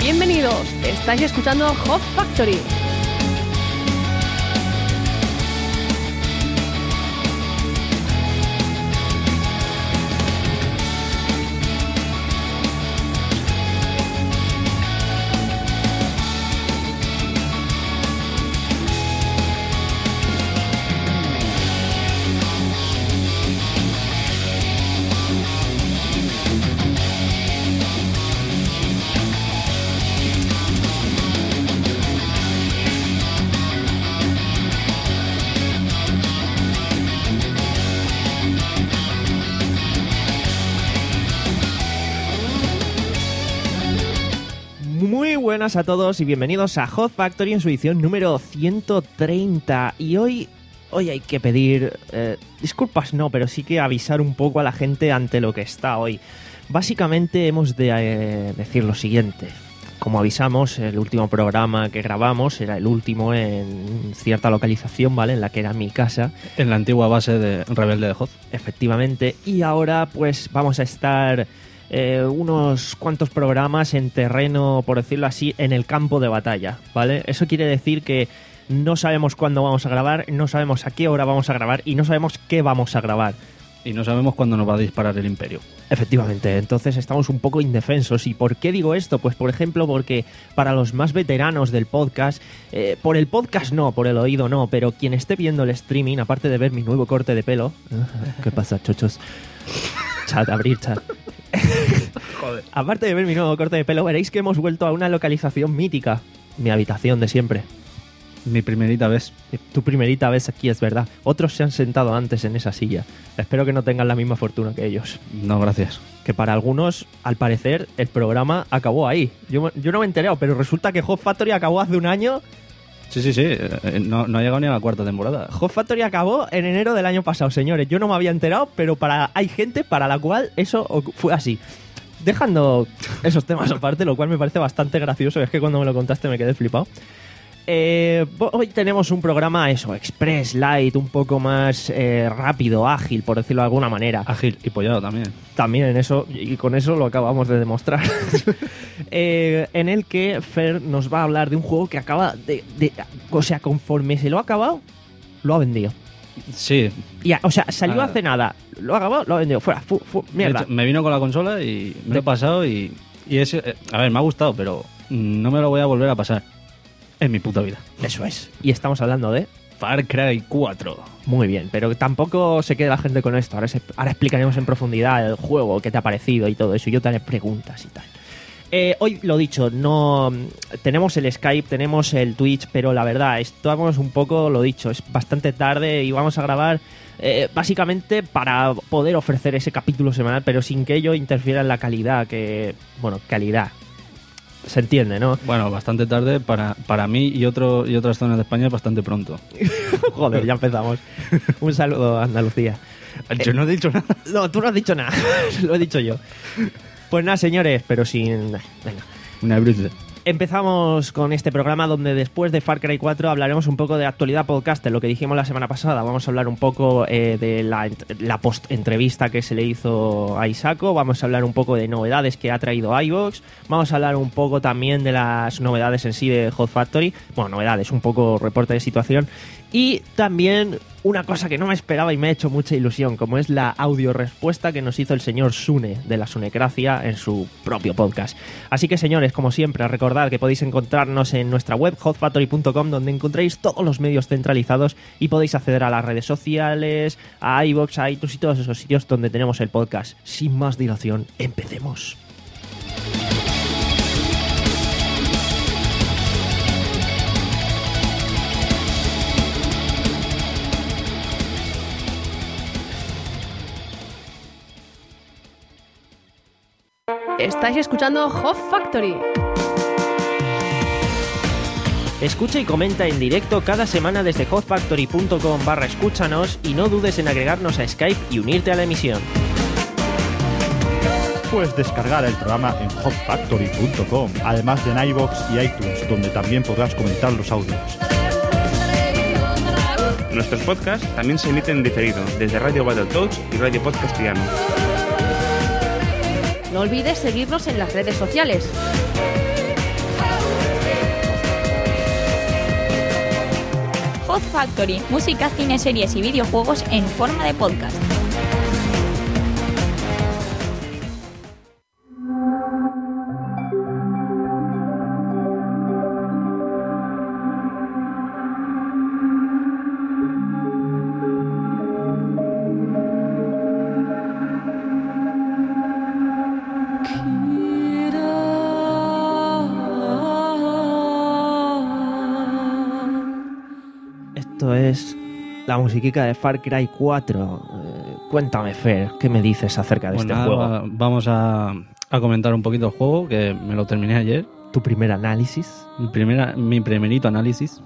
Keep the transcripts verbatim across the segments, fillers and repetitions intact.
Bienvenidos, estáis escuchando Hot Factory. Buenas a todos y bienvenidos a Hot Factory en su edición número ciento treinta. Y hoy, hoy hay que pedir eh, disculpas, no, pero sí que avisar un poco a la gente ante lo que está hoy. Básicamente hemos de eh, decir lo siguiente. Como avisamos, el último programa que grabamos era el último en cierta localización, ¿vale? En la que era mi casa. En la antigua base de Rebelde de Hot. Efectivamente. Y ahora pues vamos a estar... Eh, unos cuantos programas en terreno, por decirlo así, en el campo de batalla, ¿vale? Eso quiere decir que no sabemos cuándo vamos a grabar, no sabemos a qué hora vamos a grabar y no sabemos qué vamos a grabar. Y no sabemos cuándo nos va a disparar el Imperio. Efectivamente, entonces estamos un poco indefensos. ¿Y por qué digo esto? Pues por ejemplo porque para los más veteranos del podcast, eh, por el podcast no, por el oído no, pero quien esté viendo el streaming, aparte de ver mi nuevo corte de pelo... ¿Qué pasa, chochos? Chat, abrir chat. Joder. Aparte de ver mi nuevo corte de pelo, veréis que hemos vuelto a una localización mítica. Mi habitación de siempre. Mi primerita vez. Tu primerita vez aquí, es verdad. Otros se han sentado antes en esa silla. Espero que no tengan la misma fortuna que ellos. No, gracias. Que para algunos, al parecer, el programa acabó ahí. Yo, yo no me he enterado, pero resulta que Hot Factory acabó hace un año. Sí, sí, sí. No, no ha llegado ni a la cuarta temporada. Hot Factory acabó en enero del año pasado, señores. Yo no me había enterado, pero para hay gente para la cual eso fue así. Dejando esos temas aparte, lo cual me parece bastante gracioso. Es que cuando me lo contaste me quedé flipado. Eh, hoy tenemos un programa, eso, express, light, un poco más eh, rápido, ágil, por decirlo de alguna manera. Ágil y pollado también. También en eso, y con eso lo acabamos de demostrar. eh, en el que Fer nos va a hablar de un juego que acaba de, de... O sea, conforme se lo ha acabado, lo ha vendido. Sí. Y, o sea, salió ah. hace nada, lo ha acabado, lo ha vendido, fuera, fu, fu, mierda. De hecho, me vino con la consola y me lo he pasado y... y ese, eh, a ver, me ha gustado, pero no me lo voy a volver a pasar. En mi puta vida. Eso es. Y estamos hablando de... Far Cry cuatro. Muy bien, pero tampoco se quede la gente con esto. Ahora, se, ahora explicaremos en profundidad el juego, qué te ha parecido y todo eso. Y yo te haré preguntas y tal. Eh, hoy, lo dicho, no tenemos el Skype, tenemos el Twitch, pero la verdad, estamos un poco, lo dicho, es bastante tarde y vamos a grabar eh, básicamente para poder ofrecer ese capítulo semanal, pero sin que ello interfiera en la calidad, que... Bueno, calidad... Se entiende, ¿no? Bueno, bastante tarde para, para mí y otro y otras zonas de España, bastante pronto. Joder, ya empezamos. Un saludo a Andalucía. Yo no he dicho nada. No, tú no has dicho nada. Lo he dicho yo. Pues nada, señores, pero sin... Venga. Una bruta. Empezamos con este programa donde después de Far Cry cuatro hablaremos un poco de actualidad podcaster, lo que dijimos la semana pasada. Vamos a hablar un poco eh, de la, la post-entrevista que se le hizo a Isako. Vamos a hablar un poco de novedades que ha traído iVoox. Vamos a hablar un poco también de las novedades en sí de Hot Factory. Bueno, novedades, un poco reporte de situación. Y también una cosa que no me esperaba y me ha hecho mucha ilusión, como es la audio respuesta que nos hizo el señor Sune de la Sunecracia en su propio podcast. Así que, señores, como siempre, recordad que podéis encontrarnos en nuestra web hot factory punto com, donde encontráis todos los medios centralizados y podéis acceder a las redes sociales, a iVoox, a iTunes y todos esos sitios donde tenemos el podcast. Sin más dilación, empecemos. Estáis escuchando Hot Factory. Escucha y comenta en directo cada semana desde hot factory punto com barra escúchanos y no dudes en agregarnos a Skype y unirte a la emisión. Puedes descargar el programa en hot factory punto com, además de en iVoox y iTunes, donde también podrás comentar los audios. Nuestros podcasts también se emiten en diferido desde Radio Battletoads y Radio Podcast Piano. No olvides seguirnos en las redes sociales. Hot Factory, música, cine, series y videojuegos en forma de podcast. Esto es la musiquica de Far Cry cuatro. Eh, cuéntame, Fer, ¿qué me dices acerca de Pues este nada, juego? va- vamos a, a comentar un poquito el juego, que me lo terminé ayer. Tu primer análisis. Mi, primera, mi primerito análisis.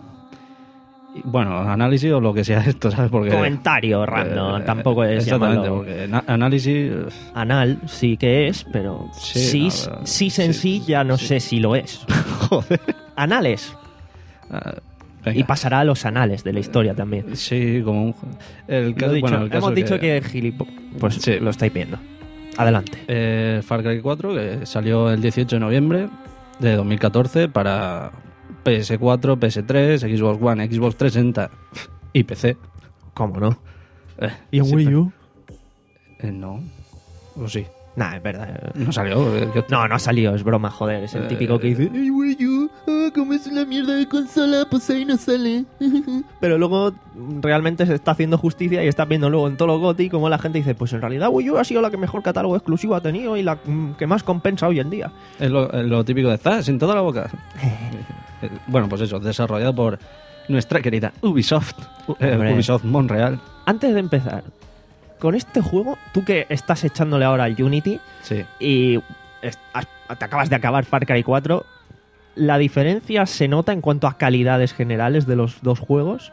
Y, bueno, análisis o lo que sea esto, ¿sabes? Porque, Comentario random, eh, tampoco es exactamente, llamarlo porque na- análisis... eh, anal, sí que es, pero Sí, sis, no, pero- sis en sí, sí, ya no sí. sé si lo es. Joder. Anales. Ah, Y venga. pasará a los anales de la historia también. Sí, como un... El Lo caso, he dicho, bueno, el caso hemos dicho que, gilipo... Pues Sí. lo estáis viendo. Adelante. Eh, Far Cry cuatro, que salió el dieciocho de noviembre de dos mil catorce para P S cuatro, P S tres, Xbox One, Xbox trescientos sesenta y P C. ¿Cómo no? Eh, ¿Y en sí, Wii pero- U? eh, no. O sí. Nah, es verdad. No salió. eh, ¿qué- No, no ha salido, es broma, joder. Es el Eh, típico que dice, ¡ay, Wii U! Ah, como es una mierda de consola, pues ahí no sale. Pero luego mm, realmente se está haciendo justicia y estás viendo luego en todo lo GOTY como la gente dice, pues en realidad Wii U ha sido la que mejor catálogo exclusivo ha tenido y la mm, que más compensa hoy en día. Es lo, es lo típico de Zas en toda la boca. Eh, bueno, pues eso, desarrollado por nuestra querida Ubisoft. eh, Hombre. Ubisoft Montreal. Antes de empezar, con este juego, tú que estás echándole ahora al Unity Sí. y est- has- te acabas de acabar Far Cry cuatro, ¿la diferencia se nota en cuanto a calidades generales de los dos juegos?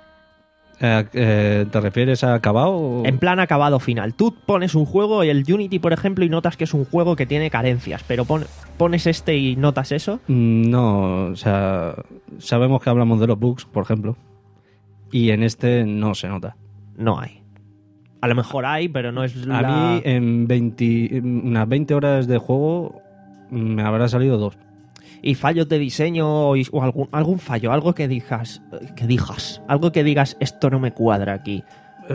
Eh, eh, ¿Te refieres a acabado? o- En plan acabado final. Tú pones un juego y el Unity, por ejemplo, y notas que es un juego que tiene carencias, pero pon- pones este y notas eso. Mm, No, o sea, sabemos que hablamos de los bugs, por ejemplo, y en este no se nota. No hay. A lo mejor hay, pero no es la... A mí en veinte, en unas veinte horas de juego me habrá salido dos. Y fallos de diseño o, o algún, algún fallo, algo que digas, que digas, algo que digas, esto no me cuadra aquí.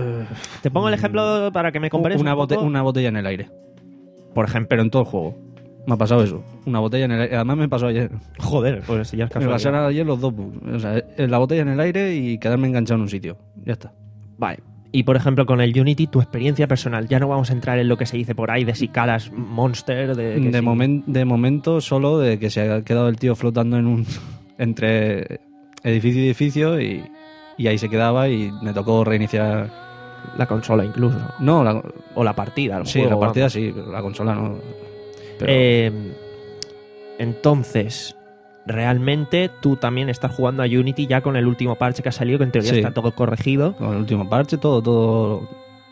Te pongo el ejemplo para que me compares una, un bote- poco. una botella en el aire, Por ejemplo. pero en todo el juego. Me ha pasado eso. Una botella en el aire. Además me pasó ayer. Joder, pues ya es Me casualidad. pasaron ayer los dos bugs. O sea, la botella en el aire y quedarme enganchado en un sitio. Ya está. Vale. Y por ejemplo, con el Unity, tu experiencia personal. Ya no vamos a entrar en lo que se dice por ahí de si caras monster, de. que De, si- momen- de momento solo de que se ha quedado el tío flotando en un entre edificio y edificio y, y ahí se quedaba y me tocó reiniciar. La consola incluso. No, la, O la partida. el sí, juego, la partida vamos. sí, pero la consola no. Pero- Eh, entonces, realmente tú también estás jugando a Unity ya con el último parche que ha salido, que en teoría Sí. está todo corregido. Con el último parche, todo, todo.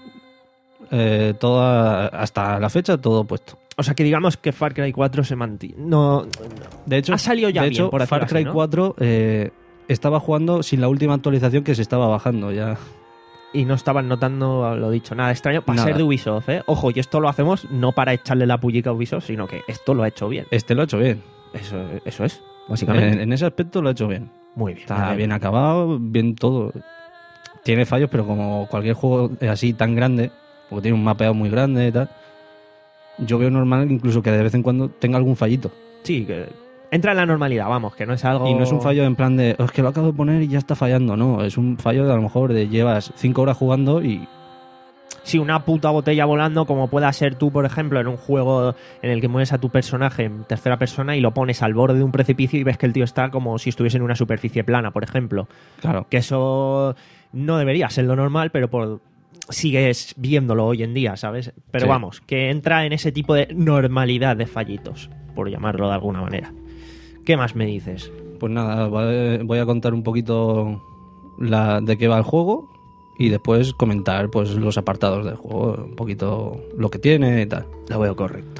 Eh, toda, hasta la fecha, todo puesto. O sea que digamos que Far Cry cuatro se mantiene. No, De hecho, ha salido ya de bien, hecho por decirlo Far Cry así, ¿no? cuatro eh, estaba jugando sin la última actualización que se estaba bajando ya. Y no estaban notando lo dicho. Nada extraño para Nada. ser de Ubisoft, ¿eh? Ojo, y esto lo hacemos no para echarle la pullica a Ubisoft, sino que esto lo ha hecho bien. Este lo ha hecho bien. Eso, eso es, básicamente. En, en ese aspecto lo ha hecho bien. Muy bien. Está vale. bien acabado, bien todo. Tiene fallos, pero como cualquier juego así tan grande, porque tiene un mapeado muy grande y tal, yo veo normal incluso que de vez en cuando tenga algún fallito. Sí, que entra en la normalidad, vamos, que no es algo... Y no es un fallo en plan de, "Oh, es que lo acabo de poner y ya está fallando". No, es un fallo de a lo mejor de llevas cinco horas jugando y Sí, una puta botella volando, como pueda ser tú, por ejemplo, en un juego en el que mueves a tu personaje en tercera persona y lo pones al borde de un precipicio y ves que el tío está como si estuviese en una superficie plana, por ejemplo. claro. Que eso no debería ser lo normal, pero por sigues viéndolo hoy en día, ¿sabes? Pero Sí. vamos, que entra en ese tipo de normalidad de fallitos, por llamarlo de alguna manera. ¿Qué más me dices? Pues nada, va- voy a contar un poquito la, de qué va el juego y después comentar pues los apartados del juego, un poquito lo que tiene y tal. Lo veo correcto.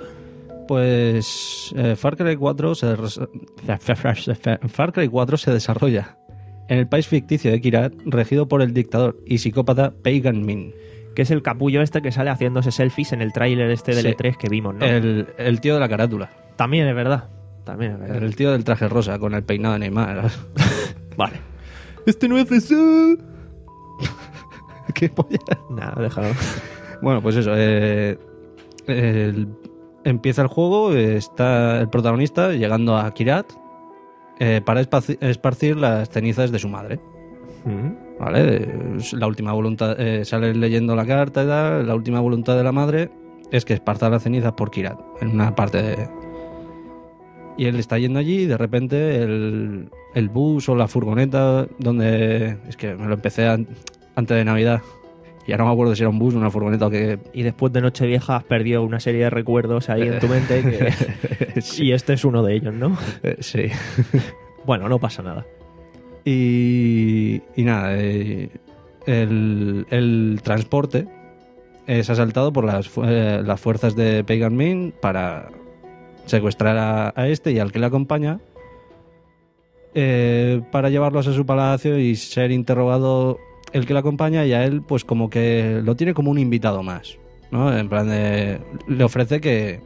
Pues eh, Far Cry cuatro se res- Far Cry cuatro se desarrolla en el país ficticio de Kyrat, regido por el dictador y psicópata Pagan Min. Que es el capullo este que sale haciéndose selfies en el tráiler este del Sí. E tres que vimos, ¿no? El, el tío de la carátula, También es verdad. También es verdad. el tío del traje rosa con el peinado de Neymar. Vale. Este no es eso. ¿Qué polla? Nada, déjalo. Bueno, pues eso. Eh, el- empieza el juego, está el protagonista llegando a Kirat eh, para esparci- esparcir las cenizas de su madre. Mm. ¿Vale? Es la última voluntad, eh, sale leyendo la carta y tal, la última voluntad de la madre es que esparza las cenizas por Kirat, en una parte de... Y él está yendo allí y de repente el, el bus o la furgoneta donde... Es que me lo empecé an- antes de Navidad y ahora no me acuerdo si era un bus o una furgoneta o qué... Y después de Nochevieja has perdido una serie de recuerdos ahí en tu mente que... Sí. Y este es uno de ellos, ¿no? Eh, sí. Bueno, no pasa nada. Y, y nada, eh, el, el transporte es asaltado por las, fu- eh, las fuerzas de Pagan Min para secuestrar a, a este y al que le acompaña eh, para llevarlos a su palacio y ser interrogado el que le acompaña, y a él pues como que lo tiene como un invitado más, ¿no? En plan de... le ofrece que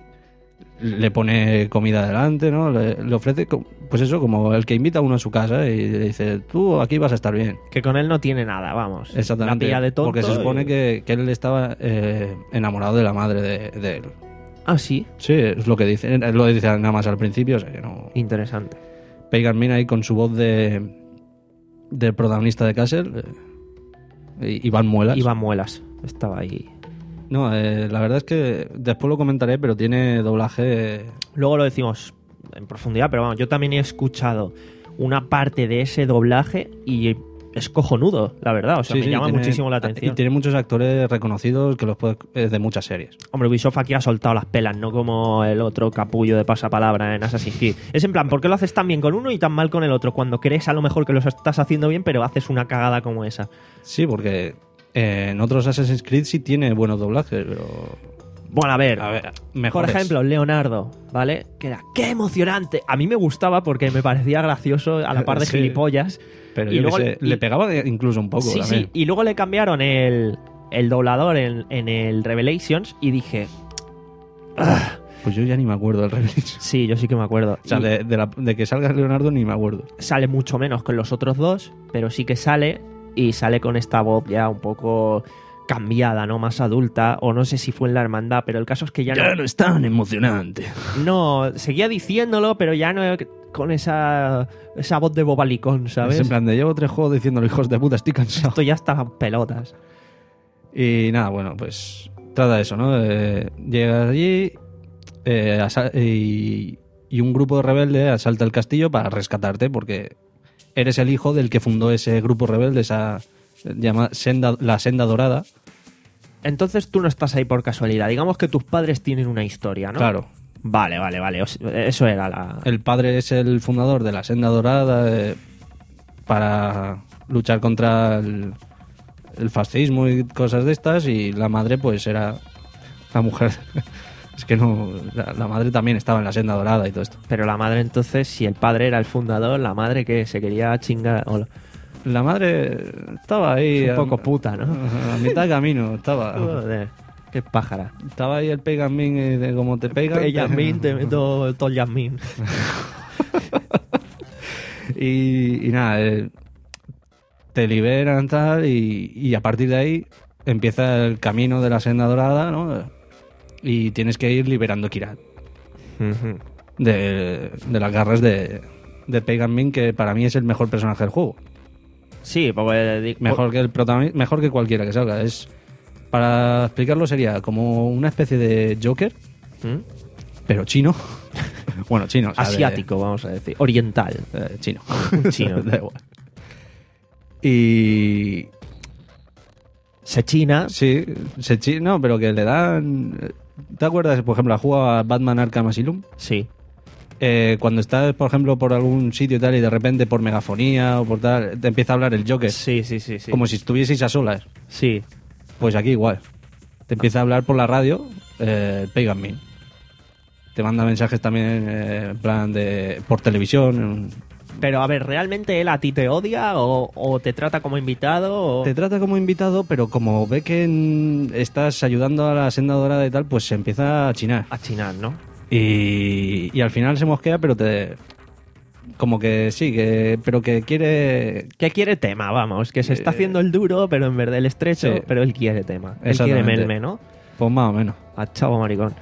le pone comida delante, ¿no? Le, le ofrece, co- pues eso, como el que invita a uno a su casa y le dice, tú aquí vas a estar bien. Que con él no tiene nada, vamos. Exactamente. La pilla de tonto porque se supone y- que, que él estaba eh, enamorado de la madre de, de él. Ah, sí. Sí, es lo que dice. Él lo dice nada más al principio, o sea que no... Interesante. Pagan Min ahí con su voz de del protagonista de Castle, eh, Iván Muelas. Iván Muelas estaba ahí. No, eh, la verdad es que después lo comentaré, pero tiene doblaje... Luego lo decimos en profundidad, pero vamos, yo también he escuchado una parte de ese doblaje y es cojonudo, la verdad. O sea, Sí, me sí, llama tiene- muchísimo la Y atención. tiene muchos actores reconocidos que los puede, eh, de muchas series. Hombre, Ubisoft aquí ha soltado las pelas, no como el otro capullo de pasapalabra en Assassin's Creed. Es en plan, ¿por qué lo haces tan bien con uno y tan mal con el otro? Cuando crees a lo mejor que lo estás haciendo bien, pero haces una cagada como esa. Sí, porque eh, en otros Assassin's Creed sí tiene buenos doblajes, pero... Bueno, a ver, A ver, por mejores. ejemplo, Leonardo, ¿vale? Que era, ¡qué emocionante! A mí me gustaba porque me parecía gracioso a la par de Sí. gilipollas. Pero y yo luego- qué sé, y- le pegaba incluso un poco Sí, también. sí, y luego le cambiaron el, el doblador en, en el Revelations y dije, Pues yo ya ni me acuerdo del Revelation. sí, yo sí que me acuerdo. O sea, Y de, de la- de que salga Leonardo ni me acuerdo. sale mucho menos que los otros dos, pero sí que sale y sale con esta voz ya un poco cambiada, ¿no? Más adulta, o no sé si fue en la hermandad, pero el caso es que ya, no, es tan emocionante. no, seguía diciéndolo, pero ya no con esa, esa voz de bobalicón, ¿sabes? Es en plan de llevo tres juegos diciéndolo, hijos de puta, estoy cansado. Esto ya está las pelotas. Y nada, bueno, pues trata de eso, ¿no? Eh, llegas allí eh, asa- y, y un grupo de rebeldes asalta el castillo para rescatarte porque eres el hijo del que fundó ese grupo rebelde, esa llama senda, la Senda Dorada. Entonces tú no estás ahí por casualidad. Digamos que tus padres tienen una historia, ¿no? Claro. Vale, vale, vale. O sea, eso era la... El padre es el fundador de la Senda Dorada eh, para luchar contra el, el fascismo y cosas de estas, y la madre pues era la mujer... Es que no... La, la madre también estaba en la Senda Dorada y todo esto. Pero la madre entonces, si el padre era el fundador, la madre que se quería chingar... o- La madre estaba ahí... Es un a- poco puta, ¿no? A, mitad de camino estaba. Joder, qué pájara. Estaba ahí el Pagan Min y de como te pegan... Eh, Yasmín, te meto todo el Yasmín. Y, y nada, eh, te liberan tal y, y a partir de ahí empieza el camino de la Senda Dorada, ¿no? Y tienes que ir liberando Kirat de, de las garras de, de Pagan Min, que para mí es el mejor personaje del juego. Sí, porque... di- Mejor que el protagonista, mejor que cualquiera que salga. Es, para explicarlo sería como una especie de Joker, ¿Mm? pero chino. Bueno, chino. o sea, de- Asiático, vamos a decir. Oriental. eh, chino. Chino. Da igual. Y... Se china. Sí, se chi- no, pero que le dan... ¿Te acuerdas, por ejemplo, ha jugado a Batman Arkham Asylum? Sí. Eh, cuando estás, por ejemplo, por algún sitio y tal, y de repente por megafonía o por tal, te empieza a hablar el Joker, Sí, sí, sí, sí. como si estuvieseis a solas. Sí. Pues aquí igual. Te empieza a hablar por la radio, eh, Pagan Min. Te manda mensajes también, eh, en plan de... por televisión. Pero a ver, ¿realmente él a ti te odia o, o te trata como invitado? O... Te trata como invitado, pero como ve que mm, estás ayudando a la Senda Dorada y tal, pues se empieza a chinar. A chinar, ¿no? Y, y al final se mosquea, pero te, como que sí, que pero que quiere... Que quiere tema, vamos. Que se está Eh, haciendo el duro, pero en verdad el estrecho, sí. pero él quiere tema. Él quiere Exactamente. melme, ¿no? Pues más o menos. A chavo maricón.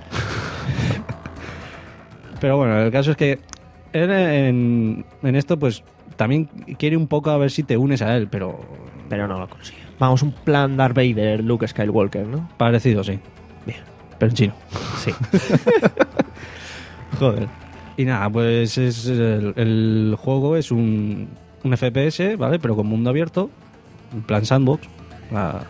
Pero bueno, el caso es que él en, en esto pues también quiere un poco a ver si te unes a él, pero Pero no lo consigue. Vamos, un plan Darth Vader, Luke Skywalker, ¿no? parecido, sí. Bien. Pero en chino. Sí. Joder. Y nada, pues es el, el juego es un, un F P S, ¿vale? Pero con mundo abierto, en plan sandbox. Ah.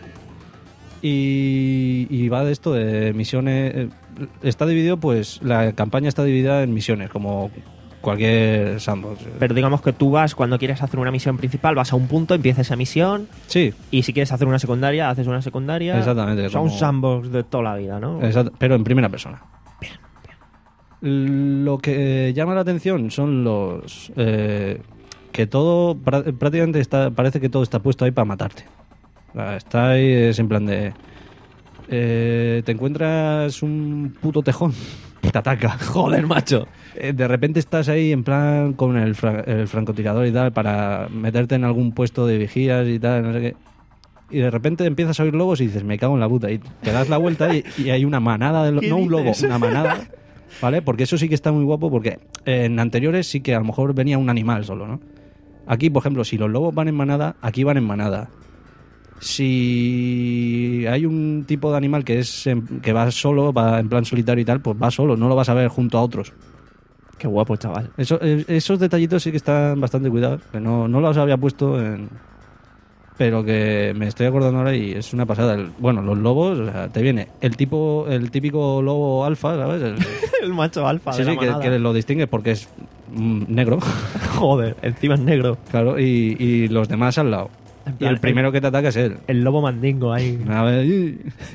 Y, y va de esto, de misiones. eh, Está dividido, pues, la campaña está dividida en misiones, como cualquier sandbox. Pero digamos que tú vas, cuando quieres hacer una misión principal, vas a un punto, empiezas esa misión, Sí, y si quieres hacer una secundaria, haces una secundaria. Exactamente, O sea, como- un sandbox de toda la vida, ¿no? exacto, pero en primera persona. Lo que llama la atención son los... eh, que todo, prá- prácticamente está, parece que todo está puesto ahí para matarte. O sea, está ahí, es en plan de... eh, te encuentras un puto tejón y te ataca. Joder, macho. Eh, de repente estás ahí en plan con el, fra- el francotirador y tal para meterte en algún puesto de vigías y tal, no sé qué. Y de repente empiezas a oír lobos y dices, me cago en la puta. Y te das la vuelta y, y hay una manada de lo- ¿Qué no un lobo, dices? una manada. ¿Vale? Porque eso sí que está muy guapo porque en anteriores sí que a lo mejor venía un animal solo, ¿no? Aquí, por ejemplo, si los lobos van en manada, aquí van en manada. Si hay un tipo de animal que es en- que va solo, va en plan solitario y tal, pues va solo, no lo vas a ver junto a otros. Qué guapo, chaval. Eso, eh, esos detallitos sí que están bastante cuidados, que no, no los había puesto en... Pero que me estoy acordando ahora y es una pasada. El- bueno, los lobos, o sea, te viene el tipo, el típico lobo alfa, ¿sabes? El- El macho alfa sí, de sí, la que, manada. que lo distingues porque es mm, negro, Joder, encima es negro. claro, y, y los demás al lado. En Y plan, el primero que te ataca es él. El lobo mandingo ahí. A ver, y,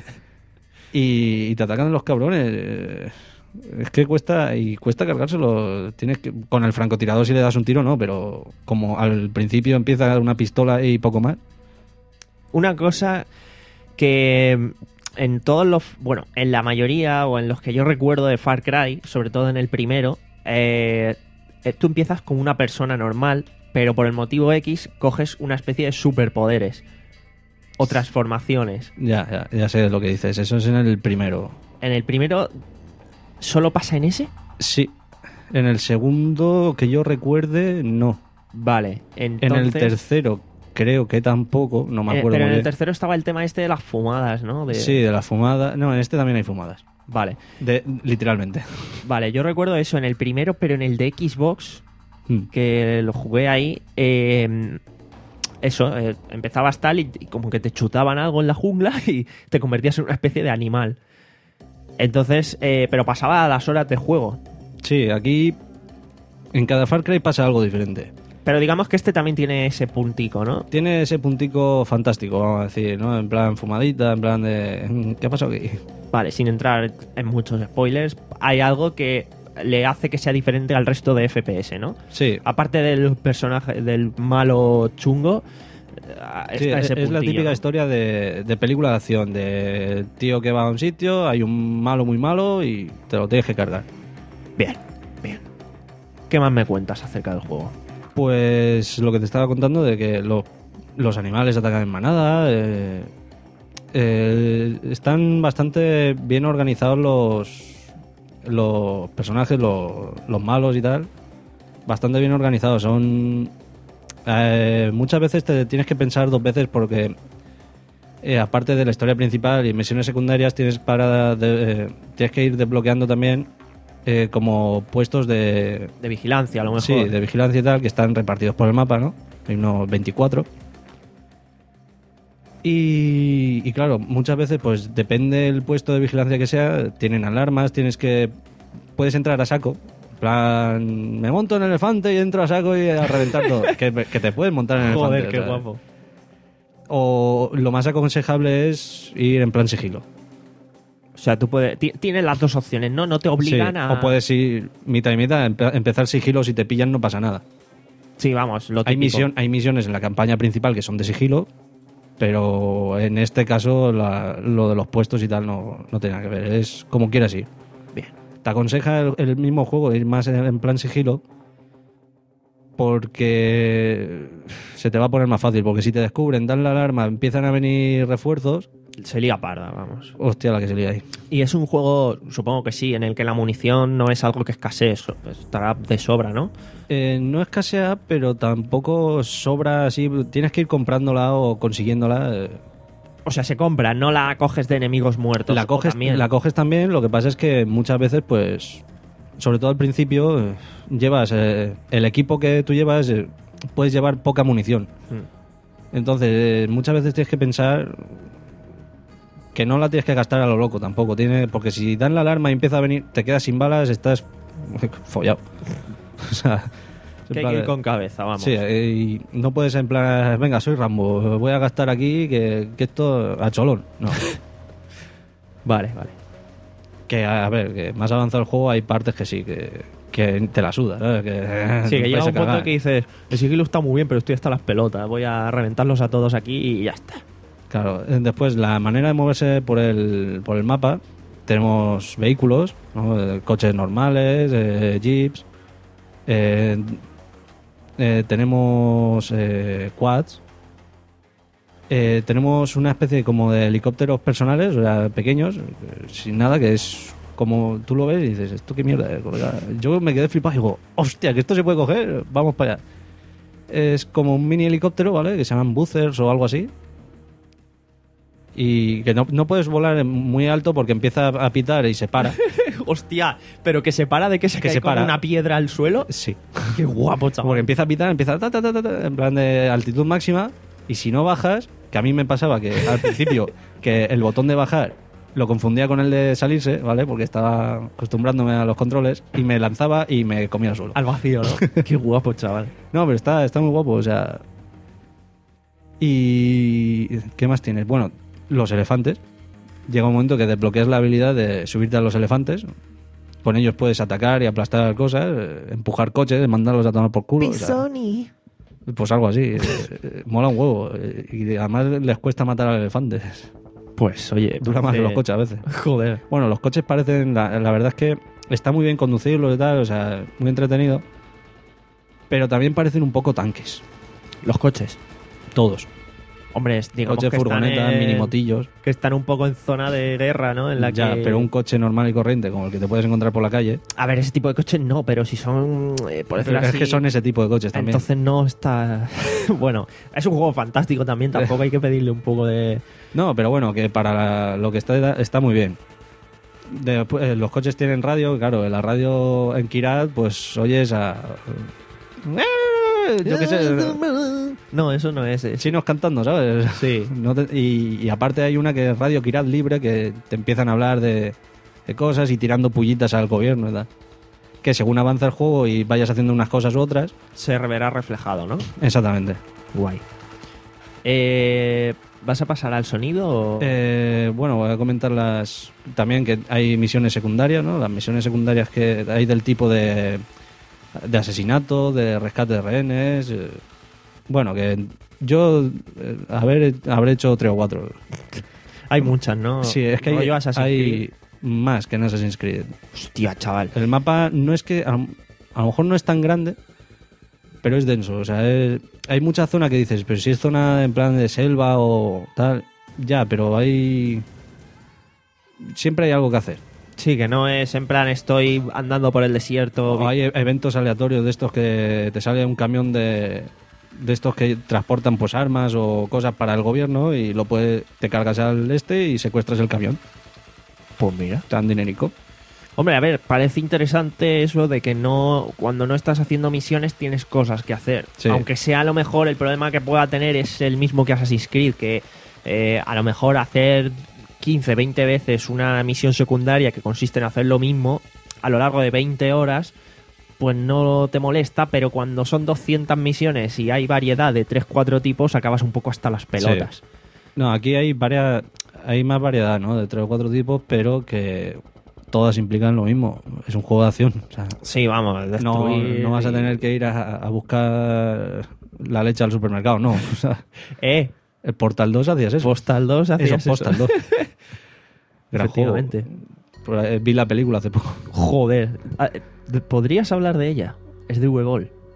y te atacan los cabrones. eh, Es que cuesta y cuesta cargárselo. Tienes que, con el francotirador si le das un tiro no, pero como al principio empieza una pistola y poco más. Una cosa que en todos los... Bueno, en la mayoría o en los que yo recuerdo de Far Cry, sobre todo en el primero, eh, eh, tú empiezas como una persona normal, pero por el motivo X coges una especie de superpoderes o transformaciones. Ya, ya, ya sé lo que dices. Eso es en el primero. En el primero, ¿solo pasa en ese? Sí. En el segundo, que yo recuerde, no. Vale, En entonces... el tercero, creo que tampoco. No me eh, acuerdo pero muy en el bien. tercero estaba el tema este de las fumadas, ¿no? De- Sí, de la fumada. No, en este también hay fumadas. Vale, De, literalmente. vale, yo recuerdo eso en el primero, pero en el de Xbox, Mm. que lo jugué ahí, eh, eso, eh, empezabas tal y, y como que te chutaban algo en la jungla y te convertías en una especie de animal. Entonces, eh, pero pasaba a las horas de juego. Sí, aquí en cada Far Cry pasa algo diferente. Pero digamos que este también tiene ese puntico, ¿no? Tiene ese puntico fantástico, vamos a decir, ¿no? En plan fumadita, en plan de... ¿Qué ha pasado aquí? Vale, sin entrar en muchos spoilers, hay algo que le hace que sea diferente al resto de F P S, ¿no? Sí, Aparte del personaje, del malo chungo, eh, está sí, ese es la puntillo, típica ¿no? historia de, de película de acción, de tío que va a un sitio, hay un malo muy malo y te lo tienes que cargar. Bien, bien. ¿Qué más me cuentas acerca del juego? Pues lo que te estaba contando de que lo- los animales atacan en manada, eh, eh, están bastante bien organizados los los personajes, los, los malos y tal, bastante bien organizados. Son eh, muchas veces te tienes que pensar dos veces porque eh, aparte de la historia principal y misiones secundarias tienes para de- eh, tienes que ir desbloqueando también eh, como puestos de De vigilancia, a lo mejor. sí, de vigilancia y tal, que están repartidos por el mapa, ¿no? Hay unos veinticuatro. Y, y claro, muchas veces, pues depende del puesto de vigilancia que sea, tienen alarmas, tienes que... Puedes entrar a saco. En plan, me monto en el elefante y entro a saco y a reventar todo. que, que te puedes montar en el elefante. Joder, qué o sea. guapo. O lo más aconsejable es ir en plan sigilo. O sea, tú puedes... ti- Tienes las dos opciones, ¿no? No te obligan Sí, a... O puedes ir mitad y mitad, empe- empezar sigilo, si te pillan no pasa nada. Sí, vamos, lo Hay, típico. misión, hay misiones en la campaña principal que son de sigilo, pero en este caso la- lo de los puestos y tal no, no tiene nada que ver. Es como quieras ir. Bien. Te aconseja el, el mismo juego ir más en, en plan sigilo, porque se te va a poner más fácil, porque si te descubren, dan la alarma, empiezan a venir refuerzos, Se lía parda, vamos. hostia la que se lía ahí. Y es un juego, supongo que sí, en el que la munición no es algo que escasee, so- estará de sobra, ¿no? Eh, no escasea, pero tampoco sobra así, tienes que ir comprándola o consiguiéndola. eh. O sea, se compra, no la coges de enemigos muertos. La o coges, también. la coges también, lo que pasa es que muchas veces, pues, sobre todo al principio, eh, llevas eh, el equipo que tú llevas, eh, puedes llevar poca munición. Mm. Entonces, eh, muchas veces tienes que pensar que no la tienes que gastar a lo loco tampoco, tiene, porque si dan la alarma y empieza a venir, te quedas sin balas, estás follado. O sea, en Que hay plan que ir de- con cabeza, vamos. Sí, eh, y no puedes en plan, venga, soy Rambo, voy a gastar aquí que, que esto a cholón. No. Vale, vale. Que, a ver, que más avanzado el juego hay partes que sí, que, que te la suda, ¿sabes? Que, Sí, que te llega puedes un punto cagar. que dices, el sigilo está muy bien, pero estoy hasta las pelotas. Voy a reventarlos a todos aquí y ya está. Claro, eh, después la manera de moverse por el, por el mapa, tenemos vehículos, ¿no? Eh, coches normales, eh, jeeps, eh, eh, tenemos eh, quads, eh, tenemos una especie como de helicópteros personales, o sea, pequeños, eh, sin nada, que es como tú lo ves y dices, ¿esto qué mierda es, colega? Yo me quedé flipado y digo, hostia, que esto se puede coger, vamos para allá. Es como un mini helicóptero, ¿vale? Que se llaman buzzers o algo así. Y que no, no puedes volar muy alto porque empieza a pitar y se para. Hostia, pero que se para de que se Que cae se con para. una piedra al suelo. Sí. Qué guapo, chaval. Porque empieza a pitar, empieza ta, ta, ta, ta, ta, en plan de altitud máxima. Y si no bajas, que a mí me pasaba que al principio que el botón de bajar lo confundía con el de salirse, ¿vale? Porque estaba acostumbrándome a los controles y me lanzaba y me comía el suelo. Al vacío, ¿no? Qué guapo, chaval. No, pero está, está muy guapo, o sea. ¿Y qué más tienes? Bueno, los elefantes. Llega un momento que desbloqueas la habilidad de subirte a los elefantes. Con ellos puedes atacar y aplastar cosas, eh, empujar coches, mandarlos a tomar por culo. o sea, pues algo así. eh, eh, mola un huevo. eh, y además les cuesta matar al elefante. Pues, oye, Dura más que los coches a veces. Joder. Bueno, los coches parecen. La, la verdad es que está muy bien conducirlos y tal, o sea, muy entretenido. Pero también parecen un poco tanques. Los coches. Todos. Hombre, es- digamos Coches, que están, furgonetas, en- minimotillos. que están un poco en zona de guerra, ¿no? En la Ya, que... pero un coche normal y corriente, como el que te puedes encontrar por la calle. A ver, ese tipo de coches no, pero si son... eh, por decirlo Pero es así, que son ese tipo de coches también. entonces no está... Bueno, es un juego fantástico también, tampoco hay que pedirle un poco de... No, pero bueno, que para la- lo que está está muy bien. Después, eh, los coches tienen radio, claro, en la radio en Kirat, pues oyes a... Yo qué sé, No, eso no es. es- chinos cantando, ¿sabes? Sí. No te- y, y aparte hay una que es Radio Kirat Libre, que te empiezan a hablar de, de cosas y tirando pullitas al gobierno y tal. Que según avanza el juego y vayas haciendo unas cosas u otras... Se verá reflejado, ¿no? Exactamente. Guay. Eh, ¿Vas a pasar al sonido o...? Eh, bueno, voy a comentar las también que hay misiones secundarias, ¿no? Las misiones secundarias que hay del tipo de, de asesinato, de rescate de rehenes. eh, bueno, que yo eh, haber, habré hecho tres o cuatro. Hay muchas, ¿no? Sí, es que hay, Rollo Assassin's hay Creed. más que en Assassin's Creed. Hostia, chaval. El mapa no es que a, lo- a lo mejor no es tan grande, pero es denso. O sea, es- hay mucha zona que dices, pero si es zona en plan de selva o tal, ya, pero hay siempre hay algo que hacer. Sí, que no es en plan estoy andando por el desierto. O hay e- eventos aleatorios de estos que te sale un camión de, de estos que transportan pues armas o cosas para el gobierno y lo puedes, te cargas al este y secuestras el camión. Pues mira. Tan dinerico. Hombre, a ver, parece interesante eso de que no cuando no estás haciendo misiones tienes cosas que hacer. Sí. Aunque sea a lo mejor el problema que pueda tener es el mismo que Assassin's Creed, que eh, a lo mejor hacer quince, veinte veces una misión secundaria que consiste en hacer lo mismo a lo largo de veinte horas, pues no te molesta, pero cuando son doscientas misiones y hay variedad de tres cuatro tipos, acabas un poco hasta las pelotas. No, aquí hay varias, hay más variedad, ¿no? De tres o cuatro tipos, pero que todas implican lo mismo. Es un juego de acción. O sea, Sí, vamos, no, destruir no vas a y- tener que ir a, a buscar la leche al supermercado, no. O sea, Eh, el Portal dos hacías eso. Postal dos hacías Eso, eso. Postal dos. Gran juego. Efectivamente. Por ahí, vi la película hace poco. Joder. Ah, eh, ¿podrías hablar de ella? Es de V-Ball.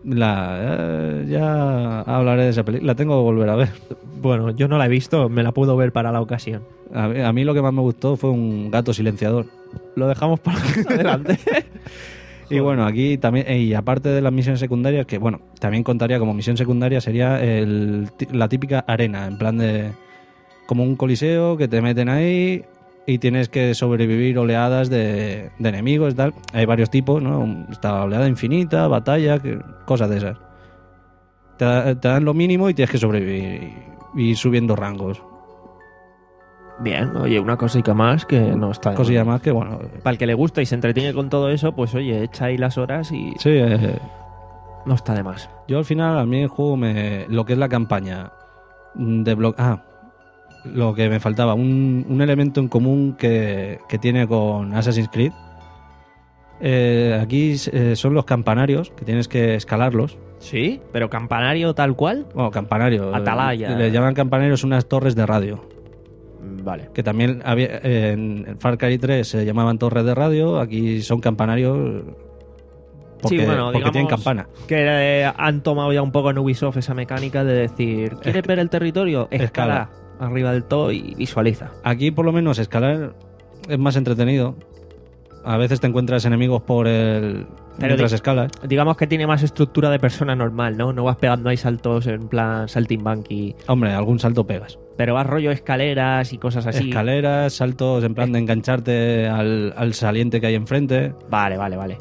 La, eh, ya hablaré de esa película. La tengo que volver a ver. Bueno, yo no la he visto, me la puedo ver para la ocasión. A mí, a mí lo que más me gustó fue un gato silenciador. Lo dejamos para más adelante. Y bueno, aquí también, y aparte de las misiones secundarias, que bueno, también contaría como misión secundaria, sería el, la típica arena, en plan de como un coliseo que te meten ahí y tienes que sobrevivir oleadas de, de enemigos y tal. Hay varios tipos, ¿no? Está oleada infinita, batalla, que, cosas de esas. Te, da, te dan lo mínimo y tienes que sobrevivir y ir subiendo rangos. Bien, oye, una cosita más que no está de Cosilla más que, bueno... Para el que le gusta y se entretiene con todo eso, pues oye, echa ahí las horas y Sí, eh, no está de más. yo al final, a mí el juego, me lo que es la campaña de blo- Ah, lo que me faltaba, un, un elemento en común que, que tiene con Assassin's Creed. Eh, aquí eh, son los campanarios, que tienes que escalarlos. ¿Sí? ¿Pero campanario tal cual? Bueno, campanarios. Atalaya. Le llaman campanarios unas torres de radio. Vale. Que también había, eh, en Far Cry tres se llamaban torres de radio, aquí son campanarios porque, sí, bueno, porque digamos tienen campana. que eh, han tomado ya un poco en Ubisoft esa mecánica de decir, ¿quieres Esca- ver el territorio? Escala, escala. arriba del todo y visualiza. Aquí por lo menos escalar es más entretenido. A veces te encuentras enemigos por el Pero mientras di- escalas. Digamos que tiene más estructura de persona normal, ¿no? No vas pegando ahí saltos en plan saltimbanqui, Hombre, algún salto pegas. pero vas rollo escaleras y cosas así. Escaleras, saltos en plan de engancharte al, al saliente que hay enfrente. Vale, vale, vale.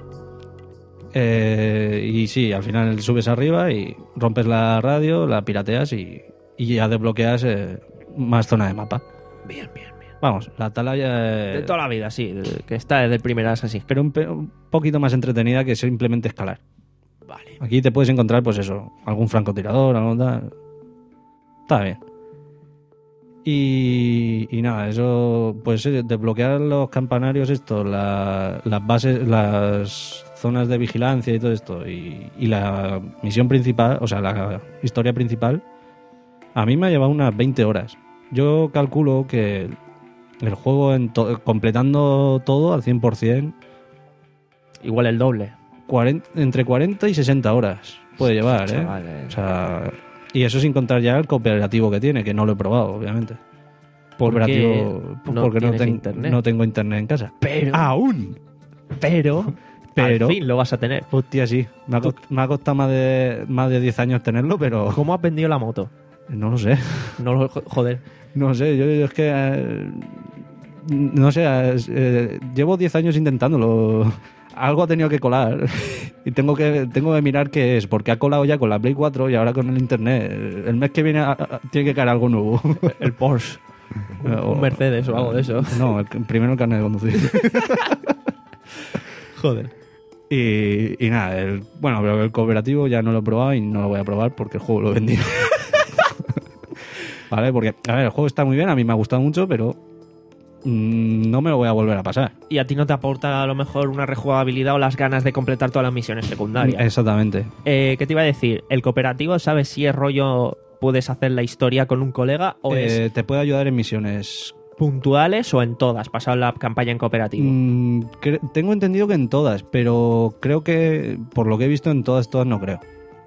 Eh, y sí, al final subes arriba y rompes la radio, la pirateas y, y ya desbloqueas eh, más zona de mapa. Bien, bien, bien. Vamos, la atalaya eh, De toda la vida, sí, de- que está desde el primer Assassin's Creed. pero un, pe- un poquito más entretenida que simplemente escalar. Vale. Aquí te puedes encontrar, pues eso, algún francotirador, algo tal. Está bien. Y, y nada, eso, pues eh, desbloquear los campanarios, esto, la- las bases, las zonas de vigilancia y todo esto, y, y la misión principal, o sea, la historia principal, a mí me ha llevado unas veinte horas. Yo calculo que el juego, en to- completando todo al cien por ciento, Igual el doble. cuarenta entre cuarenta y sesenta horas puede llevar, ¿eh? Chaval, eh. O sea, y eso sin contar ya el cooperativo que tiene, que no lo he probado, obviamente. ¿Por Cooperativo, qué no porque no, tienes ten- internet? no tengo internet en casa. Pero, ¡Aún! pero, Pero- al fin lo vas a tener. Hostia, sí. Me ha, cost- me ha costado más de, más de diez años tenerlo, pero ¿Cómo has vendido la moto? no lo sé. No lo joder. No sé, yo, yo es que... eh, no sé, eh, eh, llevo diez años intentándolo. Algo ha tenido que colar y tengo que tengo que mirar qué es, porque ha colado ya con la Play cuatro y ahora con el internet. El mes que viene a- a- tiene que caer algo nuevo. El Porsche. Un, un Mercedes o algo de eso. No, el, primero el carnet de conducir. Joder. Y, y nada, el, bueno, pero el cooperativo ya no lo he probado y no lo voy a probar porque el juego lo he vendido. Vale, porque, a ver, el juego está muy bien, a mí me ha gustado mucho, pero mm, no me lo voy a volver a pasar. Y a ti no te aporta a lo mejor una rejugabilidad o las ganas de completar todas las misiones secundarias. Exactamente. Eh, ¿Qué te iba a decir? ¿El cooperativo sabes si es rollo puedes hacer la historia con un colega o Eh, es te puede ayudar en misiones. puntuales o en todas, pasado la campaña en cooperativo? Mm, cre- tengo entendido que en todas, pero creo que, por lo que he visto, en todas, todas no creo.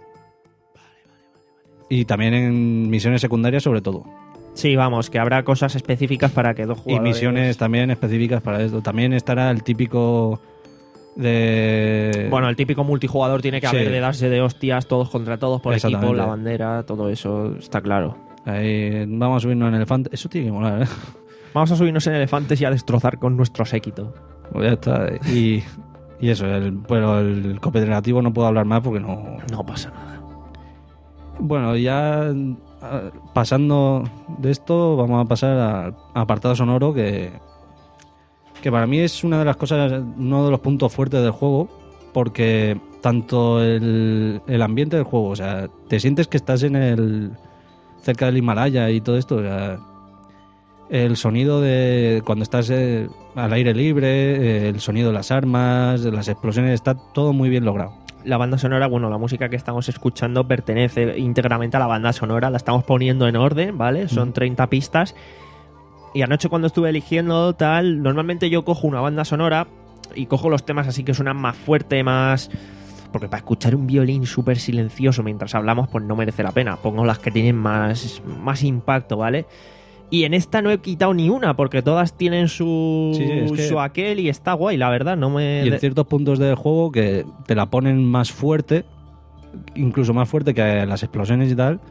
Y también en misiones secundarias, sobre todo. Sí, vamos, que habrá cosas específicas para que dos Y jugadores... misiones también específicas para esto. También estará el típico de... Bueno, el típico multijugador tiene que Sí. haber de darse de hostias todos contra todos por equipo, Exactamente. la bandera, todo eso está claro. Ahí, vamos a subirnos en elefante. Eso tiene que molar, ¿eh? Vamos a subirnos en elefantes y a destrozar con nuestro séquito. Pues ya está. Y, y eso, el, pero el cooperativo no puedo hablar más porque no... No pasa nada. Bueno, ya ah, pasando de esto, vamos a pasar al apartado sonoro, que, que para mí es una de las cosas, uno de los puntos fuertes del juego, porque tanto el, el ambiente del juego, o sea, te sientes que estás en el cerca del Himalaya y todo esto, o sea, el sonido de cuando estás eh, al aire libre, eh, el sonido de las armas, de las explosiones, está todo muy bien logrado. La banda sonora, bueno, la música que estamos escuchando pertenece íntegramente a la banda sonora, la estamos poniendo en orden, ¿vale? Son treinta pistas. Y anoche cuando estuve eligiendo tal, normalmente yo cojo una banda sonora y cojo los temas así que suenan más fuerte, más... porque para escuchar un violín súper silencioso mientras hablamos, pues no merece la pena. Pongo las que tienen más, más impacto, ¿vale? Y en esta no he quitado ni una, porque todas tienen su, Sí, sí, es que- su aquel y está guay, la verdad. No me... Y en ciertos puntos del juego que te la ponen más fuerte, incluso más fuerte que las explosiones y tal.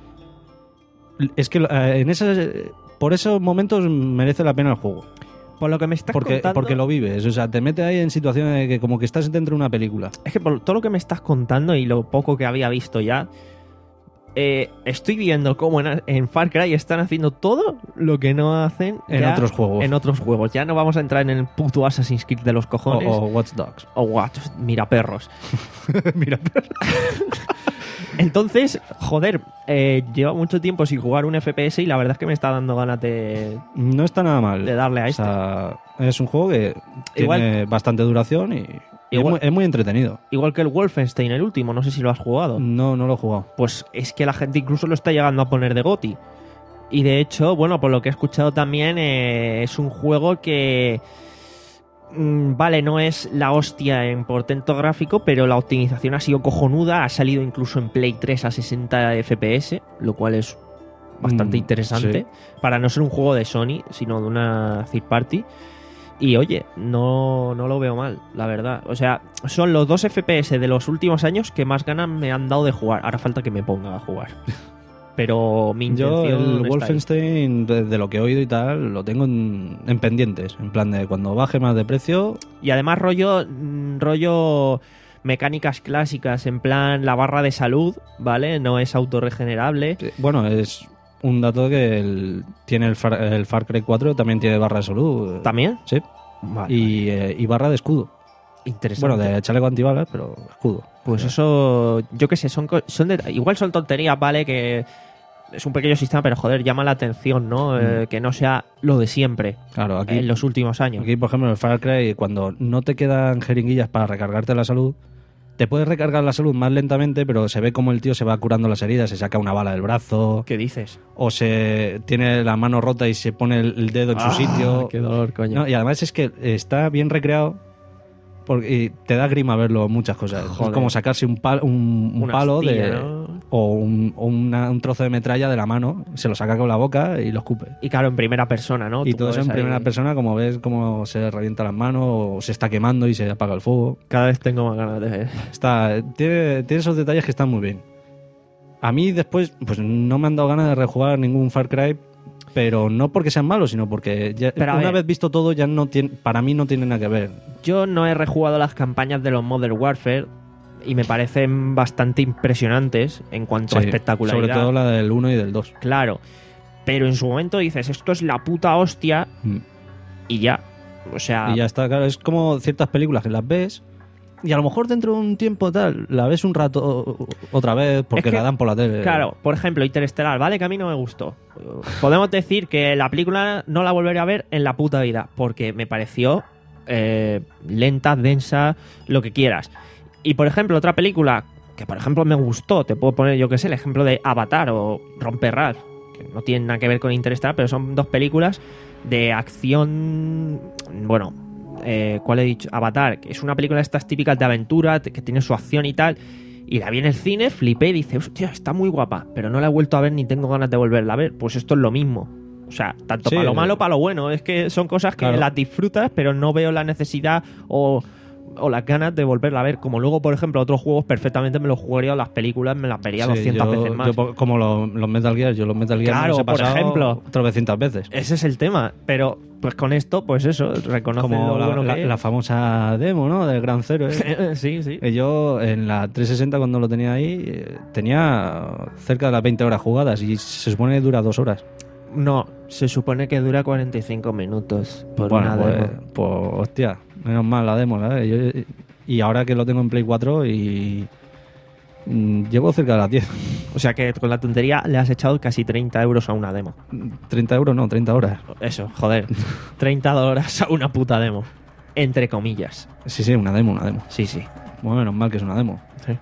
Es que eh, en esas, eh, por esos momentos merece la pena el juego. Por lo que me estás Porque, contando... porque lo vives. O sea, te mete ahí en situaciones de que como que estás dentro de una película. Es que por todo lo que me estás contando y lo poco que había visto ya, eh, estoy viendo cómo en, en Far Cry están haciendo todo lo que no hacen En ya otros juegos. En otros juegos. Ya no vamos a entrar en el puto Assassin's Creed de los O, cojones. o Watch Dogs. O what, mira perros. Mira, Entonces, joder, eh, llevo mucho tiempo sin jugar un F P S y la verdad es que me está dando ganas de, no está nada mal. de darle a O este. sea, es un juego que Igual- tiene bastante duración y, y es, Igual- muy, es muy entretenido. Igual que el Wolfenstein, el último, no sé si lo has jugado. No, no lo he jugado. Pues es que la gente incluso lo está llegando a poner de GOTY. Y de hecho, bueno, por lo que he escuchado también, eh, es un juego que... mm, Vale, no es la hostia en portento gráfico, pero la optimización ha sido cojonuda. Ha salido incluso en Play tres a sesenta F P S, lo cual es bastante Mm, interesante. sí. Para no ser un juego de Sony, sino de una third party. Y oye, no, no lo veo mal, la verdad. O sea, son los dos F P S de los últimos años que más ganas me han dado de jugar. Ahora falta que me ponga a jugar. Pero mi intención Yo el está Wolfenstein, de, de lo que he oído y tal, lo tengo en, en pendientes. En plan de cuando baje más de precio, ahí. Y además rollo, mm, rollo mecánicas clásicas, en plan la barra de salud, ¿vale? No es autorregenerable. eh, bueno, es un dato que el- tiene el Far, el Far Cry cuatro, también tiene barra de salud. ¿También? Sí. Vale, Y, eh, y barra de escudo. interesante. Bueno, de chaleco antibalas, pero escudo. Pues eso, yo qué sé, son, co- son de- igual son tonterías, ¿vale? Que es un pequeño sistema, pero joder, llama la atención, ¿no? Eh, que no sea lo de siempre Claro, aquí, en los últimos años. aquí, por ejemplo, en el Far Cry, cuando no te quedan jeringuillas para recargarte la salud, te puedes recargar la salud más lentamente, pero se ve como el tío se va curando las heridas, se saca una bala del brazo, ¿Qué dices? o se tiene la mano rota y se pone el, el dedo en su Ah, sitio. qué dolor, coño. No, y además es que está bien recreado porque y te da grima verlo muchas cosas. Joder. Es como sacarse un, pal- un, un Una palo astilla, de, ¿no? o, un, o una- un trozo de metralla de la mano, se lo saca con la boca y lo escupe. Y claro, en primera persona, ¿no? Y Tú todo eso en puedes ahí- primera persona, como ves cómo se revienta las manos o se está quemando y se apaga el fuego. Cada vez tengo más ganas de ver. Está, tiene, tiene esos detalles que están muy bien. A mí después, pues no me han dado ganas de rejugar ningún Far Cry, pero no porque sean malos, sino porque ya- Pero a una ver. vez visto todo ya no tiene, para mí no tiene nada que ver. Yo no he rejugado las campañas de los Modern Warfare y me parecen bastante impresionantes en cuanto a Sí, espectacularidad. sobre todo la del uno y del dos. Claro. Pero en su momento dices, esto es la puta hostia y ya. O sea, Y ya está, claro, es como ciertas películas que las ves y a lo mejor dentro de un tiempo tal, la ves un rato otra vez porque Es que, la dan por la tele. claro, por ejemplo, Interestelar, ¿vale? Que a mí no me gustó. Podemos decir que la película no la volveré a ver en la puta vida porque me pareció eh, lenta, densa, lo que quieras. Y por ejemplo, otra película que por ejemplo me gustó, te puedo poner yo que sé, el ejemplo de Avatar o Romper Ralph, que no tienen nada que ver con Interestelar, pero son dos películas de acción, bueno, eh, ¿cuál he dicho? Avatar, que es una película de estas típicas de aventura, que tiene su acción y tal, y la vi en el cine, flipé y dice, hostia, está muy guapa, pero no la he vuelto a ver ni tengo ganas de volverla a ver. Pues esto es lo mismo. O sea, tanto Sí, para lo eh. malo, para lo bueno. Es que son cosas que Claro. las disfrutas, pero no veo la necesidad o, o las ganas de volverla a ver. Como luego, por ejemplo, otros juegos perfectamente me los jugaría, las películas me las vería Sí, doscientas yo- veces más. yo po- como lo- los Metal Gear, yo los Metal Gear Claro, me los he por pasado ejemplo. tropecientas veces. Ese es el tema. Pero, pues con esto, pues eso, reconocen Como lo la, bueno la- que es. la famosa demo, ¿no? Del Gran Zero. ¿eh? sí, sí. Que yo en la trescientos sesenta cuando lo tenía ahí eh, tenía cerca de las veinte horas jugadas y se supone que dura dos horas. No, se supone que dura cuarenta y cinco minutos por bueno, una pues, demo. pues, hostia, menos mal la demo, ¿sabes? Yo- y ahora que lo tengo en Play cuatro y mm, llevo cerca de las diez. O sea que con la tontería le has echado casi treinta euros a una demo. treinta euros, no, treinta horas. Eso, joder. treinta horas a una puta demo. Entre comillas. Sí, sí, una demo, una demo. Sí, sí. Bueno, menos mal que es una demo. Sí.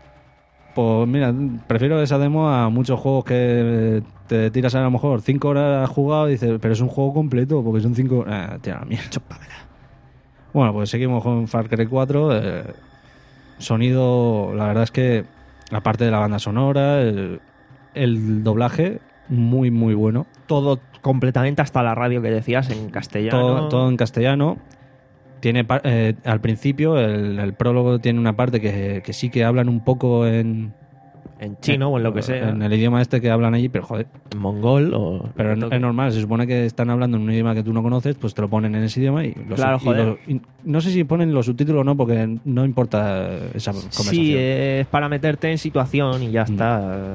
Pues mira, prefiero esa demo a muchos juegos que te tiras a lo mejor cinco horas jugado y dices, pero es un juego completo porque son cinco horas. Ah, tía, la mierda. Bueno, pues seguimos con Far Cry cuatro. eh, Sonido, la verdad es que, aparte de la banda sonora, el, el doblaje, muy, muy bueno. Todo completamente, hasta la radio que decías, en castellano. Todo, todo en castellano. Tiene eh, al principio, el, el prólogo tiene una parte que, que sí que hablan un poco en... En chino o en lo que sea. En el idioma este que hablan allí, pero joder. En mongol o... Pero es, es normal, se supone que están hablando en un idioma que tú no conoces, pues te lo ponen en ese idioma y... Los, claro, y joder. los, y no sé si ponen los subtítulos o no, porque no importa esa conversación. Sí, es para meterte en situación y ya Mm. está.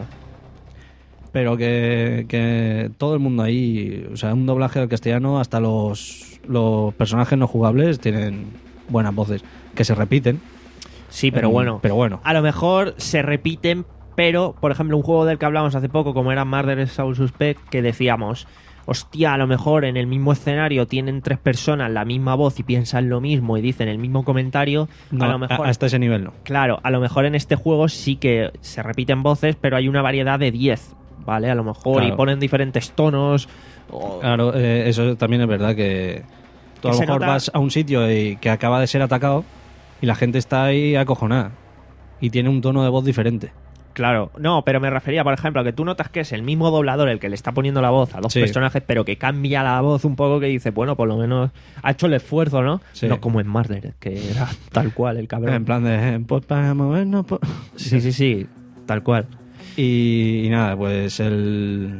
Pero que, que todo el mundo ahí, o sea, un doblaje al castellano, hasta los, los personajes no jugables tienen buenas voces, que se repiten. Sí, pero Eh, bueno. Pero bueno. A lo mejor se repiten, pero, por ejemplo, un juego del que hablamos hace poco, como era Murder Soul Suspect, que decíamos, hostia, a lo mejor en el mismo escenario tienen tres personas la misma voz y piensan lo mismo y dicen el mismo comentario. No, a lo mejor, a- hasta ese nivel no. claro, a lo mejor en este juego sí que se repiten voces, pero hay una variedad de diez, ¿vale? A lo mejor, Claro. y ponen diferentes tonos. O... Claro, eh, eso también es verdad que tú a Que lo se mejor nota- vas a un sitio y que acaba de ser atacado y la gente está ahí acojonada y tiene un tono de voz diferente. Claro, no, pero me refería, por ejemplo, a que tú notas que es el mismo doblador el que le está poniendo la voz a dos Sí. personajes, pero que cambia la voz un poco, que dice, bueno, por lo menos ha hecho el esfuerzo, ¿no? Sí. No como en Murder, que era tal cual el cabrón. En plan de, pues para movernos... pues- Sí, sí, sí, tal cual. Y, y nada, pues el,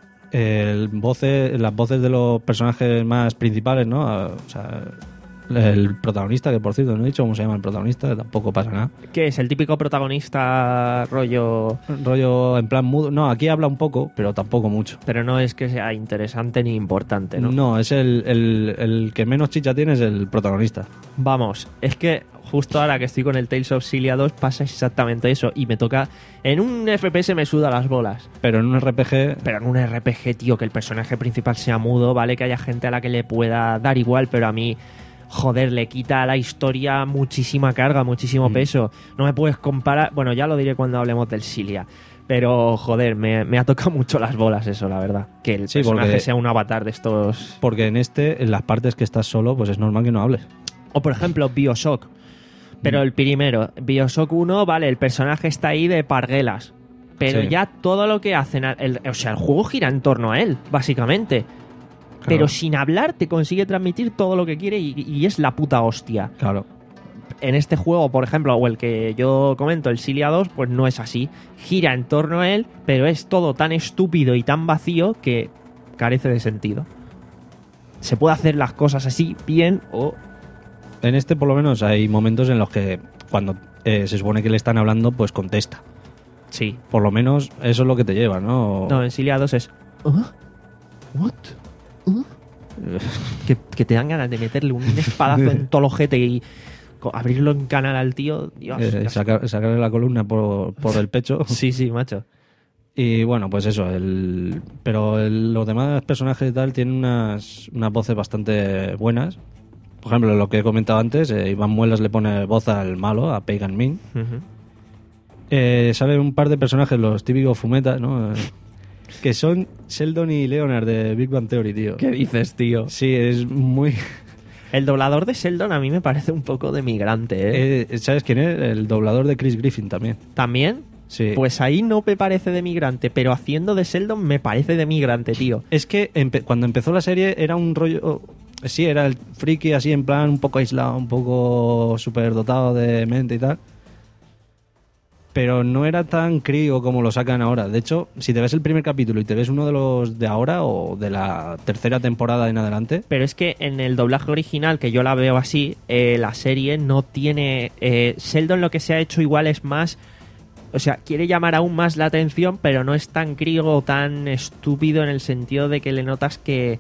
el voce, las voces de los personajes más principales, ¿no? O sea, el protagonista, que por cierto no he dicho cómo se llama el protagonista, tampoco pasa nada. ¿Qué es? ¿El típico protagonista rollo...? Rollo en plan mudo. No, aquí habla un poco, pero tampoco mucho. Pero no es que sea interesante ni importante, ¿no? No, es el, el, el que menos chicha tiene es el protagonista. Vamos, es que justo ahora que estoy con el Tales of Xillia dos pasa exactamente eso y me toca... En un F P S me suda las bolas. Pero en un R P G... Pero en un R P G, tío, que el personaje principal sea mudo, vale que haya gente a la que le pueda dar igual, pero a mí, joder, le quita a la historia muchísima carga, muchísimo Mm. peso. No me puedes comparar... Bueno, ya lo diré cuando hablemos del Xillia. Pero, joder, me, me ha tocado mucho las bolas eso, la verdad. Que el Sí, personaje porque- sea un avatar de estos... Porque en este, en las partes que estás solo, pues es normal que no hables. O, por ejemplo, Bioshock. Pero Mm. el primero, Bioshock uno, vale, el personaje está ahí de parguelas. Pero Sí. ya todo lo que hacen... el- o sea, el juego gira en torno a él, básicamente. Pero sin hablar te consigue transmitir todo lo que quiere y, y es la puta hostia. Claro. En este juego, por ejemplo, o el que yo comento, el Xillia dos, pues no es así. Gira en torno a él, pero es todo tan estúpido y tan vacío que carece de sentido. Se puede hacer las cosas así bien o... En este, por lo menos, hay momentos en los que cuando eh, se supone que le están hablando, pues contesta. Sí. Por lo menos eso es lo que te lleva, ¿no? No, en Xillia dos es... ¿Ah? ¿What? ¿Ah? que, que te dan ganas de meterle un espadazo en todo el ojete y co- abrirlo en canal al tío. Dios, Eh, Dios. sacar- sacarle la columna por, por el pecho. Sí, sí, macho. Y bueno, pues eso. El, pero el- los demás personajes y tal tienen unas, unas voces bastante buenas. Por ejemplo, lo que he comentado antes, eh, Iván Muelas le pone voz al malo, a Pagan Min. Ujú. Eh, salen un par de personajes, los típicos fumetas, ¿no? Eh, que son Sheldon y Leonard de Big Bang Theory, tío. ¿Qué dices, tío? Sí, es muy... El doblador de Sheldon a mí me parece un poco de migrante, ¿eh? Eh, ¿Sabes quién es? El doblador de Chris Griffin también. ¿También? Sí. Pues ahí no me parece de migrante, pero haciendo de Sheldon me parece de migrante, tío. Es que empe- cuando empezó la serie era un rollo... Sí, era el friki así en plan un poco aislado, un poco superdotado de mente y tal. Pero no era tan crío como lo sacan ahora. De hecho, si te ves el primer capítulo y te ves uno de los de ahora o de la tercera temporada en adelante... Pero es que en el doblaje original, que yo la veo así, eh, la serie no tiene... eh, Sheldon lo que se ha hecho igual es más... O sea, quiere llamar aún más la atención, pero no es tan crío o tan estúpido en el sentido de que le notas que...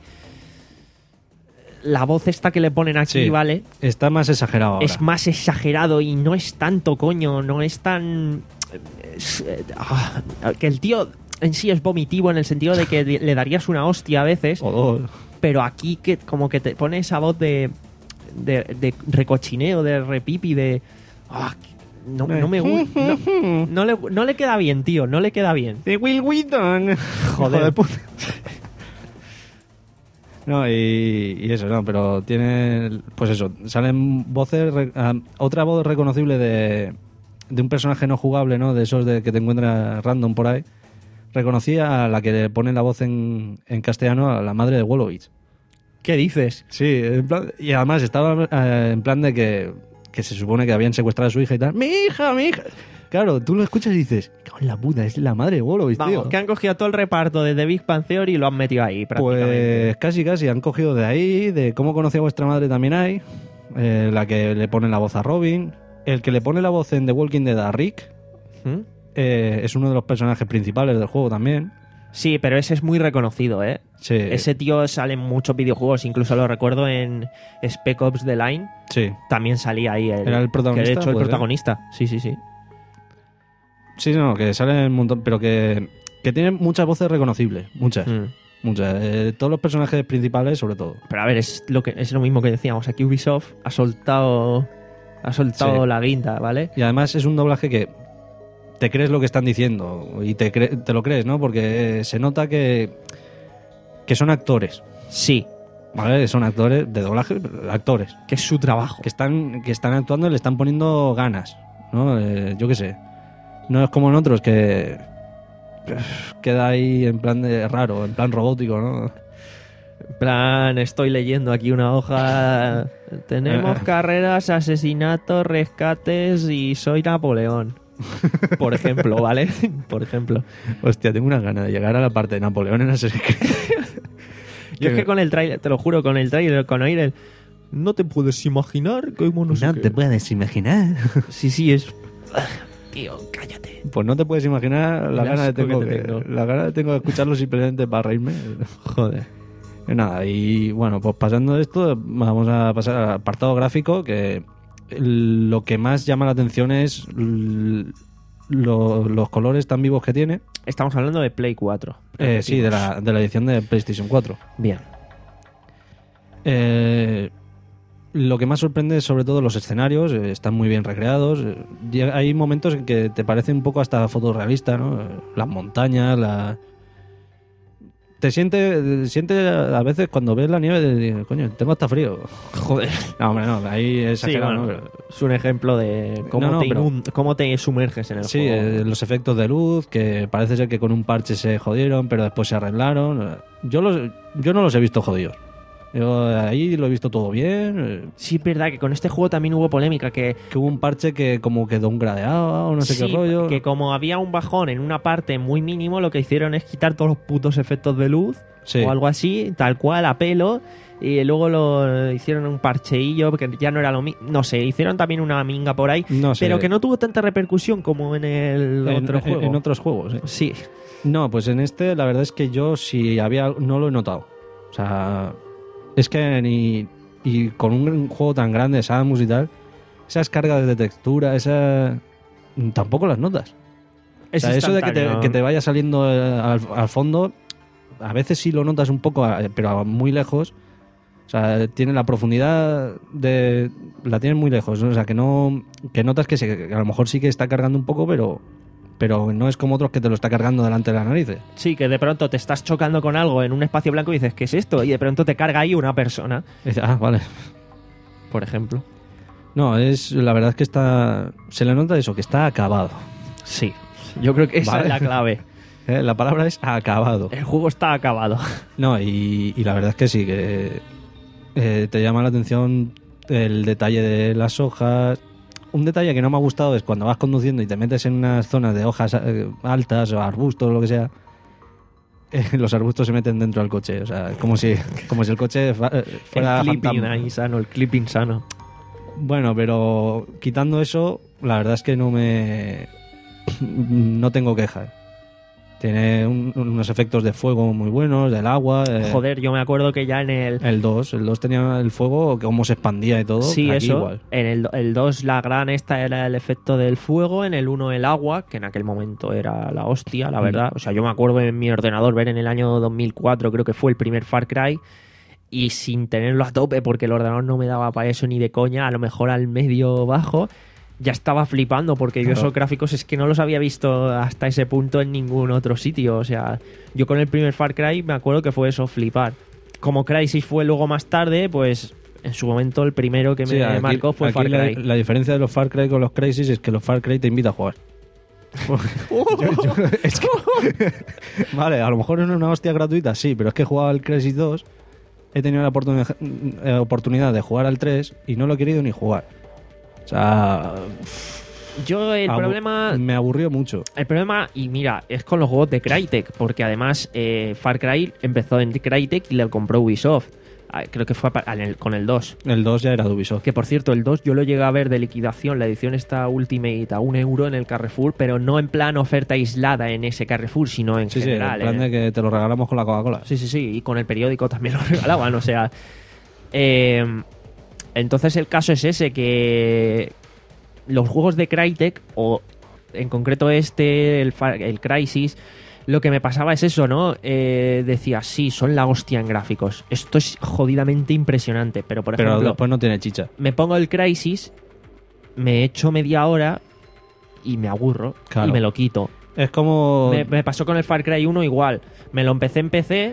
La voz esta que le ponen aquí, Sí, ¿vale? está más exagerado ahora. Es más exagerado y no es tanto, coño, no es tan... es, eh, ah, que el tío en sí es vomitivo en el sentido de que le darías una hostia a veces, O dos. pero aquí que como que te pone esa voz de, de, de recochineo, de repipi, de... ah, no, no me gusta. No, no le, no le queda bien, tío, no le queda bien. De Will Wheaton. Joder. Hijo de puta. No, y, y eso, no, pero tiene... Pues eso, salen voces... re- ah, otra voz reconocible de, de un personaje no jugable, ¿no? De esos de que te encuentras random por ahí, reconocí a la que le pone la voz en, en castellano a la madre de Wolowitz. ¿Qué dices? Sí, en plan- y además estaba eh, en plan de que, que se supone que habían secuestrado a su hija y tal. ¡Mi hija, mi hija! Claro, tú lo escuchas y dices, cago en la puta, es la madre de Wolowitz, Vamos, tío. que han cogido todo el reparto de The Big Bang Theory y lo han metido ahí, prácticamente. Pues casi, casi, han cogido de ahí, de cómo conocí a vuestra madre también hay, eh, la que le pone la voz a Robin, el que le pone la voz en The Walking Dead a Rick, ¿Mm? eh, es uno de los personajes principales del juego también. Sí, pero ese es muy reconocido, ¿eh? Sí, Ese tío sale en muchos videojuegos, incluso lo recuerdo en Spec Ops The Line, sí. también salía ahí el, ¿Era el protagonista, que de hecho el puede ser? protagonista. Sí, sí, sí. Sí, no, que sale un montón, pero que, que tiene muchas voces reconocibles, muchas, Mm. muchas. Eh, todos los personajes principales, sobre todo. Pero a ver, es lo que es lo mismo que decíamos. Aquí Ubisoft ha soltado ha soltado Sí. la guinda, ¿vale? Y además es un doblaje que te crees lo que están diciendo y te, cre- te lo crees, ¿no? Porque se nota que, que son actores, Sí, ¿vale? Son actores de doblaje, actores. que es su trabajo. Que están, que están actuando y le están poniendo ganas, ¿no? Eh, yo qué sé. No es como en otros que uf, queda ahí en plan de raro, en plan robótico, ¿no? En plan, estoy leyendo aquí una hoja. Tenemos Eh. carreras, asesinatos, rescates y soy Napoleón. Por ejemplo, ¿vale? Por ejemplo. Hostia, tengo unas ganas de llegar a la parte de Napoleón en la serie. Yo es que con el trailer, te lo juro, con el trailer, con oír el. No te puedes imaginar cómo no sé qué". puedes imaginar. Sí, sí, es. Tío, cállate. Pues no te puedes imaginar la El gana de asco tengo que te que- tengo. la gana de tengo de escucharlo simplemente para reírme. Joder. Y nada, y bueno, pues pasando de esto, vamos a pasar al apartado gráfico, que lo que más llama la atención es l- lo- los colores tan vivos que tiene. Estamos hablando de Play cuatro. Eh, sí, de la, de la edición de PlayStation cuatro. Bien. Eh, lo que más sorprende es sobre todo los escenarios, eh, están muy bien recreados. eh, llega- hay momentos en que te parece un poco hasta fotorrealista, ¿no? Eh, Las montañas, la... Te siente, siente a veces cuando ves la nieve, de, de, coño, tengo hasta frío. Joder. No, hombre, no, ahí es Sí, exagerado, bueno, ¿no? Pero- es un ejemplo de cómo, No, no, te, pero- inund- cómo te sumerges en el Sí, juego. eh, los efectos de luz, que parece ser que con un parche se jodieron, pero después se arreglaron. Yo, los, yo no los he visto jodidos. Yo ahí lo he visto todo bien. eh, Sí, es verdad que con este juego también hubo polémica, que Que hubo un parche que como quedó un gradeado o no sé sí, qué rollo. que como había un bajón en una parte muy mínimo, lo que hicieron es quitar todos los putos efectos de luz Sí. o algo así, tal cual, a pelo, y luego lo hicieron un parcheillo, porque ya no era lo mismo. No sé, hicieron también una minga por ahí, No sé. pero que no tuvo tanta repercusión como en el en, otro en- juego. en otros juegos. ¿eh? Sí, No, pues en este la verdad es que yo si había no lo he notado. O sea, es que ni y con un juego tan grande, Samus y tal, esas cargas de textura, esa tampoco las notas. es O sea, eso de que te, instantáneo. que te vaya saliendo eh, al, al fondo, a veces sí lo notas un poco, eh, pero a muy lejos. O sea, tiene la profundidad de la tienes muy lejos, ¿no? O sea, que no que notas que, se, que a lo mejor sí que está cargando un poco, pero pero no es como otros que te lo está cargando delante de las narices. Sí, que de pronto te estás chocando con algo en un espacio blanco y dices, ¿qué es esto? Y de pronto te carga ahí una persona, Y dices, ah, vale. por ejemplo. No, es la verdad es que está se le nota eso, que está acabado. Sí, yo creo que esa Vale. es la clave. ¿Eh? La palabra es acabado. El juego está acabado. No, y, y la verdad es que sí, que eh, te llama la atención el detalle de las hojas. Un detalle que no me ha gustado es cuando vas conduciendo y te metes en unas zonas de hojas eh, altas o arbustos o lo que sea, eh, los arbustos se meten dentro del coche. O sea, como si, como si el coche fa- eh, fuera el clipping fantasma. ahí sano, el clipping sano. Bueno, pero quitando eso, la verdad es que no me... no tengo quejas. Tiene un- unos efectos de fuego muy buenos, del agua. eh, Joder, yo me acuerdo que ya en el... El dos, el dos tenía el fuego, cómo se expandía y todo. Sí, aquí eso. igual. En el, el dos la gran esta era el efecto del fuego, en el uno el agua, que en aquel momento era la hostia, la Mm. verdad. O sea, yo me acuerdo en mi ordenador ver en el año dos mil cuatro, creo que fue el primer Far Cry, y sin tenerlo a tope, porque el ordenador no me daba para eso ni de coña, a lo mejor al medio bajo, ya estaba flipando, porque yo Claro. esos gráficos es que no los había visto hasta ese punto en ningún otro sitio. O sea, yo con el primer Far Cry me acuerdo que fue eso, flipar. Como Crysis fue luego más tarde, pues En su momento el primero que me Sí, aquí- marcó fue aquí Far la, Cry. la diferencia de los Far Cry con los Crysis es que los Far Cry te invita a jugar. Yo- yo- es que- vale, a lo mejor es una hostia gratuita, sí, pero es que he jugado al Crysis dos, he tenido la oportunidad, eh, oportunidad de jugar al tres y no lo he querido ni jugar. O sea, Yo el abu- problema... me aburrió mucho. El problema, y mira, es con los juegos de Crytek, porque además eh, Far Cry empezó en Crytek y lo compró Ubisoft. Ah, Creo que fue pa- en el- con el dos. El dos ya era de Ubisoft. Que por cierto, el dos yo lo llegué a ver de liquidación, la edición está Ultimate a un euro en el Carrefour, pero no en plan oferta aislada en ese Carrefour, sino en Sí, sí, general. en plan en de el- que te lo regalamos con la Coca-Cola. Sí, sí, sí, y con el periódico también lo regalaban, o sea... eh, entonces el caso es ese, que los juegos de Crytek, o en concreto este, el, Far- el Crysis, lo que me pasaba es eso, ¿no? Eh, decía, sí, son la hostia en gráficos. Esto es jodidamente impresionante, pero por Pero ejemplo, después no tiene chicha. me pongo el Crysis, me echo media hora y me aburro Claro. y me lo quito. Es como... Me, me pasó con el Far Cry uno igual. Me lo empecé en P C,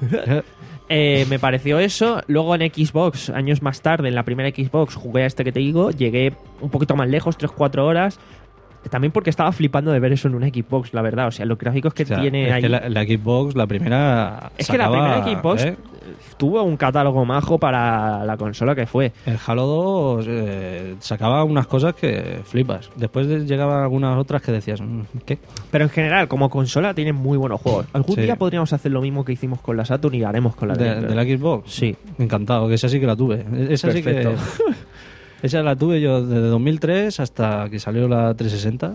eh, me pareció eso. Luego en Xbox, años más tarde, en la primera Xbox, jugué a este que te digo. Llegué un poquito más lejos, tres cuatro horas. También porque estaba flipando de ver eso en una Xbox, la verdad. O sea, los gráficos que O sea, tiene es ahí. que la, la Xbox, la primera... Es que la sacaba, primera Xbox ¿eh? tuvo un catálogo majo para la consola que fue. El Halo dos eh, sacaba unas cosas que flipas. Después de- llegaban algunas otras que decías, "Mm, ¿qué? Pero en general, como consola, tiene muy buenos juegos. Algún Sí. día podríamos hacer lo mismo que hicimos con la Saturn y haremos con la De, Dreamcast. de la Xbox? Sí. Encantado, que esa sí que la tuve. Esa sí que... Perfecto. Esa la tuve yo desde dos mil tres hasta que salió la trescientos sesenta.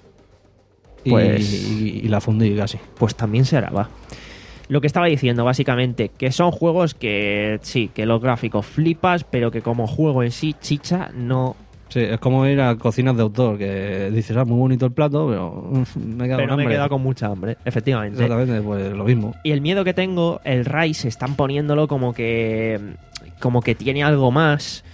Y, Pues- y- y la fundí casi. Pues también se hará, va. Lo que estaba diciendo, básicamente, que son juegos que sí, que los gráficos flipas, pero que como juego en sí, chicha, no. Sí, es como ir a cocinas de autor, que dices, ah, muy bonito el plato, pero uf, me he quedado Pero con me he hambre. quedado con mucha hambre, efectivamente. Exactamente, pues lo mismo. Y el miedo que tengo, el Rise, están poniéndolo como que. como que tiene algo más.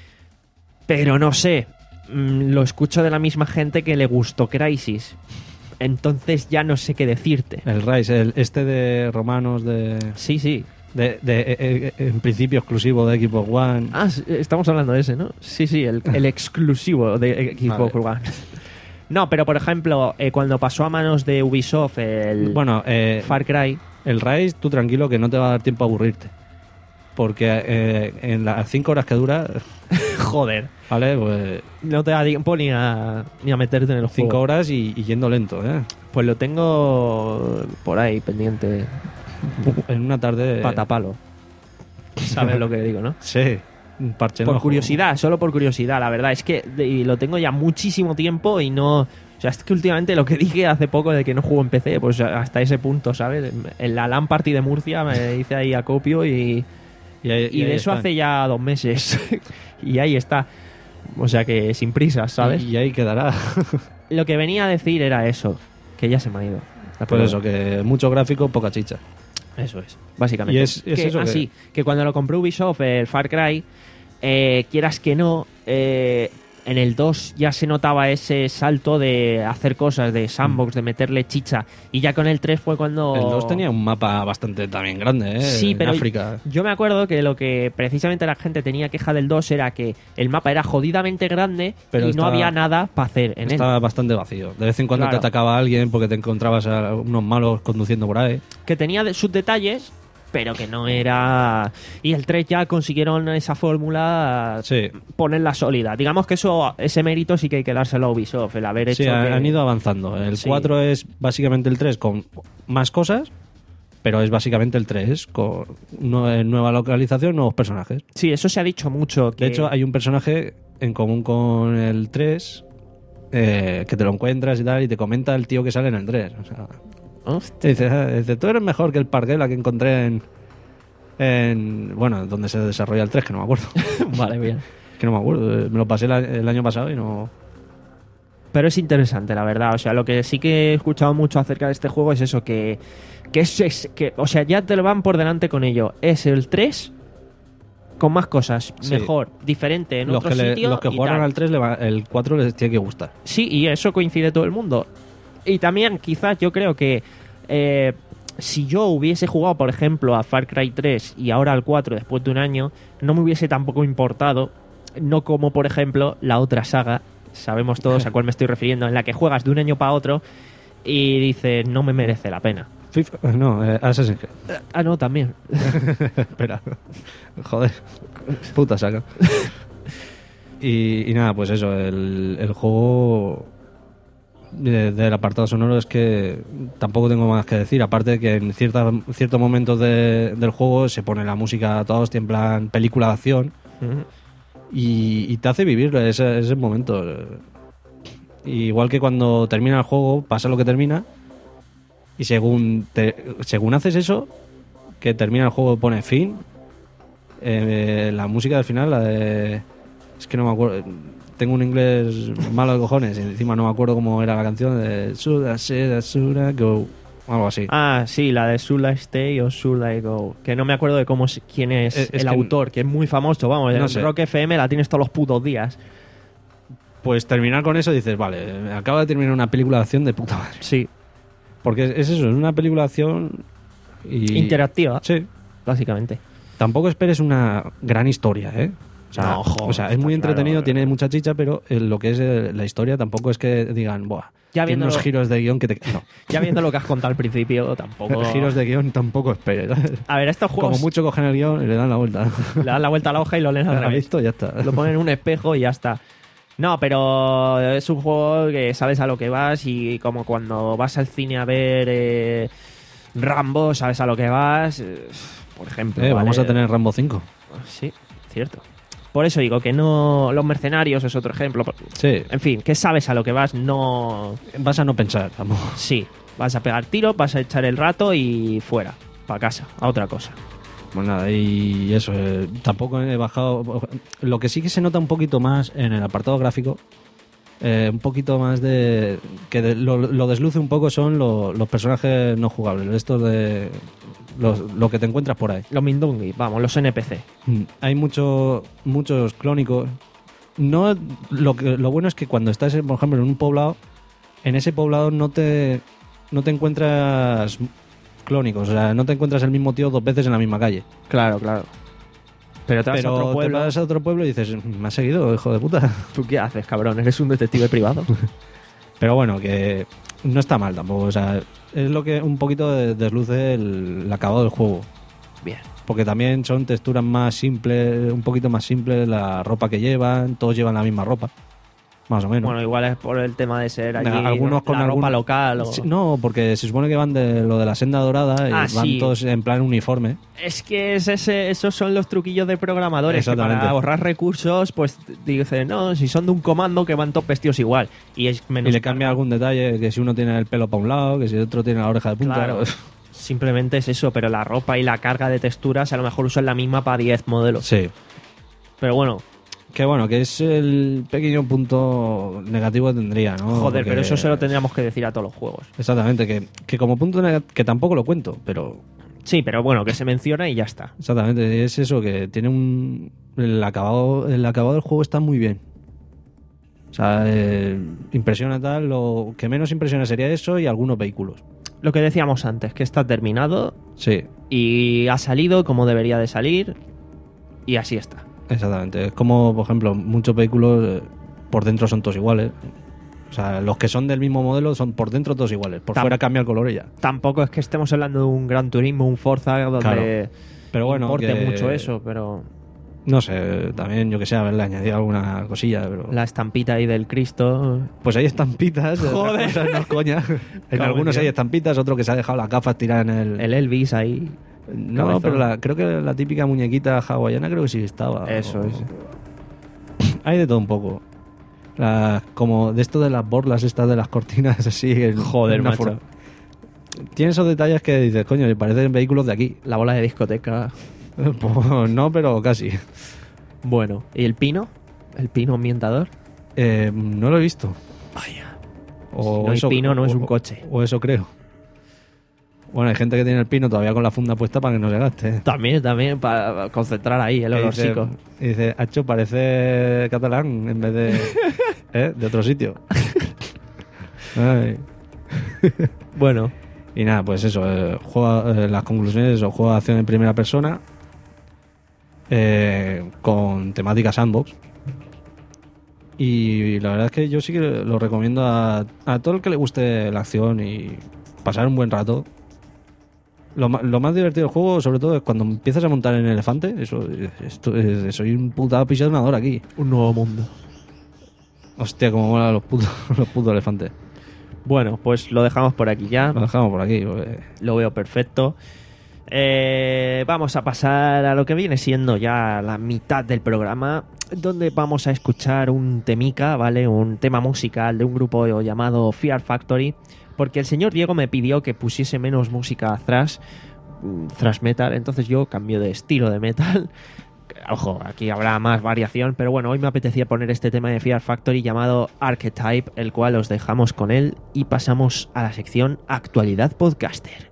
Pero no sé. Mm, Lo escucho de la misma gente que le gustó Crysis. Entonces ya no sé qué decirte. El Rise, el, este de romanos de, Sí, sí. de, de- eh, eh, en principio exclusivo de Xbox One. Ah, sí, estamos hablando de ese, ¿no? Sí, sí, el, el exclusivo de Xbox Vale. One. No, pero por ejemplo, eh, cuando pasó a manos de Ubisoft el Bueno, eh, Far Cry, el Rise, tú tranquilo que no te va a dar tiempo a aburrirte. Porque eh, en las cinco horas que dura, joder, ¿vale? Pues no te da tiempo ni a, ni a meterte en el cinco juego. horas y, y yendo lento, ¿eh? Pues lo tengo por ahí pendiente, En una tarde... patapalo. ¿Sabes lo que digo, no? Sí, un parche en Por ojo. curiosidad, solo por curiosidad, la verdad. Es que de- y lo tengo ya muchísimo tiempo y no... O sea, es que últimamente lo que dije hace poco de que no juego en P C, pues hasta ese punto, ¿sabes? En la LAN Party de Murcia me hice ahí acopio y... Y, ahí- Y ahí de eso están. hace ya dos meses. Y ahí está. O sea que sin prisas, ¿sabes? Y, y ahí quedará. Lo que venía a decir era eso. Que ya se me ha ido. La Pues pelota. eso, que mucho gráfico, poca chicha. Eso es. Básicamente. Y es- es que, eso ah, que- sí, que cuando lo compró Ubisoft, el Far Cry, eh, quieras que no, eh, en el dos ya se notaba ese salto de hacer cosas, de sandbox, de meterle chicha. Y ya con el tres fue cuando... El dos tenía un mapa bastante también grande, ¿eh? Sí, en pero África. yo me acuerdo que lo que precisamente la gente tenía queja del dos era que el mapa era jodidamente grande Pero y estaba- no había nada para hacer en él. Estaba bastante vacío. De vez en cuando Claro. te atacaba alguien porque te encontrabas a unos malos conduciendo por ahí. Que tenía de- sus detalles, pero que no era... Y el tres ya consiguieron esa fórmula Sí. ponerla sólida. Digamos que eso ese mérito sí que hay que dárselo a Ubisoft, el haber hecho Sí, han, que- han ido avanzando. El Sí. cuatro es básicamente el tres con más cosas, pero es básicamente el tres con nue- nueva localización, nuevos personajes. Sí, eso se ha dicho mucho. De que- hecho, hay un personaje en común con el tres eh, que te lo encuentras y tal, y te comenta el tío que sale en el tres. O sea, Hostia. te dice, ah, dice, tú eres mejor que el Parguela que encontré en, en... Bueno, donde se desarrolla el tres, que no me acuerdo. Vale, bien. que no me acuerdo. eh, Me lo pasé el, a- el año pasado y no... Pero es interesante, la verdad. O sea, lo que sí que he escuchado mucho acerca de este juego es eso, que, que es, es- que, o sea, ya te lo van por delante con ello. Es el tres con más cosas, Sí. mejor, diferente, en Los otro que, le- sitio. los que y jugaron tal. al tres, le va- el cuatro les tiene que gustar. Sí, y eso coincide todo el mundo. Y también, quizás, yo creo que eh, si yo hubiese jugado, por ejemplo, a Far Cry tres y ahora al cuatro después de un año, no me hubiese tampoco importado, no como, por ejemplo, la otra saga, sabemos todos a cuál me estoy refiriendo, en la que juegas de un año para otro y dices, no me merece la pena. FIFA, no, eh, Assassin's Creed. Ah, no, también. Espera. Joder. Puta saca. Y, y nada, pues eso, el, el juego de, del apartado sonoro es que tampoco tengo más que decir, aparte de que en cierta, ciertos momentos de, del juego se pone la música a todos, en plan película de acción, Ujú. y, y te hace vivir ese, ese momento. Igual que cuando termina el juego, pasa lo que termina, y según, te, según haces eso, que termina el juego pone fin, eh, la música del final, la de... Es que no me acuerdo. Tengo un inglés malo de cojones y encima no me acuerdo cómo era la canción de Suda, Seda, Suda, Go. Algo así. Ah, sí, la de Should I Stay o Should I Go. Que no me acuerdo de cómo es- quién es, Es- es el que- autor, que es muy famoso. Vamos, No en sé. Rock F M la tienes todos los putos días. Pues terminar con eso dices, vale, acaba de terminar una película de acción de puta madre. Sí, Porque es, es eso, es una película de acción y... interactiva, Sí. básicamente. Tampoco esperes una gran historia, ¿eh? O sea, No, joder, o sea es está muy entretenido, claro. tiene mucha chicha, pero eh, lo que es eh, la historia tampoco es que digan, buah, Ya tiene viéndolo- unos giros de guión que te... No, Ya viendo lo que has contado al principio, tampoco... giros de guión tampoco esperes. ¿sabes? A ver, estos juegos Como mucho cogen el guión y le dan la vuelta. le dan la vuelta a la hoja y lo leen al ¿Has revés. visto? Ya está. Lo ponen en un espejo y ya está. No, pero es un juego que sabes a lo que vas y como cuando vas al cine a ver eh, Rambo, sabes a lo que vas. eh, por ejemplo. Eh, ¿vale? vamos a tener Rambo cinco. Sí, cierto. Por eso digo que no. Los mercenarios es otro ejemplo. Sí, En fin, que sabes a lo que vas, no. vas a no pensar, vamos. Sí, vas a pegar tiros, vas a echar el rato y fuera, para casa, a otra cosa. Pues nada, y eso, eh, tampoco he bajado... Lo que sí que se nota un poquito más en el apartado gráfico, eh, un poquito más de... que de- lo, lo desluce un poco son lo- los personajes no jugables, estos de... Los, lo que te encuentras por ahí. Los Mindungi, vamos, los N P C. Mm, Hay mucho, muchos clónicos. No, lo, que, lo bueno es que cuando estás, por ejemplo, en un poblado, en ese poblado no te, no te encuentras clónicos, o sea, no te encuentras el mismo tío dos veces en la misma calle. Claro, claro. Pero te vas Pero a otro pueblo. te vas a otro pueblo y dices, me has seguido, hijo de puta. ¿Tú qué haces, cabrón? ¿Eres un detective privado? Pero bueno, que no está mal tampoco, o sea, es lo que un poquito de- desluce el, el acabado del juego. Bien. Porque también son texturas más simples, un poquito más simples, la ropa que llevan, todos llevan la misma ropa, más o menos. Bueno, igual es por el tema de ser allí, Algunos ¿no? con la algún- ropa local. O... Sí, no, porque se supone que van de lo de la senda dorada y Ah, van sí. todos en plan uniforme. Es que es ese, esos son los truquillos de programadores que Exactamente. para ahorrar recursos, pues dicen, no, si son de un comando que van todos vestidos igual. Y es menos Y le cambia algún detalle, que si uno tiene el pelo para un lado, que si el otro tiene la oreja de punta. Claro. Simplemente es eso, pero la ropa y la carga de texturas a lo mejor usan la misma para diez modelos. Sí. Pero bueno, Que bueno, que es el pequeño punto negativo que tendría, ¿no? joder, Porque- pero eso se lo tendríamos que decir a todos los juegos. Exactamente, que, que como punto negativo, que tampoco lo cuento, pero Sí, pero bueno, que se menciona y ya está. exactamente, es eso, que tiene un... El acabado, el acabado del juego está muy bien. O sea, eh, impresiona tal, lo que menos impresiona sería eso y algunos vehículos. Lo que decíamos antes, que está terminado Sí, y ha salido como debería de salir y así está. exactamente. Es como, por ejemplo, muchos vehículos eh, por dentro son todos iguales. O sea, los que son del mismo modelo son por dentro todos iguales. Por Tam- fuera cambia el color y ya. Tampoco es que estemos hablando de un Gran Turismo, un Forza, donde Claro. Pero bueno, importe que- mucho eso, pero No sé, también yo que sé, haberle añadido alguna cosilla, pero... la estampita ahí del Cristo... Pues hay estampitas, de otras Joder. cosas, no es coña. En Cago en algunos Dios. hay estampitas, otro que se ha dejado las gafas tiradas en el... El Elvis ahí... No, cabezón. pero la, creo que la típica muñequita hawaiana creo que sí estaba. Eso O- es. Hay de todo un poco. La- como de esto de las borlas estas de las cortinas así. en- Joder, en una macho. for- Tiene esos detalles que dices, coño, parecen vehículos de aquí. La bola de discoteca... Pues no, pero casi. Bueno, ¿y el pino? ¿El pino ambientador? Eh, no lo he visto. Vaya. O Si no hay eso- pino, no es o- un coche. O eso creo. Bueno, hay gente que tiene el pino todavía con la funda puesta para que no se gaste. También, también, para concentrar ahí el Y dice, olorcico. y dice, Hacho, parece catalán en vez de, ¿eh? de otro sitio. Ay. Bueno, Y nada, pues eso, eh, juego, eh, las conclusiones, o juego de acción en primera persona eh, con temática sandbox. Y la verdad es que yo sí que lo recomiendo a, a todo el que le guste la acción y pasar un buen rato. Lo, ma- lo más divertido del juego, sobre todo, es cuando empiezas a montar en el elefante. Eso, esto, es- soy un puta pisador aquí. Un nuevo mundo. Hostia, como mola los putos, los putos elefantes. Bueno, pues lo dejamos por aquí ya. Lo dejamos por aquí. Pues. Lo veo perfecto. Eh, vamos a pasar a lo que viene siendo ya la mitad del programa, donde vamos a escuchar un temica, ¿vale? Un tema musical de un grupo llamado Fear Factory, porque el señor Diego me pidió que pusiese menos música thrash, mm, thrash metal, entonces yo cambio de estilo de metal. Ojo, aquí habrá más variación, pero bueno, hoy me apetecía poner este tema de Fear Factory llamado Archetype, el cual os dejamos con él y pasamos a la sección Actualidad Podcaster.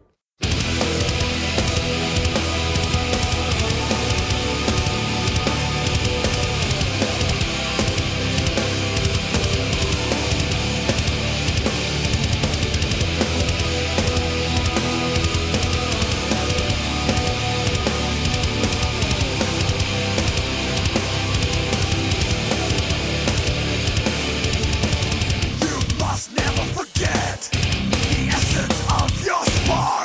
You must never forget the essence of your spark.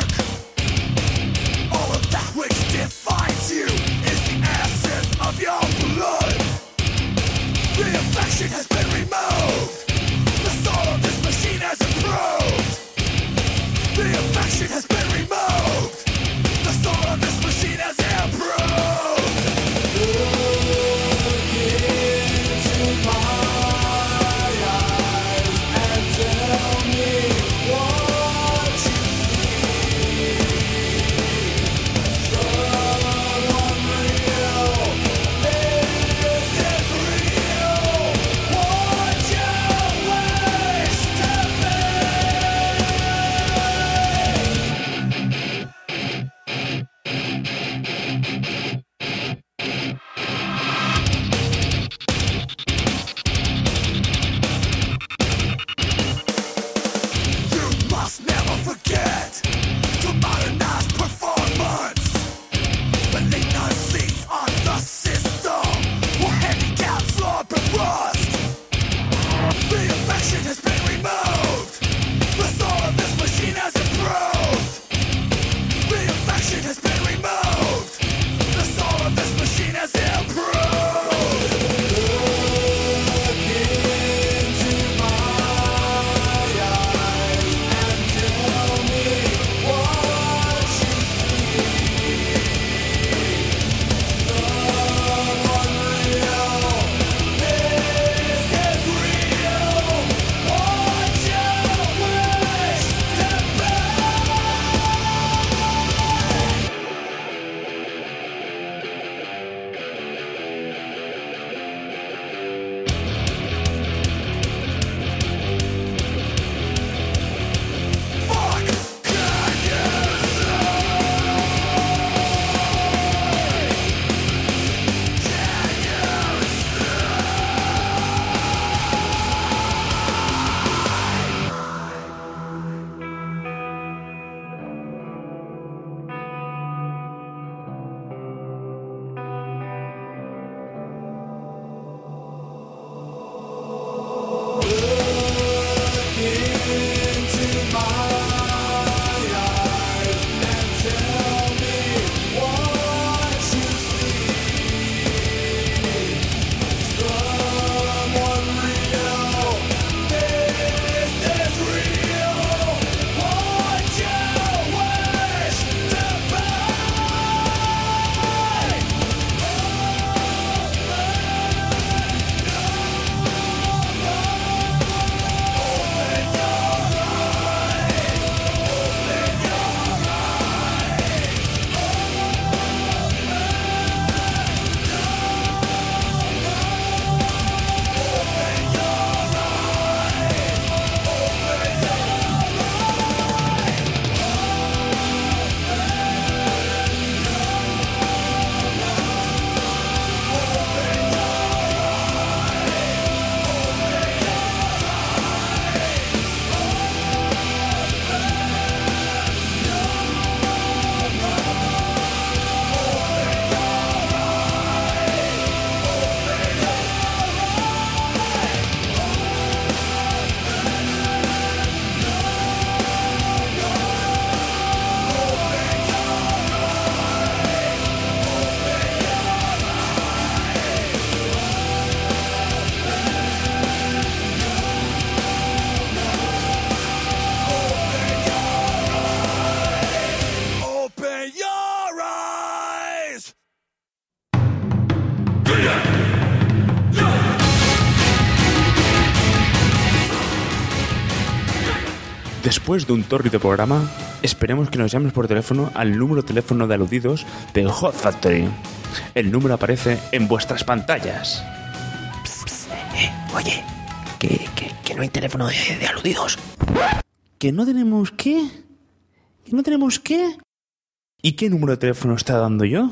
Después de un tórrido programa, esperemos que nos llames por teléfono al número de teléfono de aludidos del Hot Factory. El número aparece en vuestras pantallas. Psst, psst, eh, oye, que, que, que no hay teléfono de, de aludidos. ¿Que no tenemos qué? ¿Que no tenemos qué? ¿Y qué número de teléfono está dando yo?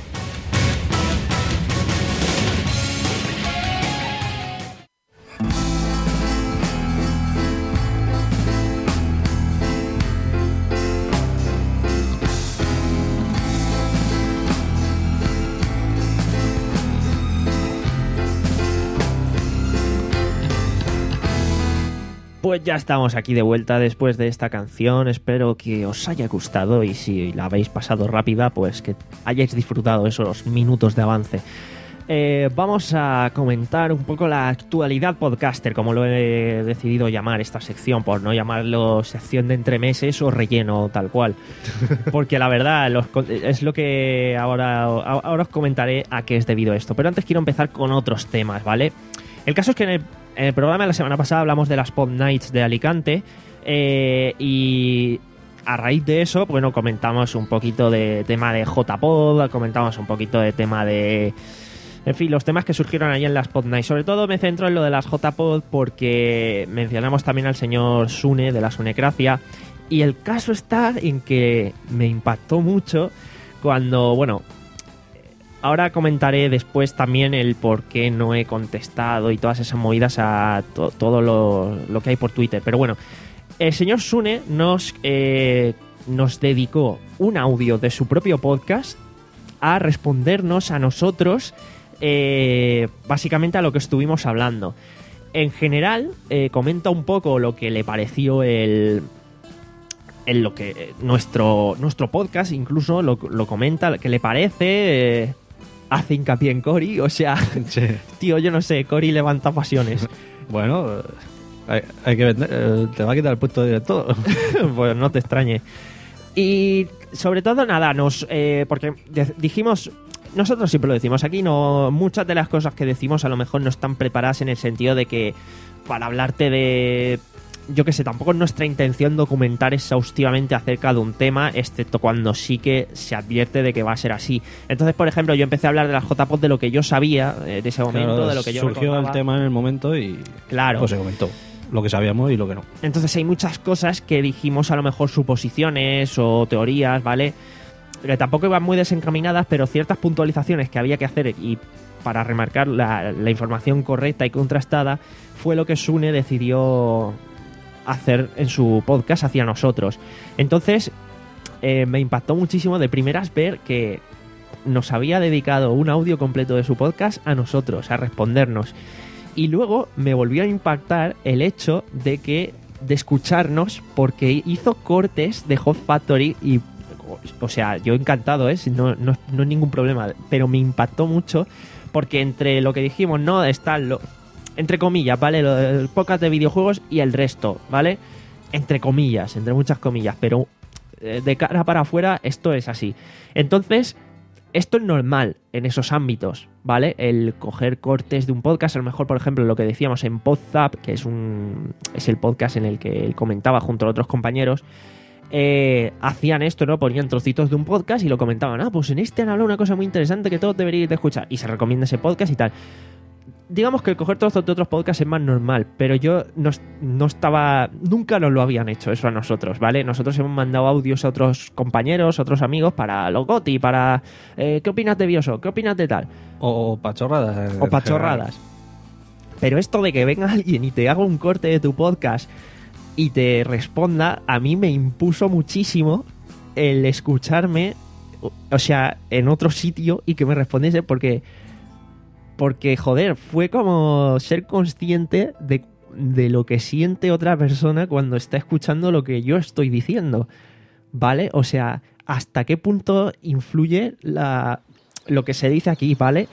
Pues ya estamos aquí de vuelta después de esta canción. Espero que os haya gustado y si la habéis pasado rápida, pues que hayáis disfrutado esos minutos de avance. Eh, vamos a comentar un poco la actualidad podcaster, como lo he decidido llamar esta sección, por no llamarlo sección de entremeses o relleno tal cual. Porque la verdad los, es lo que ahora, ahora os comentaré a qué es debido esto. Pero antes quiero empezar con otros temas, ¿vale? El caso es que en el En el programa de la semana pasada hablamos de las Pod Nights de Alicante eh, y a raíz de eso, bueno, comentamos un poquito de tema de J P O D, comentamos un poquito de tema de... En fin, los temas que surgieron allí en las Pod Nights. Sobre todo me centro en lo de las J P O D porque mencionamos también al señor Sune de la Sunecracia y el caso está en que me impactó mucho cuando, bueno... Ahora comentaré después también el por qué no he contestado y todas esas movidas a to- todo lo, lo que hay por Twitter. Pero bueno, el señor Sune nos, eh, nos dedicó un audio de su propio podcast a respondernos a nosotros, eh, básicamente a lo que estuvimos hablando. En general, eh, comenta un poco lo que le pareció el... en lo que nuestro, nuestro podcast incluso lo, lo comenta, que le parece... Eh, hace hincapié en Cory, o sea, Sí. tío, yo no sé, Cory levanta pasiones. Bueno, hay, hay que vender. eh, Te va a quitar el puesto de director. Pues no te extrañe. Y sobre todo, nada, nos eh, porque de- dijimos, nosotros siempre lo decimos aquí, no muchas de las cosas que decimos a lo mejor no están preparadas en el sentido de que para hablarte de... Yo que sé, tampoco es nuestra intención documentar exhaustivamente acerca de un tema, excepto cuando sí que se advierte de que va a ser así. Entonces, por ejemplo, yo empecé a hablar de las J P O D de lo que yo sabía en ese momento, Claro, de lo que yo surgió recordaba. el tema en el momento y Claro. pues se comentó lo que sabíamos y lo que no. Entonces hay muchas cosas que dijimos a lo mejor suposiciones o teorías, ¿vale? Que tampoco iban muy desencaminadas, pero ciertas puntualizaciones que había que hacer y para remarcar la, la información correcta y contrastada fue lo que Sune decidió hacer en su podcast hacia nosotros. Entonces eh, me impactó muchísimo de primeras ver que nos había dedicado un audio completo de su podcast a nosotros, a respondernos. Y luego me volvió a impactar el hecho de que de escucharnos porque hizo cortes de Hot Factory y, o sea, yo encantado, ¿eh? No, no, no es ningún problema, pero me impactó mucho porque entre lo que dijimos, no, está lo, entre comillas, ¿vale? Lo del podcast de videojuegos y el resto, ¿vale? Entre comillas, entre muchas comillas, pero eh, de cara para afuera esto es así. Entonces, esto es normal en esos ámbitos, ¿vale? El coger cortes de un podcast, a lo mejor, por ejemplo, lo que decíamos en Podzap, que es un es el podcast en el que él comentaba junto a otros compañeros, eh, hacían esto, ¿no? Ponían trocitos de un podcast y lo comentaban. Ah, pues en este han hablado una cosa muy interesante que todos deberíais de escuchar. Y se recomienda ese podcast y tal. Digamos que el coger trozos de otros podcasts es más normal, pero yo no, no estaba... Nunca nos lo habían hecho eso a nosotros, ¿vale? Nosotros hemos mandado audios a otros compañeros, a otros amigos para los GOTY, para... Eh, ¿qué opinas de Bioshock? ¿Qué opinas de tal? O, o pachorradas. O pachorradas. Pero esto de que venga alguien y te haga un corte de tu podcast y te responda, a mí me impuso muchísimo el escucharme, o sea, en otro sitio y que me respondiese porque... Porque, joder, fue como ser consciente de, de lo que siente otra persona cuando está escuchando lo que yo estoy diciendo, ¿vale? O sea, hasta qué punto influye la, lo que se dice aquí, ¿vale?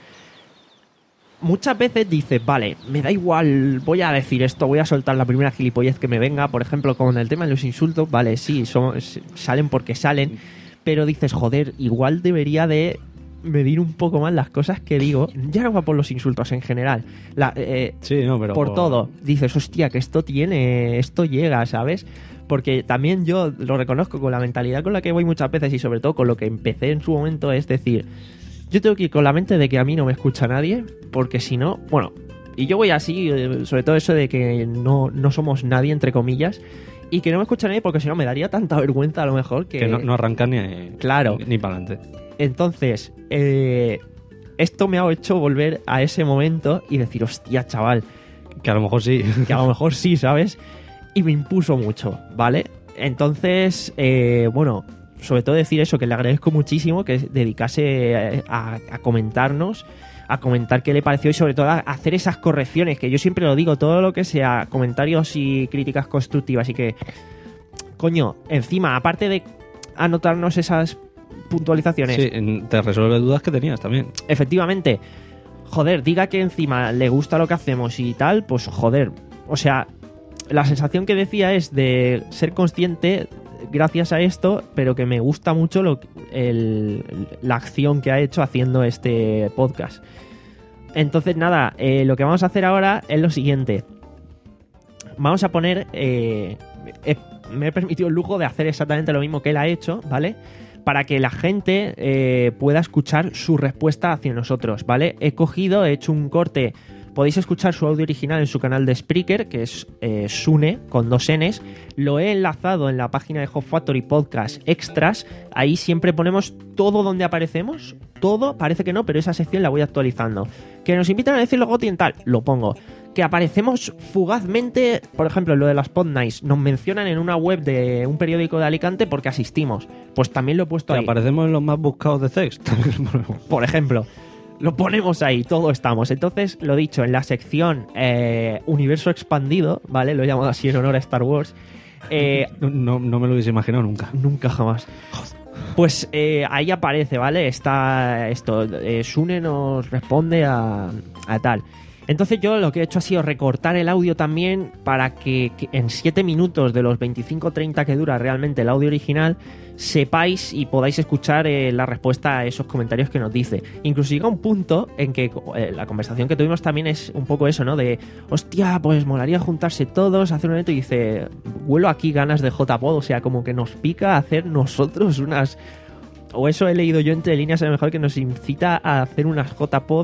Muchas veces dices, vale, me da igual, voy a decir esto, voy a soltar la primera gilipollez que me venga, por ejemplo, con el tema de los insultos, vale, sí, son, salen porque salen, pero dices, joder, igual debería de medir un poco más las cosas que digo. Ya no va por los insultos en general. La, eh, Sí, no, pero... por, por- todo. Dices, hostia, que esto tiene, esto llega, ¿sabes? Porque también yo lo reconozco con la mentalidad con la que voy muchas veces y sobre todo con lo que empecé en su momento, es decir, yo tengo que ir con la mente de que a mí no me escucha nadie, porque si no, bueno, y yo voy así, eh, sobre todo eso de que no, no somos nadie, entre comillas, y que no me escucha nadie porque si no me daría tanta vergüenza a lo mejor que... Que no, no arranca ni, Claro. ni, ni para adelante. Entonces, eh, esto me ha hecho volver a ese momento y decir, hostia, chaval, Que a lo mejor sí. que a lo mejor sí, ¿sabes? Y me impuso mucho, ¿vale? Entonces, eh, bueno, sobre todo decir eso, que le agradezco muchísimo que dedicase a, a comentarnos, a comentar qué le pareció y sobre todo a hacer esas correcciones, que yo siempre lo digo, todo lo que sea comentarios y críticas constructivas y que, coño, encima, aparte de anotarnos esas puntualizaciones, Sí, en- te resuelve dudas que tenías también. efectivamente, joder, diga que encima le gusta lo que hacemos y tal, pues joder, o sea, la sensación que decía es de ser consciente gracias a esto, pero que me gusta mucho lo, el- la acción que ha hecho haciendo este podcast. Entonces nada, eh, lo que vamos a hacer ahora es lo siguiente. Vamos a poner... eh, he- me he permitido el lujo de hacer exactamente lo mismo que él ha hecho, ¿vale? Para que la gente eh, pueda escuchar su respuesta hacia nosotros, ¿vale? He cogido, he hecho un corte. Podéis escuchar su audio original en su canal de Spreaker, que es eh, Sune, con dos Ns. Lo he enlazado en la página de Hot Factory Podcast Extras. Ahí siempre ponemos todo donde aparecemos. Todo, parece que no, pero esa sección la voy actualizando. Que nos invitan a decir lo Goti en tal, lo pongo. Que aparecemos fugazmente, por ejemplo, en lo de las Podnights, nos mencionan en una web de un periódico de Alicante porque asistimos. Pues también lo he puesto Que ahí. aparecemos en los más buscados de Sex. También lo ponemos. Por ejemplo, lo ponemos ahí, todo estamos. Entonces, lo dicho, en la sección eh, Universo Expandido, ¿vale? Lo he llamado así en honor a Star Wars. Eh, No, no, no me lo hubiese imaginado nunca. Nunca jamás. Pues eh, ahí aparece, ¿vale? Está esto. Eh, Sune nos responde a, a tal. Entonces yo lo que he hecho ha sido recortar el audio también para que, que en siete minutos de los veinticinco treinta que dura realmente el audio original sepáis y podáis escuchar eh, la respuesta a esos comentarios que nos dice. Incluso llega un punto en que eh, la conversación que tuvimos también es un poco eso, ¿no? De, hostia, pues molaría juntarse todos, hacer un evento y dice, huelo aquí ganas de J-Pod, o sea, como que nos pica hacer nosotros unas... O eso he leído yo entre líneas, a lo mejor que nos incita a hacer unas J-Pod.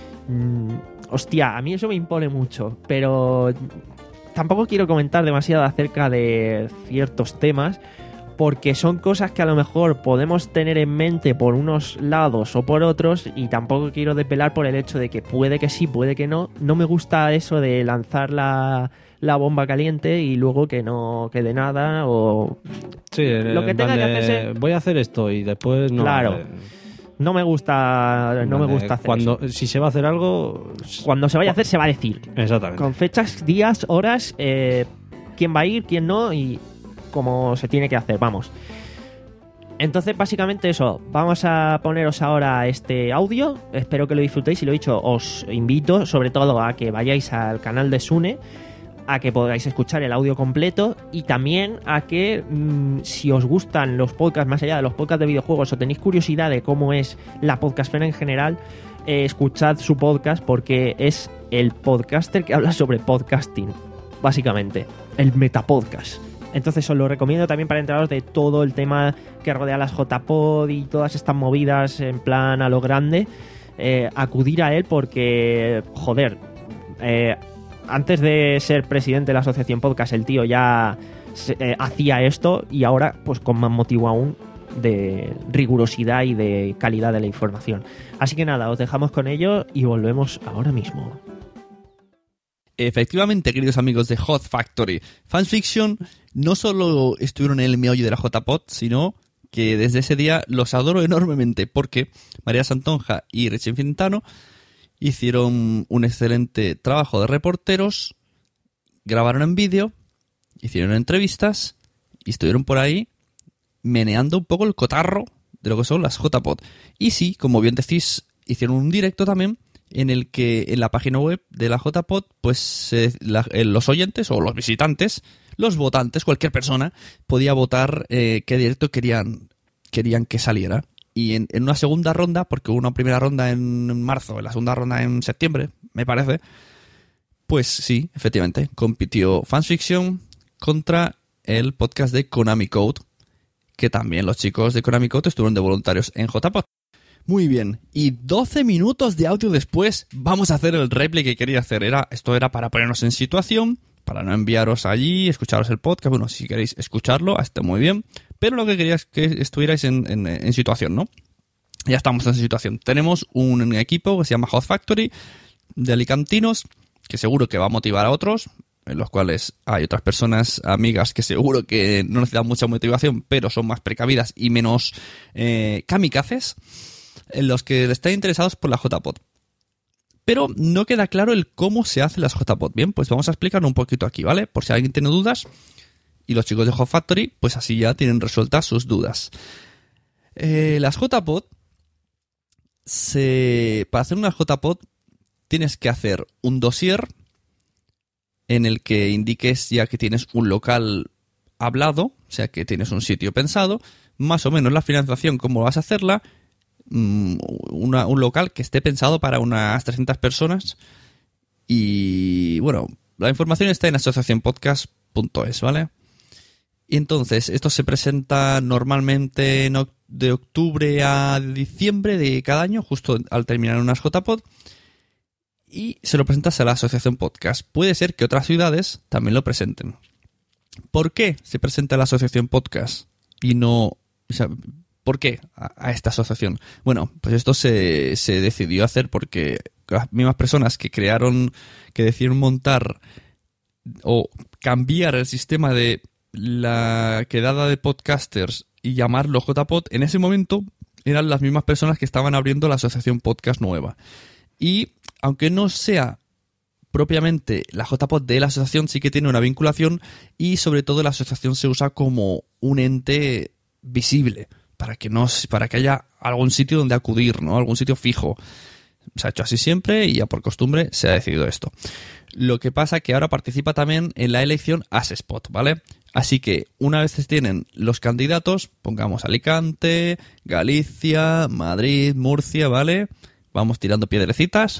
Mm, hostia, a mí eso me impone mucho, pero tampoco quiero comentar demasiado acerca de ciertos temas, porque son cosas que a lo mejor podemos tener en mente por unos lados o por otros, y tampoco quiero depelar por el hecho de que puede que sí, puede que no. No me gusta eso de lanzar la, la bomba caliente y luego que no quede nada, o Sí, Lo que en tenga plan que de, hacerse- voy a hacer esto y después no. Claro. eh, no me gusta, en no me plan de, gusta hacer cuando eso. Si se va a hacer algo. Cuando se vaya a hacer, se va a decir. Exactamente. Con fechas, días, horas, eh, quién va a ir, quién no y cómo se tiene que hacer, vamos. Entonces, básicamente eso, vamos a poneros ahora este audio, espero que lo disfrutéis y lo dicho, os invito sobre todo a que vayáis al canal de Sune, a que podáis escuchar el audio completo y también a que mmm, si os gustan los podcasts, más allá de los podcasts de videojuegos o tenéis curiosidad de cómo es la podcastfera en general, eh, escuchad su podcast porque es el podcaster que habla sobre podcasting, básicamente, el metapodcast. Entonces os lo recomiendo también para enteraros de todo el tema que rodea las J-Pod y todas estas movidas en plan a lo grande. Eh, acudir a él porque, joder, eh, antes de ser presidente de la asociación Podcast, el tío ya se, eh, hacía esto y ahora pues con más motivo aún de rigurosidad y de calidad de la información. Así que nada, os dejamos con ello y volvemos ahora mismo. Efectivamente, queridos amigos de Hot Factory, Fansfiction no solo estuvieron en el meollo de la J-Pod, sino que desde ese día los adoro enormemente porque María Santonja y Richie Infintano hicieron un excelente trabajo de reporteros, grabaron en vídeo, hicieron entrevistas y estuvieron por ahí meneando un poco el cotarro de lo que son las J-Pod. Y sí, como bien decís, hicieron un directo también en el que en la página web de la J-Pod, pues eh, la, eh, los oyentes o los visitantes, los votantes, cualquier persona, podía votar eh, qué directo querían, querían que saliera. y en, en una segunda ronda, porque hubo una primera ronda en marzo, en la segunda ronda en septiembre, me parece, pues sí, efectivamente, compitió Fansfiction contra el podcast de Konami Code, que también los chicos de Konami Code estuvieron de voluntarios en J P O D. Muy bien, y doce minutos de audio después vamos a hacer el replay que quería hacer. Era, esto era para ponernos en situación, para no enviaros allí, escucharos el podcast. Bueno, si queréis escucharlo, está muy bien, pero lo que quería es que estuvierais en, en, en situación, ¿no? Ya estamos en situación. Tenemos un equipo que se llama Hot Factory, de alicantinos, que seguro que va a motivar a otros, en los cuales hay otras personas, amigas, que seguro que no necesitan mucha motivación, pero son más precavidas y menos eh, kamikazes, en los que están interesados por la J P O D. Pero no queda claro el cómo se hacen las J P O D. Bien, pues vamos a explicarlo un poquito aquí, ¿vale? Por si alguien tiene dudas, y los chicos de Hot Factory, pues así ya tienen resueltas sus dudas. Eh, las J P O D, se... para hacer una J P O D tienes que hacer un dossier en el que indiques ya que tienes un local hablado, o sea que tienes un sitio pensado, más o menos la financiación, cómo vas a hacerla, Una, un local que esté pensado para unas trescientas personas. Y bueno, la información está en asociación podcast punto es, ¿vale? Y entonces esto se presenta normalmente en, de octubre a diciembre de cada año, justo al terminar unas J P O D, y se lo presentas a la asociación podcast. Puede ser que otras ciudades también lo presenten. ¿Por qué se presenta a la asociación podcast y no... O sea, ¿por qué a, a esta asociación? Bueno, pues esto se, se decidió hacer porque las mismas personas que crearon, que decidieron montar o cambiar el sistema de la quedada de podcasters y llamarlo J P O D, en ese momento eran las mismas personas que estaban abriendo la asociación podcast nueva. Y aunque no sea propiamente la J P O D de la asociación, sí que tiene una vinculación, y sobre todo la asociación se usa como un ente visible, para que no, para que haya algún sitio donde acudir, ¿no? Algún sitio fijo. Se ha hecho así siempre y ya por costumbre se ha decidido esto. Lo que pasa es que ahora participa también en la elección ASESPOT, ¿vale? Así que una vez tienen los candidatos, pongamos Alicante, Galicia, Madrid, Murcia, ¿vale? Vamos tirando piedrecitas.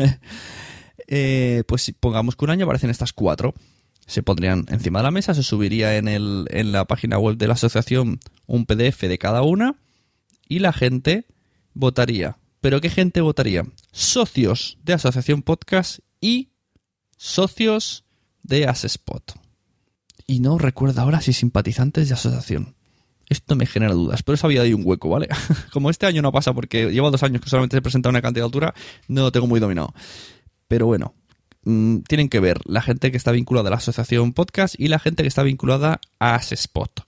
eh, pues pongamos que un año aparecen estas cuatro. Se pondrían encima de la mesa, se subiría en, el, en la página web de la asociación un P D F de cada una y la gente votaría. ¿Pero qué gente votaría? Socios de Asociación Podcast y socios de ASESPOT. Y no recuerdo ahora si simpatizantes de asociación. Esto me genera dudas, pero eso había ahí un hueco, ¿vale? Como este año no pasa porque lleva dos años que solamente se presenta una candidatura, no lo tengo muy dominado. Pero bueno, mmm, tienen que ver la gente que está vinculada a la asociación podcast y la gente que está vinculada a ASESPOT.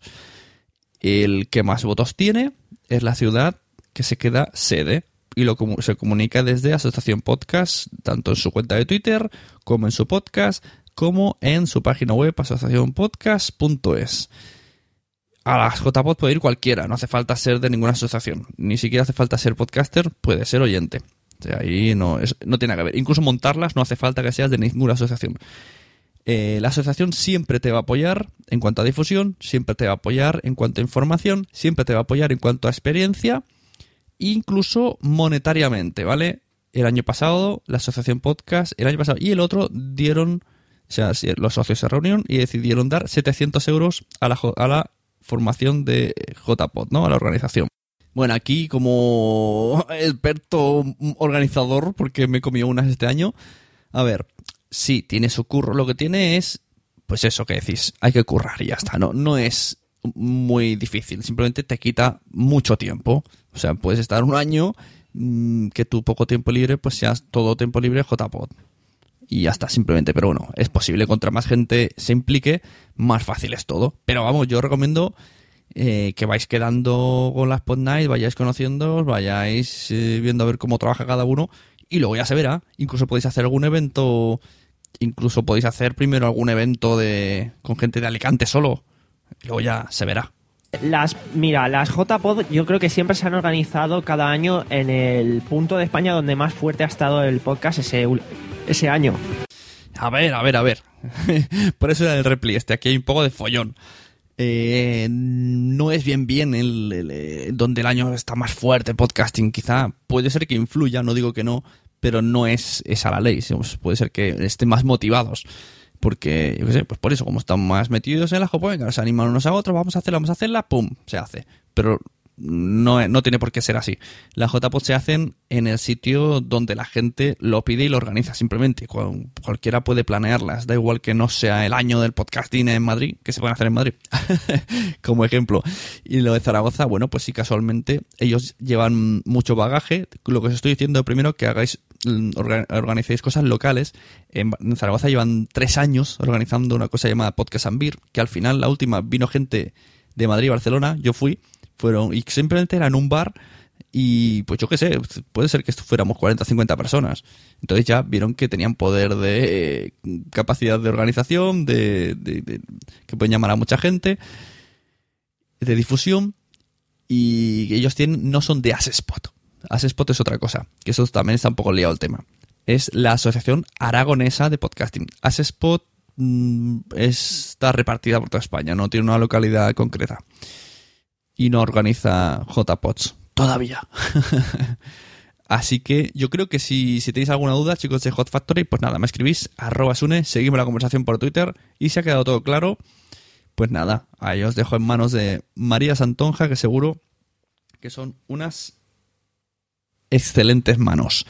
El que más votos tiene es la ciudad que se queda sede y lo se comunica desde Asociación Podcast, tanto en su cuenta de Twitter como en su podcast, como en su página web asociación podcast punto es. A las J P O D puede ir cualquiera, no hace falta ser de ninguna asociación, ni siquiera hace falta ser podcaster, puede ser oyente. O sea, ahí no, es, no tiene que ver. Incluso montarlas no hace falta que seas de ninguna asociación. Eh, la asociación siempre te va a apoyar en cuanto a difusión, siempre te va a apoyar en cuanto a información, siempre te va a apoyar en cuanto a experiencia, incluso monetariamente, ¿vale? El año pasado, la asociación podcast, el año pasado y el otro dieron, o sea, los socios se reunieron y decidieron dar setecientos euros a la, a la formación de J P O D, ¿no? A la organización. Bueno, aquí como experto organizador, porque me he comido unas este año, a ver, sí, tiene su curro. Lo que tiene es, pues eso que decís, hay que currar y ya está. No, no es muy difícil, simplemente te quita mucho tiempo. O sea, puedes estar un año mmm, que tu poco tiempo libre, pues seas todo tiempo libre J P O D. Y ya está, simplemente. Pero bueno, es posible, contra más gente se implique, más fácil es todo. Pero vamos, yo recomiendo eh, que vais quedando con las Pod Night, vayáis conociendo, vayáis eh, viendo a ver cómo trabaja cada uno y luego ya se verá. Incluso podéis hacer algún evento, incluso podéis hacer primero algún evento de con gente de Alicante solo y luego ya se verá. Las, mira, las J P O D yo creo que siempre se han organizado cada año en el punto de España donde más fuerte ha estado el podcast ese, ese año. A ver, a ver, a ver. Por eso era el replay este. Aquí hay un poco de follón. eh, no es bien bien el, el, el donde el año está más fuerte el podcasting. Quizá puede ser que influya, no digo que no, pero no es esa la ley. Puede ser que estén más motivados. Porque, yo qué sé, pues por eso, como están más metidos en la J P O D, se animan unos a otros, vamos a hacerla, vamos a hacerla, pum, se hace. Pero no, no tiene por qué ser así. Las J P O D se hacen en el sitio donde la gente lo pide y lo organiza, simplemente. Cual, cualquiera puede planearlas, da igual que no sea el año del podcasting en Madrid, que se pueden hacer en Madrid, como ejemplo. Y lo de Zaragoza, bueno, pues sí, casualmente, ellos llevan mucho bagaje. Lo que os estoy diciendo primero, que hagáis organizáis cosas locales. En Zaragoza llevan tres años organizando una cosa llamada Podcast and Beer, que al final la última vino gente de Madrid y Barcelona, yo fui, fueron y simplemente era en un bar y pues yo qué sé, puede ser que fuéramos cuarenta o cincuenta personas. Entonces ya vieron que tenían poder de eh, capacidad de organización, de, de, de que pueden llamar a mucha gente, de difusión, y ellos tienen no son de Asespot. Asespot es otra cosa, que eso también está un poco liado el tema. Es la Asociación Aragonesa de Podcasting. Asespot mmm, está repartida por toda España, no tiene una localidad concreta. Y no organiza J P O D S. Todavía. Así que yo creo que si, si tenéis alguna duda, chicos de Hot Factory, pues nada, me escribís, arroba Sune, seguimos la conversación por Twitter, y si ha quedado todo claro, pues nada, ahí os dejo en manos de María Santonja, que seguro que son unas excelentes manos.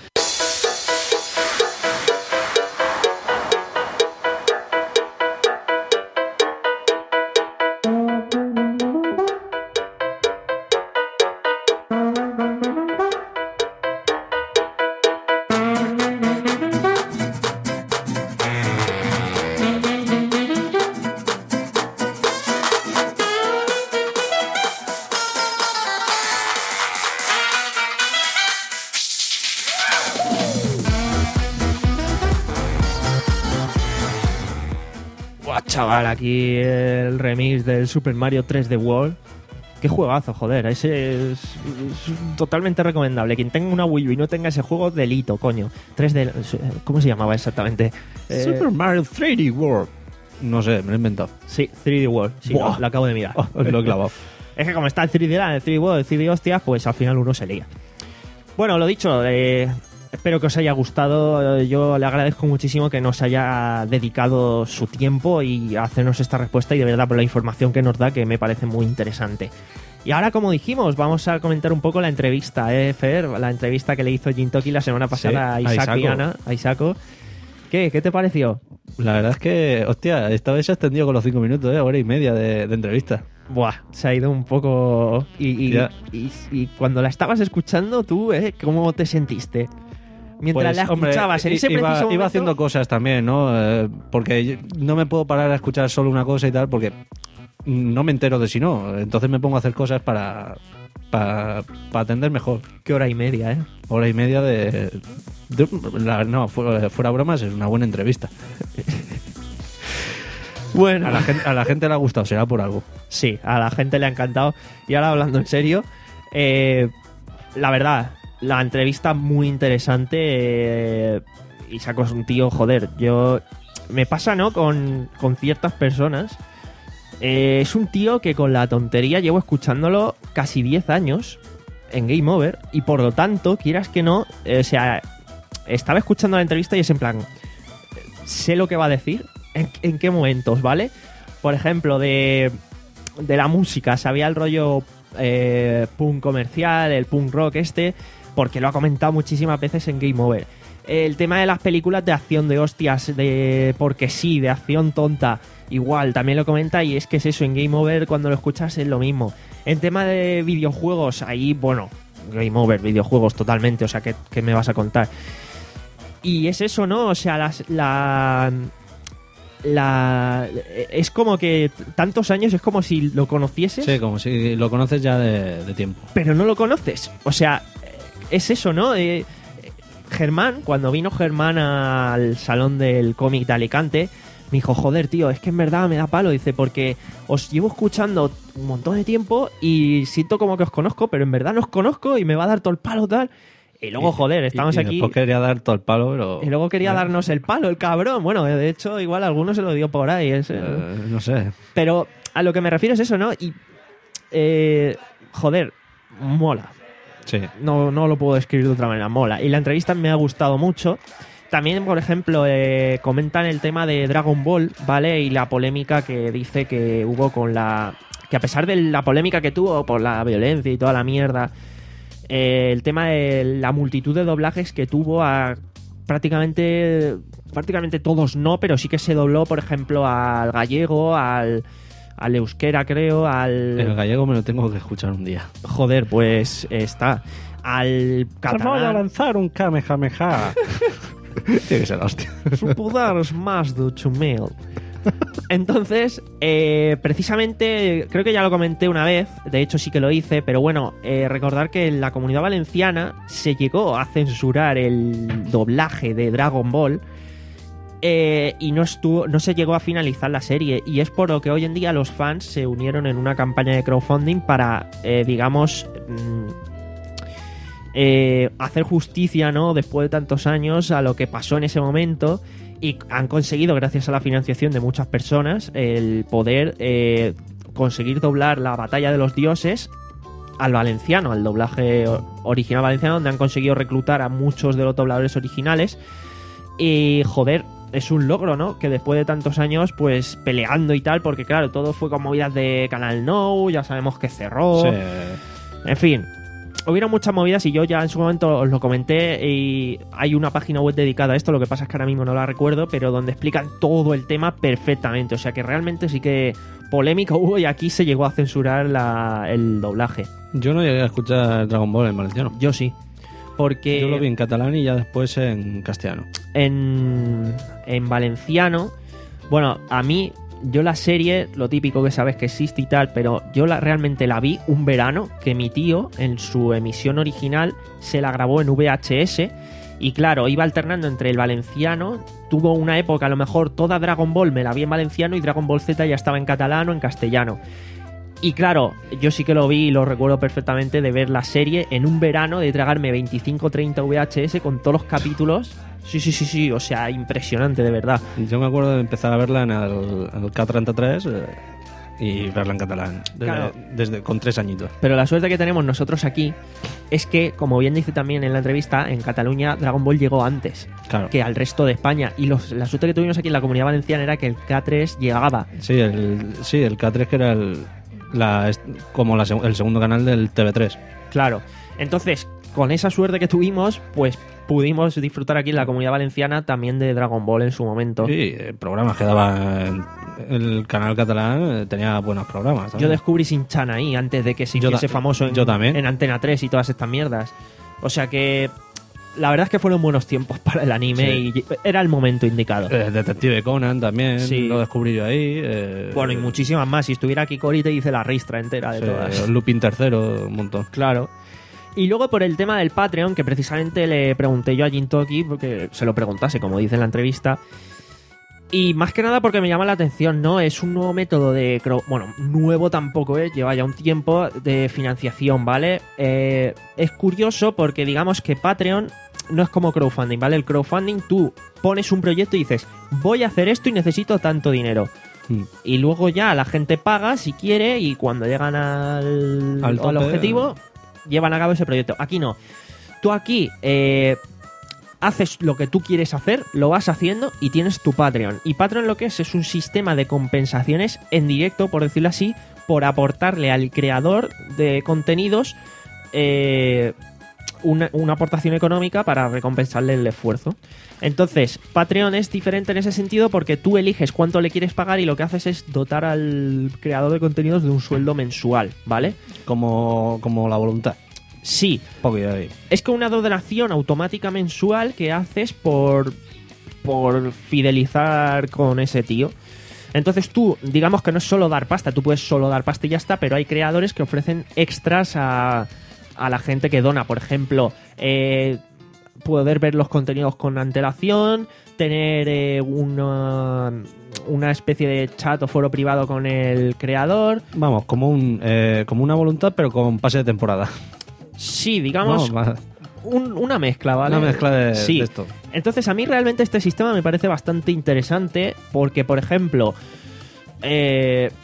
Chaval, aquí el remix del Super Mario tres D World. Qué juegazo, joder. Ese es, es totalmente recomendable. Quien tenga una Wii U y no tenga ese juego, delito, coño. tres D... ¿Cómo se llamaba exactamente? Super eh... Mario tres D World. No sé, me lo he inventado. Sí, tres D World. Sí, lo, lo acabo de mirar. Oh, lo he clavado. Es que como está el tres D Land, el tres D World, el tres D hostias, pues al final uno se lía. Bueno, lo dicho, eh... espero que os haya gustado. Yo le agradezco muchísimo que nos haya dedicado su tiempo y hacernos esta respuesta, y de verdad por la información que nos da, que me parece muy interesante. Y ahora, como dijimos, vamos a comentar un poco la entrevista, ¿eh, Fer? La entrevista que le hizo Gintoki la semana pasada, sí, a Isaac y Ana, a Isako. ¿Qué? ¿Qué te pareció? La verdad es que, hostia, esta vez se ha extendido con los cinco minutos, ¿eh? Hora y media de, de entrevista. Buah, se ha ido un poco... Y, y, y, y cuando la estabas escuchando, tú, ¿eh? ¿Cómo te sentiste? Mientras pues, la escuchabas, hombre, en ese iba, preciso momento... iba haciendo cosas también, ¿no? Eh, porque no me puedo parar a escuchar solo una cosa y tal, porque no me entero de si no. Entonces me pongo a hacer cosas para, para, para atender mejor. ¿Qué hora y media, eh? Hora y media de... de la, no, fuera, fuera bromas, es una buena entrevista. Bueno. A la, gente, a la gente le ha gustado, será por algo. Sí, a la gente le ha encantado. Y ahora, hablando en serio, eh, la verdad... La entrevista muy interesante. eh, Isaac es un tío, joder, yo... Me pasa, ¿no? Con, con ciertas personas. Eh, es un tío que con la tontería llevo escuchándolo casi diez años en Game Over, y por lo tanto, quieras que no, eh, o sea, estaba escuchando la entrevista y es en plan, sé lo que va a decir, en, en qué momentos, ¿vale? Por ejemplo, de, de la música, sabía el rollo eh, punk comercial, el punk rock este... porque lo ha comentado muchísimas veces en Game Over. El tema de las películas de acción de hostias, de porque sí, de acción tonta, igual, también lo comenta, y es que es eso, en Game Over cuando lo escuchas es lo mismo. En tema de videojuegos, ahí, bueno, Game Over, videojuegos totalmente, o sea, ¿qué, qué me vas a contar? Y es eso, ¿no? O sea, las, la... La... es como que tantos años es como si lo conocieses. Sí, como si lo conoces ya de, de tiempo. Pero no lo conoces, o sea... Es eso, ¿no? Eh, Germán, cuando vino Germán al salón del cómic de Alicante, me dijo, joder, tío, es que en verdad me da palo, dice, porque os llevo escuchando un montón de tiempo y siento como que os conozco, pero en verdad no os conozco y me va a dar todo el palo, tal. Y luego, joder, estamos y, y aquí... después quería dar todo el palo, pero... Y luego quería darnos el palo, el cabrón. Bueno, de hecho, igual alguno se lo dio por ahí. Ese, uh, no sé. Pero... a lo que me refiero es eso, ¿no? Y, eh, joder, mola. Sí. No, no lo puedo describir de otra manera, mola. Y la entrevista me ha gustado mucho. También, por ejemplo, eh, comentan el tema de Dragon Ball, ¿vale? Y la polémica que dice que hubo con la... Que a pesar de la polémica que tuvo por la violencia y toda la mierda, eh, el tema de la multitud de doblajes que tuvo a prácticamente... Prácticamente todos no, pero sí que se dobló, por ejemplo, al gallego, al... al euskera, creo, al... El gallego me lo tengo que escuchar un día. Joder, pues está. Al catalán... Voy a lanzar un Kamehameha. Tiene que ser la hostia. Su poder es más de ocho mil. Entonces, eh, precisamente, creo que ya lo comenté una vez, de hecho sí que lo hice, pero bueno, eh, recordar que en la Comunidad Valenciana se llegó a censurar el doblaje de Dragon Ball, eh, y no estuvo, no se llegó a finalizar la serie, y es por lo que hoy en día los fans se unieron en una campaña de crowdfunding para, eh, digamos... Mmm, Eh, hacer justicia, ¿no? Después de tantos años a lo que pasó en ese momento, y han conseguido, gracias a la financiación de muchas personas, el poder eh, conseguir doblar la Batalla de los Dioses al valenciano, al doblaje original valenciano, donde han conseguido reclutar a muchos de los dobladores originales. Y joder, es un logro, ¿no? Que después de tantos años, pues peleando y tal, porque claro, todo fue con movidas de Canal Nou, ya sabemos que cerró. Sí. En fin, hubieron muchas movidas y yo ya en su momento os lo comenté, y hay una página web dedicada a esto, lo que pasa es que ahora mismo no la recuerdo, pero donde explican todo el tema perfectamente, o sea que realmente sí que polémica hubo y aquí se llegó a censurar la, el doblaje. Yo no llegué a escuchar Dragon Ball en valenciano. Yo sí, porque... Yo lo vi en catalán y ya después en castellano. En, en valenciano, bueno, a mí... Yo la serie, lo típico que sabes que existe y tal, pero yo la, realmente la vi un verano que mi tío en su emisión original se la grabó en V H S, y claro, iba alternando entre el valenciano, tuvo una época a lo mejor toda Dragon Ball me la vi en valenciano y Dragon Ball Z ya estaba en catalán o en castellano. Y claro, yo sí que lo vi y lo recuerdo perfectamente de ver la serie en un verano, de tragarme veinticinco o treinta V H S con todos los capítulos. Sí, sí, sí, sí, o sea, impresionante, de verdad. Yo me acuerdo de empezar a verla en el, en el K treinta y tres eh, y verla en catalán, desde, Claro. desde con tres añitos. Pero la suerte que tenemos nosotros aquí es que, como bien dice también en la entrevista, en Cataluña Dragon Ball llegó antes Claro. que al resto de España. Y los, la suerte que tuvimos aquí en la Comunidad Valenciana era que el K tres llegaba. Sí, el, sí, el K tres que era el, la, como la, seg- el segundo canal del T V tres. Claro. Entonces, con esa suerte que tuvimos, pues pudimos disfrutar aquí en la Comunidad Valenciana también de Dragon Ball en su momento. Sí, eh, programas que daba en el canal catalán, eh, tenía buenos programas. Yo también. descubrí Shin-Chan ahí antes de que se Yo hiciese ta- famoso en, yo también. en Antena tres y todas estas mierdas. O sea que la verdad es que fueron buenos tiempos para el anime, Sí. y era el momento indicado. Eh, Detective Conan también, Sí. lo descubrí yo ahí. eh, Bueno, y muchísimas más. Si estuviera aquí Cory te dice la ristra entera de sí, todas. Lupin tercero, un montón. Claro. Y luego por el tema del Patreon, que precisamente le pregunté yo a Jintoki, porque se lo preguntase, como dice en la entrevista. Y más que nada porque me llama la atención, ¿no? Es un nuevo método de... crow- Bueno, nuevo tampoco es, lleva ya un tiempo de financiación, ¿vale? Eh, es curioso porque digamos que Patreon no es como crowdfunding, ¿vale? El crowdfunding, tú pones un proyecto y dices, voy a hacer esto y necesito tanto dinero. Mm. Y luego ya la gente paga si quiere, y cuando llegan al, Al al tope, objetivo, llevan a cabo ese proyecto. Aquí no. Tú aquí eh, haces lo que tú quieres hacer, lo vas haciendo y tienes tu Patreon. Y Patreon lo que es es un sistema de compensaciones en directo, por decirlo así, por aportarle al creador de contenidos eh, una, una aportación económica para recompensarle el esfuerzo. Entonces, Patreon es diferente en ese sentido porque tú eliges cuánto le quieres pagar y lo que haces es dotar al creador de contenidos de un sueldo mensual, ¿vale? Como, como la voluntad. Sí, Un poquito ahí. es como una donación automática mensual que haces por, por fidelizar con ese tío. Entonces tú, digamos que no es solo dar pasta, tú puedes solo dar pasta y ya está, pero hay creadores que ofrecen extras a, a la gente que dona. Por ejemplo, eh, poder ver los contenidos con antelación, tener eh, una, una especie de chat o foro privado con el creador. Vamos, como un eh, como una voluntad, pero con pase de temporada. Sí, digamos, Vamos, va- un- una mezcla, ¿vale? una mezcla de, Sí. de esto. Entonces a mí realmente este sistema me parece bastante interesante porque, por ejemplo, eh,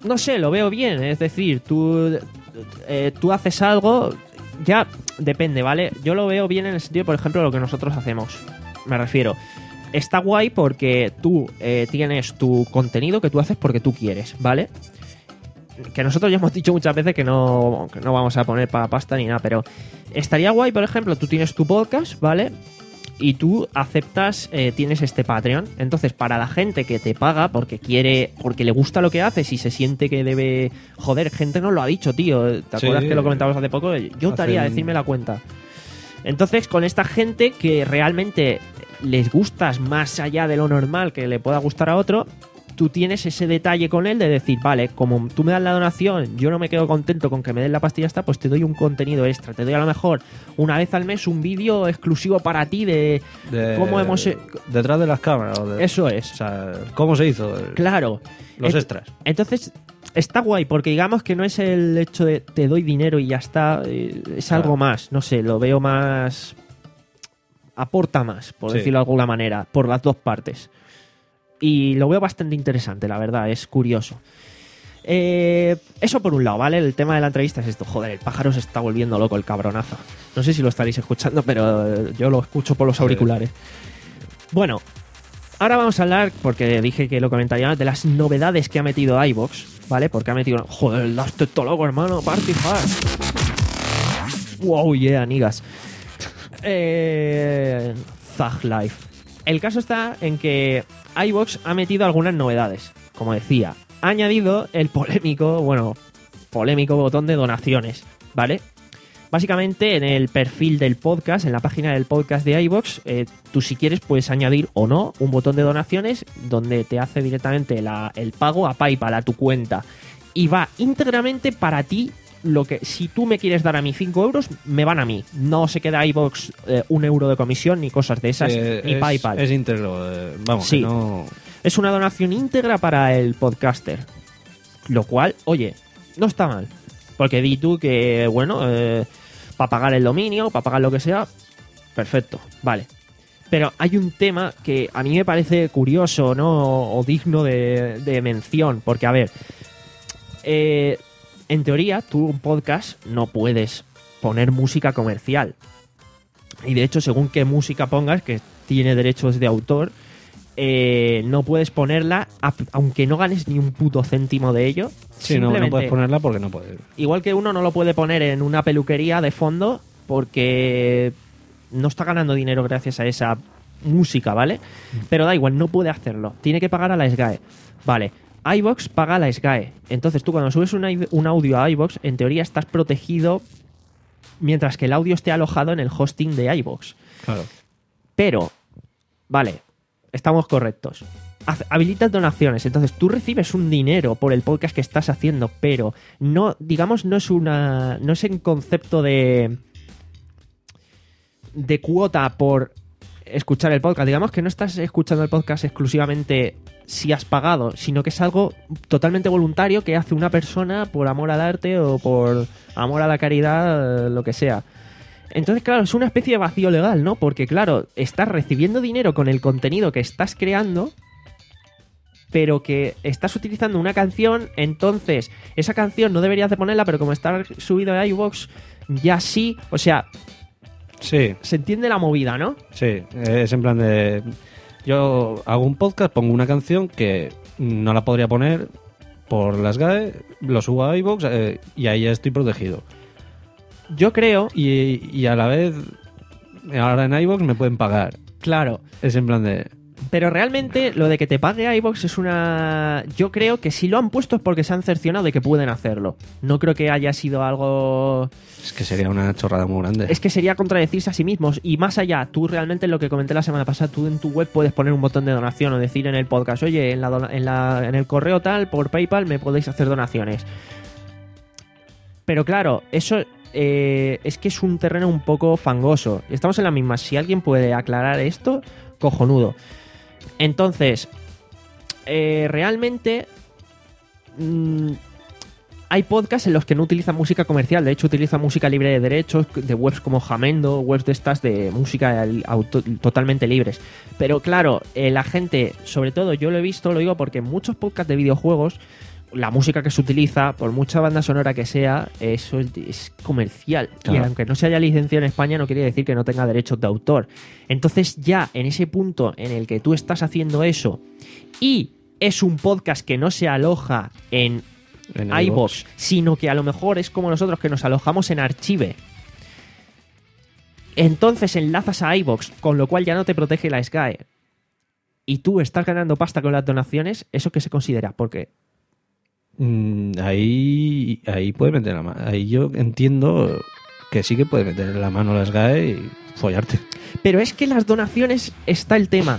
no sé, lo veo bien. Es decir, tú, eh, tú haces algo, ya depende, ¿vale? Yo lo veo bien en el sentido, por ejemplo, de lo que nosotros hacemos. Me refiero, está guay porque tú eh, tienes tu contenido que tú haces porque tú quieres, ¿vale? Que nosotros ya hemos dicho muchas veces que no, que no vamos a poner para pasta ni nada, pero estaría guay, por ejemplo, tú tienes tu podcast, ¿vale? Y tú aceptas, eh, tienes este Patreon. Entonces, para la gente que te paga porque quiere, porque le gusta lo que haces y se siente que debe... Joder, gente nos lo ha dicho, tío. ¿Te Sí. acuerdas que lo comentábamos hace poco? Yo estaría a Hacen- decirme la cuenta. Entonces, con esta gente que realmente les gustas más allá de lo normal que le pueda gustar a otro, tú tienes ese detalle con él de decir, vale, como tú me das la donación, yo no me quedo contento con que me den la pastilla esta, pues te doy un contenido extra. Te doy a lo mejor una vez al mes un vídeo exclusivo para ti de, De- cómo hemos... Detrás de las cámaras. o de- Eso es. O sea, ¿cómo se hizo? Claro. Los Et- extras. Entonces, está guay, porque digamos que no es el hecho de te doy dinero y ya está, eh, es Claro. algo más, no sé, lo veo más... aporta más, por Sí. decirlo de alguna manera, por las dos partes. Y lo veo bastante interesante, la verdad, es curioso. Eh, eso por un lado, ¿vale? El tema de la entrevista es esto. Joder, el pájaro se está volviendo loco, el cabronazo. No sé si lo estaréis escuchando, pero eh, yo lo escucho por los auriculares. Bueno, ahora vamos a hablar, porque dije que lo comentaría, de las novedades que ha metido iVoox, ¿vale? Porque ha metido... Joder, el Daft todo loco, hermano, party hard. Wow, yeah, niggas. Eh, Thug Life. El caso está en que iVoox ha metido algunas novedades. Como decía, ha añadido el polémico, bueno, polémico botón de donaciones, ¿vale? Básicamente en el perfil del podcast, en la página del podcast de iVoox, eh, tú si quieres puedes añadir o no un botón de donaciones donde te hace directamente la- el pago a PayPal, a tu cuenta. Y va íntegramente para ti. Lo que, si tú me quieres dar a mí cinco euros, me van a mí. No se queda iVoox eh, un euro de comisión ni cosas de esas, Eh, ni es, PayPal. Es íntegro. eh, vamos, Sí. que no... Es una donación íntegra para el podcaster. Lo cual, oye, no está mal. Porque di tú que, bueno, eh, para pagar el dominio, para pagar lo que sea, perfecto, vale. Pero hay un tema que a mí me parece curioso, ¿no? O digno de, de mención. Porque, a ver, eh, en teoría, tú un podcast no puedes poner música comercial. Y de hecho, según qué música pongas, que tiene derechos de autor, eh, no puedes ponerla, a- aunque no ganes ni un puto céntimo de ello. Sí, no, no Simplemente, puedes ponerla porque no puedes. igual que uno no lo puede poner en una peluquería de fondo porque no está ganando dinero gracias a esa música, ¿vale? Pero da igual, no puede hacerlo. Tiene que pagar a la S G A E. Vale, iVoox paga a la S G A E. Entonces tú cuando subes una i- un audio a iVoox, en teoría estás protegido mientras que el audio esté alojado en el hosting de iVoox. Claro. Pero, vale, estamos correctos. Haz- habilitas donaciones, entonces tú recibes un dinero por el podcast que estás haciendo, pero no, digamos, no es una, no es en concepto de de cuota por escuchar el podcast. Digamos que no estás escuchando el podcast exclusivamente si has pagado, sino que es algo totalmente voluntario que hace una persona por amor al arte o por amor a la caridad, eh, lo que sea. Entonces, claro, es una especie de vacío legal, ¿no? Porque, claro, estás recibiendo dinero con el contenido que estás creando, pero que estás utilizando una canción, entonces esa canción no deberías de ponerla, pero como está subido a iVoox, ya sí. O sea, Sí, se entiende la movida, ¿no? sí. Es en plan de... Yo hago un podcast, pongo una canción que no la podría poner por las G A E, lo subo a iVoox eh, y ahí ya estoy protegido. Yo creo, Y, y a la vez, ahora en iVoox me pueden pagar. claro, Es en plan de... pero realmente lo de que te pague iVoox es una... Yo creo que si lo han puesto es porque se han cercionado de que pueden hacerlo. No creo que haya sido algo... Es que sería una chorrada muy grande. Es que sería contradecirse a sí mismos. Y más allá, tú realmente lo que comenté la semana pasada, tú en tu web puedes poner un botón de donación o decir en el podcast, oye, en, la dona- en, la, en el correo tal, por PayPal me podéis hacer donaciones. Pero claro, eso eh, es que es un terreno un poco fangoso. Estamos en la misma. Si alguien puede aclarar esto, cojonudo. Entonces, eh, realmente mm, hay podcasts en los que no utilizan música comercial. De hecho, utilizan música libre de derechos, de webs como Jamendo, webs de estas de música auto- totalmente libres. Pero claro, eh, la gente, sobre todo yo lo he visto, lo digo porque en muchos podcasts de videojuegos la música que se utiliza, por mucha banda sonora que sea, eso es, es comercial. Claro. Y aunque no se haya licenciado en España, no quiere decir que no tenga derechos de autor. Entonces ya en ese punto en el que tú estás haciendo eso y es un podcast que no se aloja en, En iVoox, iVoox. sino que a lo mejor es como nosotros que nos alojamos en Archive. Entonces enlazas a iVoox, con lo cual ya no te protege la S G A E. Y tú estás ganando pasta con las donaciones, ¿eso qué se considera? Porque Mm, ahí, ahí puede meter la mano. Ahí yo entiendo que sí que puede meter la mano a la S G A E y follarte. Pero es que las donaciones está el tema.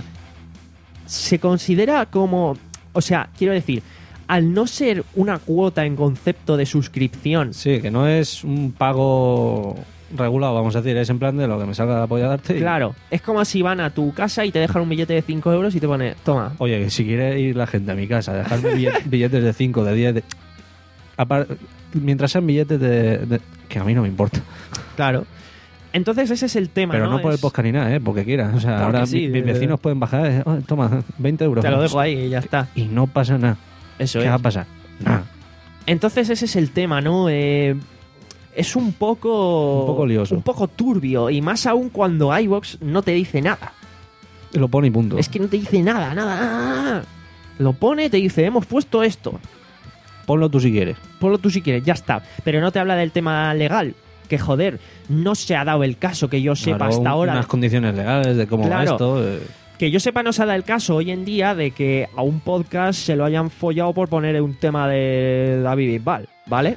Se considera como... O sea, quiero decir, al no ser una cuota en concepto de suscripción, Sí, que no es un pago regulado, vamos a decir, es en plan de lo que me salga la polla darte. y- claro, es como si van a tu casa y te dejan un billete de cinco euros y te pone, toma. Oye, que si quiere ir la gente a mi casa, dejarme billet- billetes de cinco, de diez, de... Apar- mientras sean billetes de, de- que a mí no me importa. Claro. Entonces ese es el tema, Pero no, por el Es- podcast ni nada, ¿eh? Porque quieras. O sea, Porque ahora sí, mi- mis de- vecinos pueden bajar, eh, oh, toma, veinte euros. Te lo dejo ahí y ya está. Y no pasa nada. Eso ¿Qué es. va a pasar? Nada. Entonces ese es el tema, ¿no? Eh, es un poco... Un poco lioso. Un poco turbio. Y más aún cuando iVoox no te dice nada. Lo pone y punto. Es que no te dice nada, nada, nada. Lo pone, te dice, hemos puesto esto. Ponlo tú si quieres. Ponlo tú si quieres, ya está. Pero no te habla del tema legal. Que joder, no se ha dado el caso que yo sepa Claro, hasta ahora. Unas condiciones legales de cómo Claro. va esto. eh. Que yo sepa no se ha dado el caso hoy en día de que a un podcast se lo hayan follado por poner un tema de David Bisbal, ¿vale?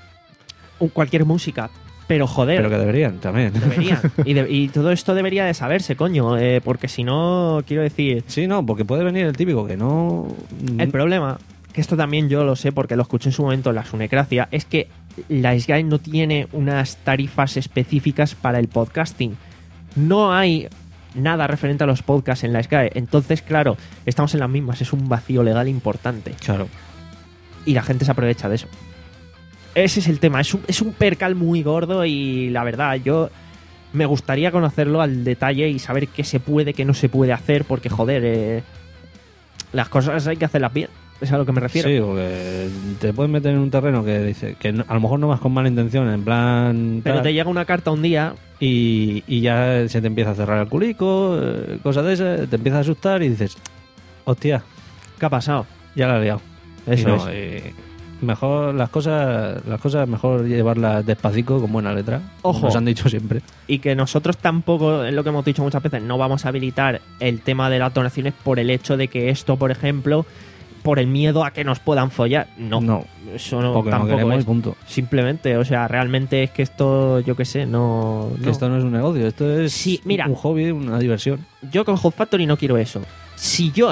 Un, cualquier música. Pero joder, Pero que deberían también. deberían. Y, de- y todo esto debería de saberse, coño. eh, porque si no, quiero decir... Sí, no, porque puede venir el típico que no... El problema, que esto también yo lo sé porque lo escuché en su momento en la Sunecracia, es que la S G A E no tiene unas tarifas específicas para el podcasting. No hay nada referente a los podcasts en la S G A E. Entonces, claro, estamos en las mismas. Es un vacío legal importante. Claro. Y la gente se aprovecha de eso. Ese es el tema. Es un, es un percal muy gordo y la verdad, yo me gustaría conocerlo al detalle y saber qué se puede, qué no se puede hacer, porque joder, eh, las cosas hay que hacerlas bien. Es a lo que me refiero. Sí, porque te puedes meter en un terreno que dice que no- a lo mejor no vas con mala intención, en plan... Pero tal, te llega una carta un día. y, y ya se te empieza a cerrar el culico, eh, cosas de esas, te empieza a asustar y dices, hostia, ¿Qué ha pasado? ya la he liado. Eso Y no, es. eh, mejor las cosas, las cosas mejor llevarlas despacito, con buena letra. Ojo. Nos han dicho siempre. Y que nosotros tampoco, es lo que hemos dicho muchas veces, no vamos a habilitar el tema de las donaciones por el hecho de que esto, por ejemplo, por el miedo a que nos puedan follar. No, No, eso no, porque no tampoco queremos es. y punto. Simplemente, o sea, realmente es que esto, yo qué sé, no... Que no. esto no es un negocio, esto es Sí, mira. un hobby, una diversión. Yo con Hot Factory no quiero eso. Si yo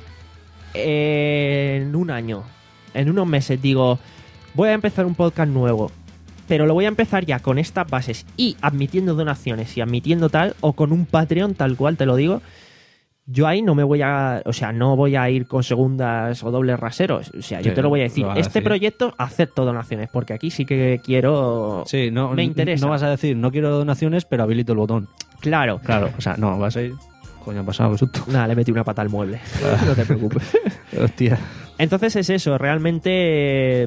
eh, en un año, en unos meses digo, voy a empezar un podcast nuevo, pero lo voy a empezar ya con estas bases y admitiendo donaciones y admitiendo tal, o con un Patreon tal cual, te lo digo, yo ahí no me voy a, o sea, no voy a ir con segundas o dobles raseros. O sea, yo Sí, te lo voy a decir. lo vas a Este decir. proyecto acepto donaciones, porque aquí sí que quiero... Sí, no, me interesa. no vas a decir, no quiero donaciones, pero habilito el botón. Claro. Claro, o sea, no, vas a ir... Coño, ha pasado, qué susto. Nada, le metí una pata al mueble. No te preocupes. Hostia. Entonces es eso, realmente... eh,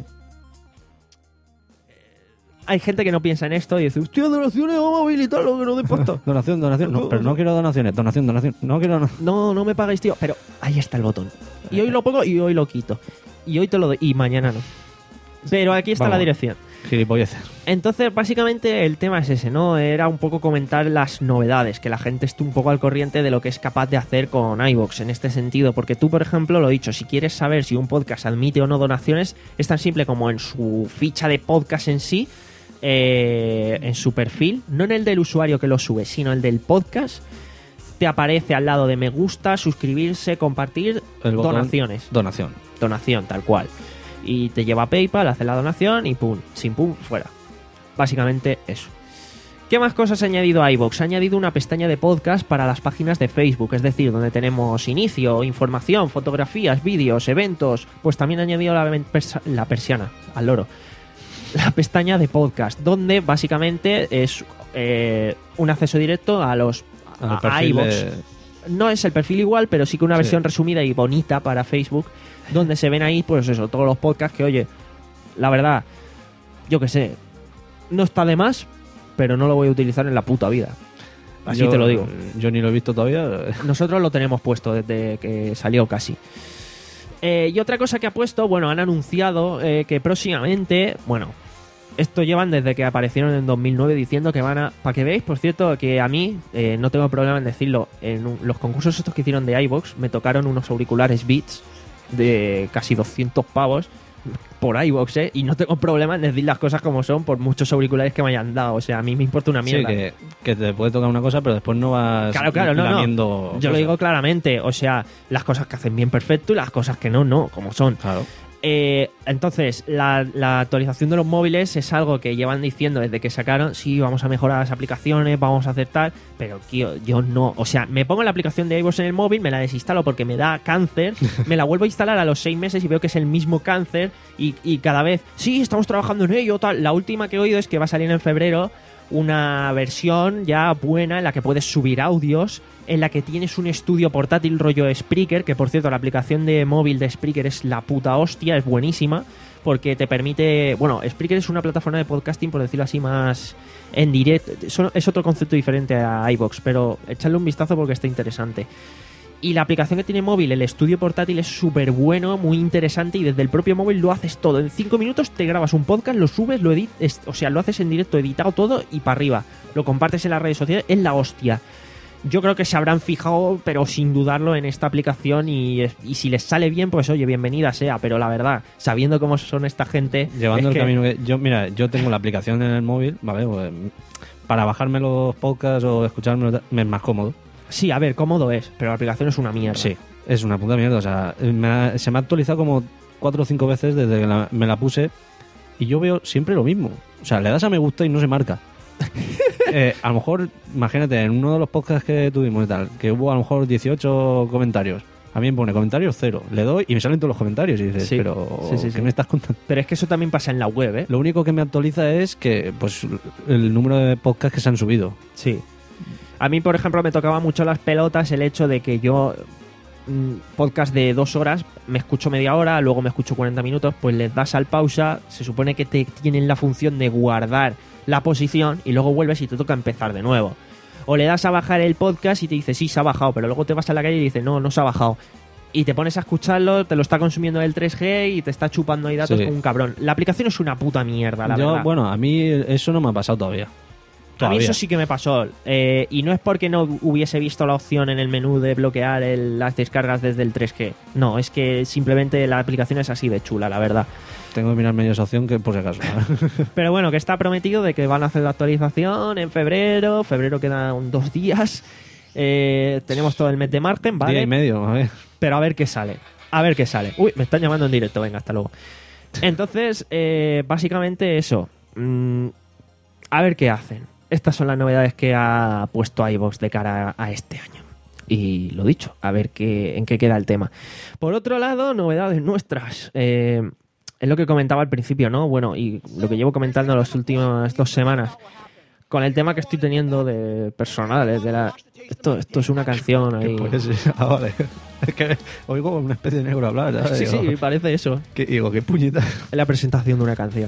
Hay gente que no piensa en esto y dice, hostia, donaciones, vamos a habilitarlo, que no dé pasta. Donación, donación. No, pero no quiero donaciones. Donación, donación. No quiero... No. No, no me pagáis, tío. Pero ahí está el botón. Y hoy lo pongo y hoy lo quito. Y hoy te lo doy. Y mañana no. Pero aquí está Vamos. la dirección. Gilipolleces. Entonces, básicamente, el tema es ese, ¿no? Era un poco comentar las novedades, que la gente esté un poco al corriente de lo que es capaz de hacer con iVoox en este sentido. Porque tú, por ejemplo, lo he dicho, si quieres saber si un podcast admite o no donaciones, es tan simple como en su ficha de podcast en sí, eh, en su perfil, no en el del usuario que lo sube, sino el del podcast, te aparece al lado de me gusta, suscribirse, compartir, El botón donaciones. Donación. Donación, tal cual. Y te lleva a PayPal, hace la donación y pum, sin pum, fuera. Básicamente eso. ¿Qué más cosas ha añadido a iVoox? Ha añadido una pestaña de podcast para las páginas de Facebook, es decir, donde tenemos inicio, información, fotografías, vídeos, eventos. Pues también ha añadido la, persa- la persiana, al loro. La pestaña de podcast, donde básicamente es eh, un acceso directo a los Al a, a perfil iVoox. de- no es el perfil igual, pero sí que una Sí. versión resumida y bonita para Facebook, donde se ven ahí, pues eso, todos los podcasts que, oye, la verdad, yo qué sé, no está de más, pero no lo voy a utilizar en la puta vida. Así Yo- te lo digo. Yo ni lo he visto todavía. Nosotros lo tenemos puesto desde que salió casi. Eh, y otra cosa que ha puesto, bueno, han anunciado eh, que próximamente, bueno, esto llevan desde que aparecieron en dos mil nueve diciendo que van a... Para que veáis, por cierto, que a mí, eh, no tengo problema en decirlo, en un- los concursos estos que hicieron de iVoox me tocaron unos auriculares Beats de casi doscientos pavos por iVoox, ¿eh? Y no tengo problema en decir las cosas como son por muchos auriculares que me hayan dado. O sea, a mí me importa una Sí, mierda. que, que te puede tocar una cosa, pero después no vas Claro, claro, no, no. lamiendo Yo lo cosas. digo claramente, o sea, las cosas que hacen bien perfecto y las cosas que no, no, como son. Claro. Eh, entonces, la, la actualización de los móviles es algo que llevan diciendo desde que sacaron, sí, vamos a mejorar las aplicaciones, vamos a hacer tal, pero tío, yo no, o sea, me pongo la aplicación de iVoox en el móvil, me la desinstalo porque me da cáncer, me la vuelvo a instalar a los seis meses y veo que es el mismo cáncer y, y cada vez, sí, estamos trabajando en ello, tal. La última que he oído es que va a salir en febrero una versión ya buena en la que puedes subir audios, en la que tienes un estudio portátil rollo Spreaker, que por cierto la aplicación de móvil de Spreaker es la puta hostia, es buenísima, porque te permite... Bueno, Spreaker es una plataforma de podcasting, por decirlo así, más en directo. Eso es otro concepto diferente a iVoox, pero echadle un vistazo porque está interesante. Y la aplicación que tiene móvil, el estudio portátil, es súper bueno, muy interesante y desde el propio móvil lo haces todo. En cinco minutos te grabas un podcast, lo subes, lo editas, o sea, lo haces en directo, editado todo y para arriba. Lo compartes en las redes sociales, es la hostia. Yo creo que se habrán fijado, pero sin dudarlo, en esta aplicación y, y si les sale bien, pues oye, bienvenida sea. Pero la verdad, sabiendo cómo son esta gente... Llevando es el que- camino que... Yo, mira, yo tengo la aplicación en el móvil, ¿vale? Pues, para bajarme los podcasts o escucharme me es más cómodo. Sí, a ver, cómodo es, pero la aplicación es una mierda. Sí, es una puta mierda. O sea, me ha- se me ha actualizado como cuatro o cinco veces desde que la- me la puse y yo veo siempre lo mismo. O sea, le das a me gusta y no se marca. Eh, a lo mejor, imagínate, en uno de los podcasts que tuvimos y tal, que hubo a lo mejor dieciocho comentarios. A mí me pone comentarios cero. Le doy y me salen todos los comentarios. Y dices, Sí, pero sí, sí, ¿qué sí. me estás contando? Pero es que eso también pasa en la web, ¿eh? Lo único que me actualiza es que, pues, el número de podcasts que se han subido. Sí. A mí, por ejemplo, me tocaba mucho las pelotas el hecho de que yo, mm, podcast de dos horas, me escucho media hora, luego me escucho cuarenta minutos, pues les das al pausa, se supone que te tienen la función de guardar la posición y luego vuelves y te toca empezar de nuevo. O le das a bajar el podcast y te dice, sí, se ha bajado, pero luego te vas a la calle y dices, no, no se ha bajado. Y te pones a escucharlo, te lo está consumiendo el tres G y te está chupando ahí datos Sí. como un cabrón. La aplicación es una puta mierda, la Yo, verdad. bueno, a mí eso no me ha pasado todavía. A mí Todavía. eso sí que me pasó. Eh, y no es porque no hubiese visto la opción en el menú de bloquear el- las descargas desde el tres G. No, es que simplemente la aplicación es así de chula, la verdad. Tengo que mirarme esa opción que por si acaso. Pero bueno, que está prometido de que van a hacer la actualización en febrero. Febrero quedan dos días. Eh, tenemos todo el mes de marzo, ¿vale? Día y medio, a ver. Pero a ver qué sale. A ver qué sale. Uy, me están llamando en directo. Venga, hasta luego. Entonces, eh, básicamente eso. Mm, a ver qué hacen. Estas son las novedades que ha puesto iVoox de cara a este año. Y lo dicho, a ver qué, en qué queda el tema. Por otro lado, novedades nuestras. Eh, es lo que comentaba al principio, ¿no? Bueno, y lo que llevo comentando las últimas dos semanas. Con el tema que estoy teniendo de personales, de la... Esto, esto es una canción ahí. Pues, ah, vale. Es que oigo una especie de negro hablar. ¿sabes? Sí, Digo, sí, parece eso. ¿qué, digo, qué puñeta. Es la presentación de una canción.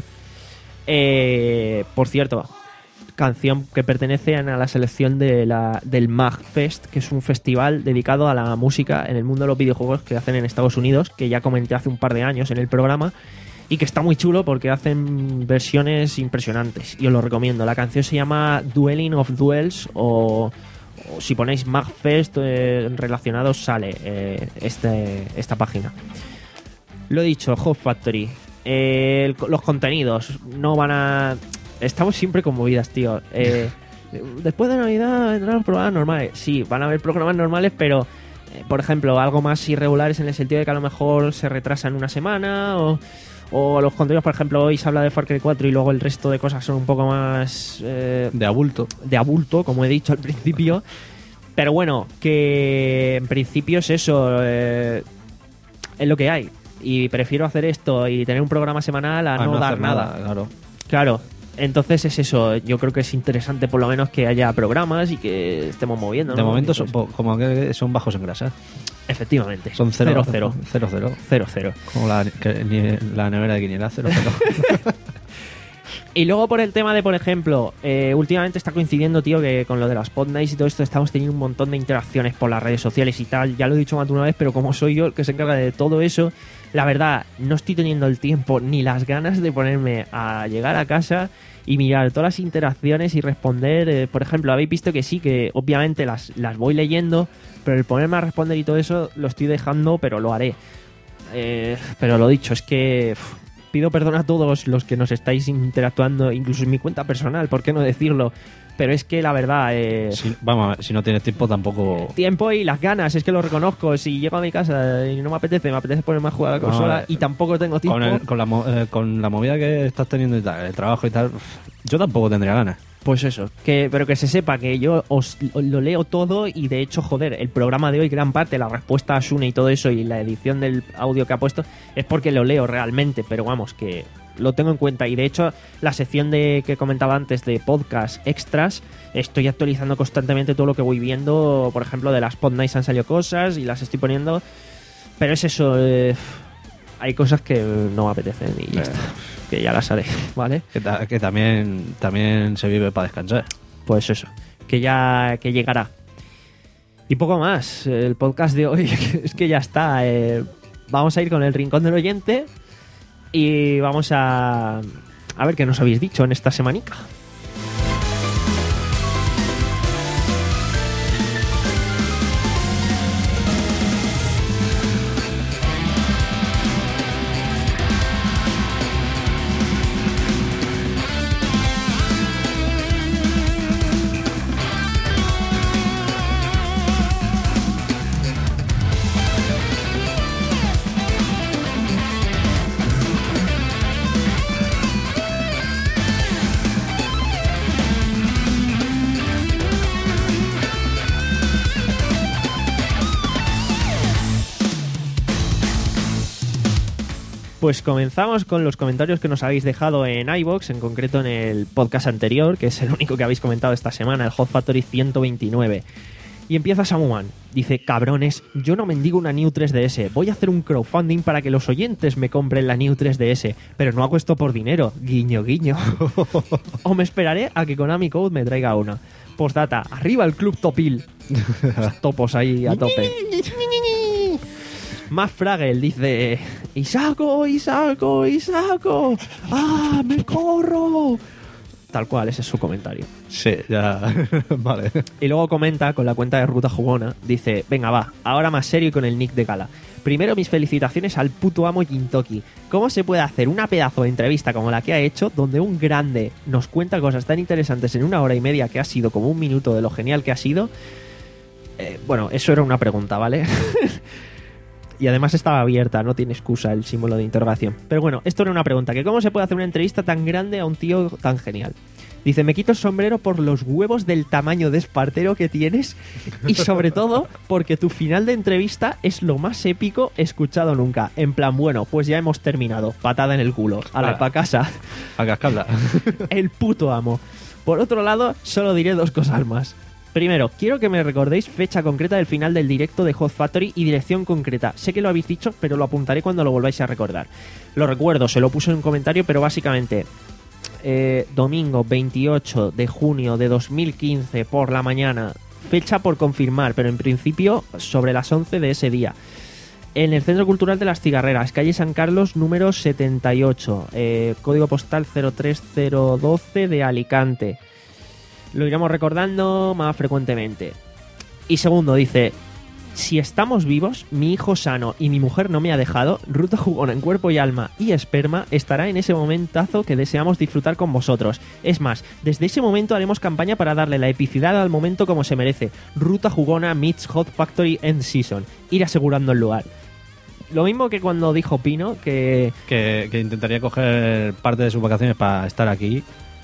Eh, por cierto, canción que pertenece a la selección de la, del MagFest, que es un festival dedicado a la música en el mundo de los videojuegos que hacen en Estados Unidos, que ya comenté hace un par de años en el programa, y que está muy chulo porque hacen versiones impresionantes. Y os lo recomiendo. La canción se llama Dueling of Duels o... o si ponéis MagFest eh, relacionados sale eh, este, esta página. Lo dicho, Hot Factory. Eh, el- los contenidos no van a... Estamos siempre con movidas, tío. Eh, después de Navidad vendrán los programas normales. Sí, van a haber programas normales, pero... eh, por ejemplo, algo más irregulares en el sentido de que a lo mejor se retrasan una semana o... O los contenidos, por ejemplo, hoy se habla de Far Cry cuatro y luego el resto de cosas son un poco más... eh, De abulto. de abulto, como he dicho al principio. Pero bueno, que en principio es eso. eh, es lo que hay. Y prefiero hacer esto y tener un programa semanal a, A no, dar hacer nada. Claro. Claro. Entonces es eso, yo creo que es interesante por lo menos que haya programas y que estemos moviendo. De ¿no? momento Y son, pues, po- como que son bajos en grasa. efectivamente. Son cero, cero, cero. cero, cero. Cero, cero. Como la, que ni- la nevera de Quiniela, cero, cero. Y luego por el tema de, por ejemplo, eh, últimamente está coincidiendo, tío, que con lo de las pod nights y todo esto estamos teniendo un montón de interacciones por las redes sociales y tal. Ya lo he dicho más de una vez, pero como soy yo el que se encarga de todo eso, la verdad, no estoy teniendo el tiempo ni las ganas de ponerme a llegar a casa y mirar todas las interacciones y responder. Eh, por ejemplo, habéis visto que sí, que obviamente las, las voy leyendo, pero el ponerme a responder y todo eso lo estoy dejando, pero lo haré. Eh, pero lo dicho, es que... uf, pido perdón a todos los que nos estáis interactuando, incluso en mi cuenta personal, ¿por qué no decirlo? Pero es que la verdad, eh, Si- vamos a ver, si no tienes tiempo tampoco... tiempo y las ganas, es que lo reconozco. Si llego a mi casa y no me apetece, me apetece ponerme a jugar a la No, consola eh, y tampoco tengo tiempo. Con, el- con, la, mo- eh, con la movida que estás teniendo y tal, el trabajo y tal, uf, yo tampoco tendría ganas. Pues eso, que, pero que se sepa que yo os lo leo todo y de hecho, joder, el programa de hoy, gran parte, la respuesta a Sune y todo eso y la edición del audio que ha puesto es porque lo leo realmente, pero vamos, que lo tengo en cuenta. Y de hecho, la sección de que comentaba antes de podcast extras, estoy actualizando constantemente todo lo que voy viendo. Por ejemplo, de las Pod Nights han salido cosas y las estoy poniendo, pero es eso, eh, hay cosas que no me apetecen y ya Eh. está, que ya las haré, ¿vale? Que, ta- que también, también se vive para descansar. Pues eso, que ya que llegará. Y poco más, el podcast de hoy es que ya está. eh, vamos a ir con el rincón del oyente y vamos a a ver qué nos habéis dicho en esta semanica. Pues comenzamos con los comentarios que nos habéis dejado en iVoox, en concreto en el podcast anterior, que es el único que habéis comentado esta semana, el Hot Factory ciento veintinueve. Y empieza Samuan. Dice, cabrones, yo no mendigo una New tres D S. Voy a hacer un crowdfunding para que los oyentes me compren la New tres D S. Pero no hago esto por dinero. Guiño, guiño. O me esperaré a que Konami Code me traiga una. Postdata, arriba el Club Topil. Los topos ahí a tope. Más Fragel dice, Isaco, Isaco, Isaco. ¡Ah, me corro! Tal cual, ese es su comentario. Sí, ya. Vale. Y luego comenta con la cuenta de Ruta Jugona, dice, venga va, ahora más serio y con el nick de gala. Primero mis felicitaciones al puto amo Jintoki. ¿Cómo se puede hacer una pedazo de entrevista como la que ha hecho, donde un grande nos cuenta cosas tan interesantes en una hora y media que ha sido como un minuto de lo genial que ha sido? Eh, bueno, eso era una pregunta, ¿vale? Y además estaba abierta, no tiene excusa el símbolo de interrogación. Pero bueno, esto era una pregunta, que cómo se puede hacer una entrevista tan grande a un tío tan genial. Dice, me quito el sombrero por los huevos del tamaño de espartero que tienes y sobre todo porque tu final de entrevista es lo más épico escuchado nunca. En plan, bueno, pues ya hemos terminado. Patada en el culo. A la Ah. pa' casa. A cascarla. El puto amo. Por otro lado, solo diré dos cosas más. Primero, quiero que me recordéis fecha concreta del final del directo de Hot Factory y dirección concreta. Sé que lo habéis dicho, pero lo apuntaré cuando lo volváis a recordar. Lo recuerdo, se lo puse en un comentario, pero básicamente eh, domingo veintiocho de junio de dos mil quince por la mañana, fecha por confirmar, pero en principio sobre las once de ese día. En el Centro Cultural de las Cigarreras, calle San Carlos, número setenta y ocho, eh, código postal cero tres cero doce de Alicante. Lo iremos recordando más frecuentemente. Y segundo, dice, si estamos vivos, mi hijo sano y mi mujer no me ha dejado, Ruta Jugona en cuerpo y alma y esperma estará en ese momentazo que deseamos disfrutar con vosotros. Es más, desde ese momento haremos campaña para darle la epicidad al momento como se merece. Ruta Jugona meets Hot Factory End Season. Ir asegurando el lugar. Lo mismo que cuando dijo Pino, que... Que, que intentaría coger parte de sus vacaciones para estar aquí.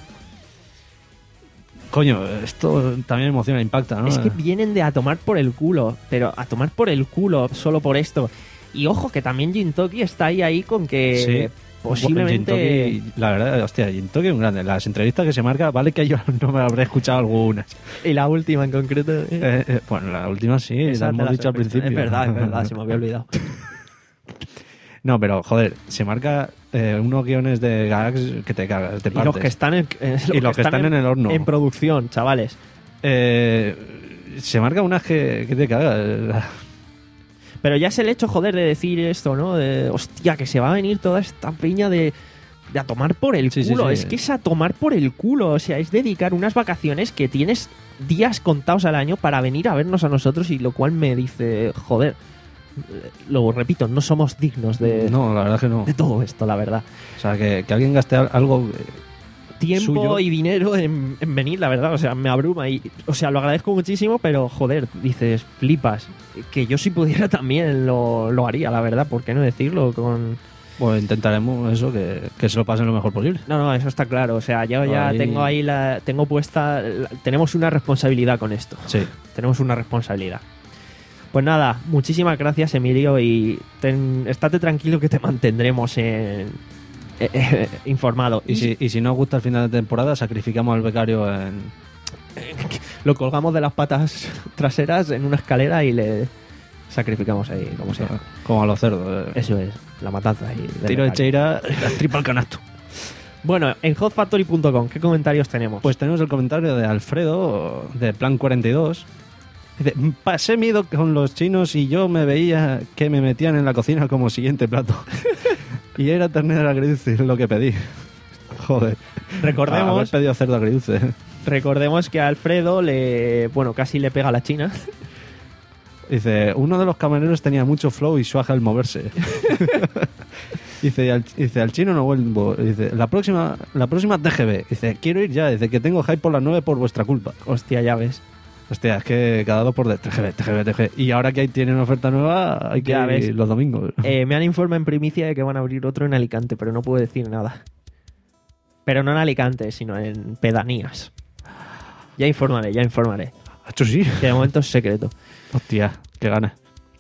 Coño, esto también emociona, impacta, ¿no? Es que vienen de a tomar por el culo, pero a tomar por el culo solo por esto. Y ojo, que también Jintoki está ahí ahí con que... Sí. posiblemente... Gintoki, la verdad, hostia, Gintoki es un grande. Las entrevistas que se marca, vale que yo no me habré escuchado algunas. Y la última en concreto... ¿eh? Eh, eh, bueno, la última sí, Esa la te hemos la dicho al has escuchado. principio. Es verdad, es verdad, se me había olvidado. No, pero joder, se marca eh, unos guiones de gags que te cagas, te Y partes. los que están en, eh, Y los que están en el horno. En producción, chavales. Eh, se marca unas que, que te cagas. Pero ya es el hecho, joder, de decir esto, ¿no? De, hostia, que se va a venir toda esta piña de, de a tomar por el Sí, sí, culo. sí. Es que es a tomar por el culo. O sea, es dedicar unas vacaciones que tienes días contados al año para venir a vernos a nosotros, y lo cual me dice, joder, eh, lo repito, no somos dignos de, No, la verdad que no. de todo esto, la verdad. O sea, que, que alguien gaste al- algo... eh, Tiempo suyo. y dinero en, en venir, la verdad. O sea, me abruma. Y, o sea, lo agradezco muchísimo, pero joder, dices, flipas. Que yo si pudiera también lo, lo haría, la verdad. ¿Por qué no decirlo? Con... Pues intentaremos eso, que, que se lo pasen lo mejor posible. No, no, eso está claro. O sea, yo ya Ahí- tengo ahí la. Tengo puesta. la- tenemos una responsabilidad con esto. Sí. Tenemos una responsabilidad. Pues nada, muchísimas gracias, Emilio. Y ten- estate tranquilo que te mantendremos en. eh, eh, informado. Y si, y si no os gusta el final de temporada, sacrificamos al becario en... Lo colgamos de las patas traseras en una escalera y le sacrificamos ahí, como sea. Como a los cerdos. eh. Eso es, la matanza. ahí del Tiro de becario. cheira, tripa al canasto. Bueno, en hot factory punto com, ¿qué comentarios tenemos? Pues tenemos el comentario de Alfredo, de Plan cuarenta y dos. Dice, pasé miedo con los chinos y yo me veía que me metían en la cocina como siguiente plato. Y era ternera agridulce lo que pedí. Joder. recordemos, Haber pedido cerdo agridulce. recordemos que a Alfredo le, bueno, casi le pega a la China. Dice, uno de los camareros tenía mucho flow y swag al moverse. Dice al, dice, al chino no vuelvo. Dice, la próxima, la próxima T G B. Dice, quiero ir ya. Dice, que tengo hype por las nueve por vuestra culpa. Hostia, ya ves. Hostia, es que cada dos por de T G B, T G B, T G B. Y ahora que hay, tienen oferta nueva, hay que Ya ir ves. los domingos. Eh, me han informado en primicia de que van a abrir otro en Alicante, pero no puedo decir nada. Pero no en Alicante, sino en pedanías. Ya informaré, ya informaré. Hacho, sí. Que de momento es secreto. Hostia, qué ganas.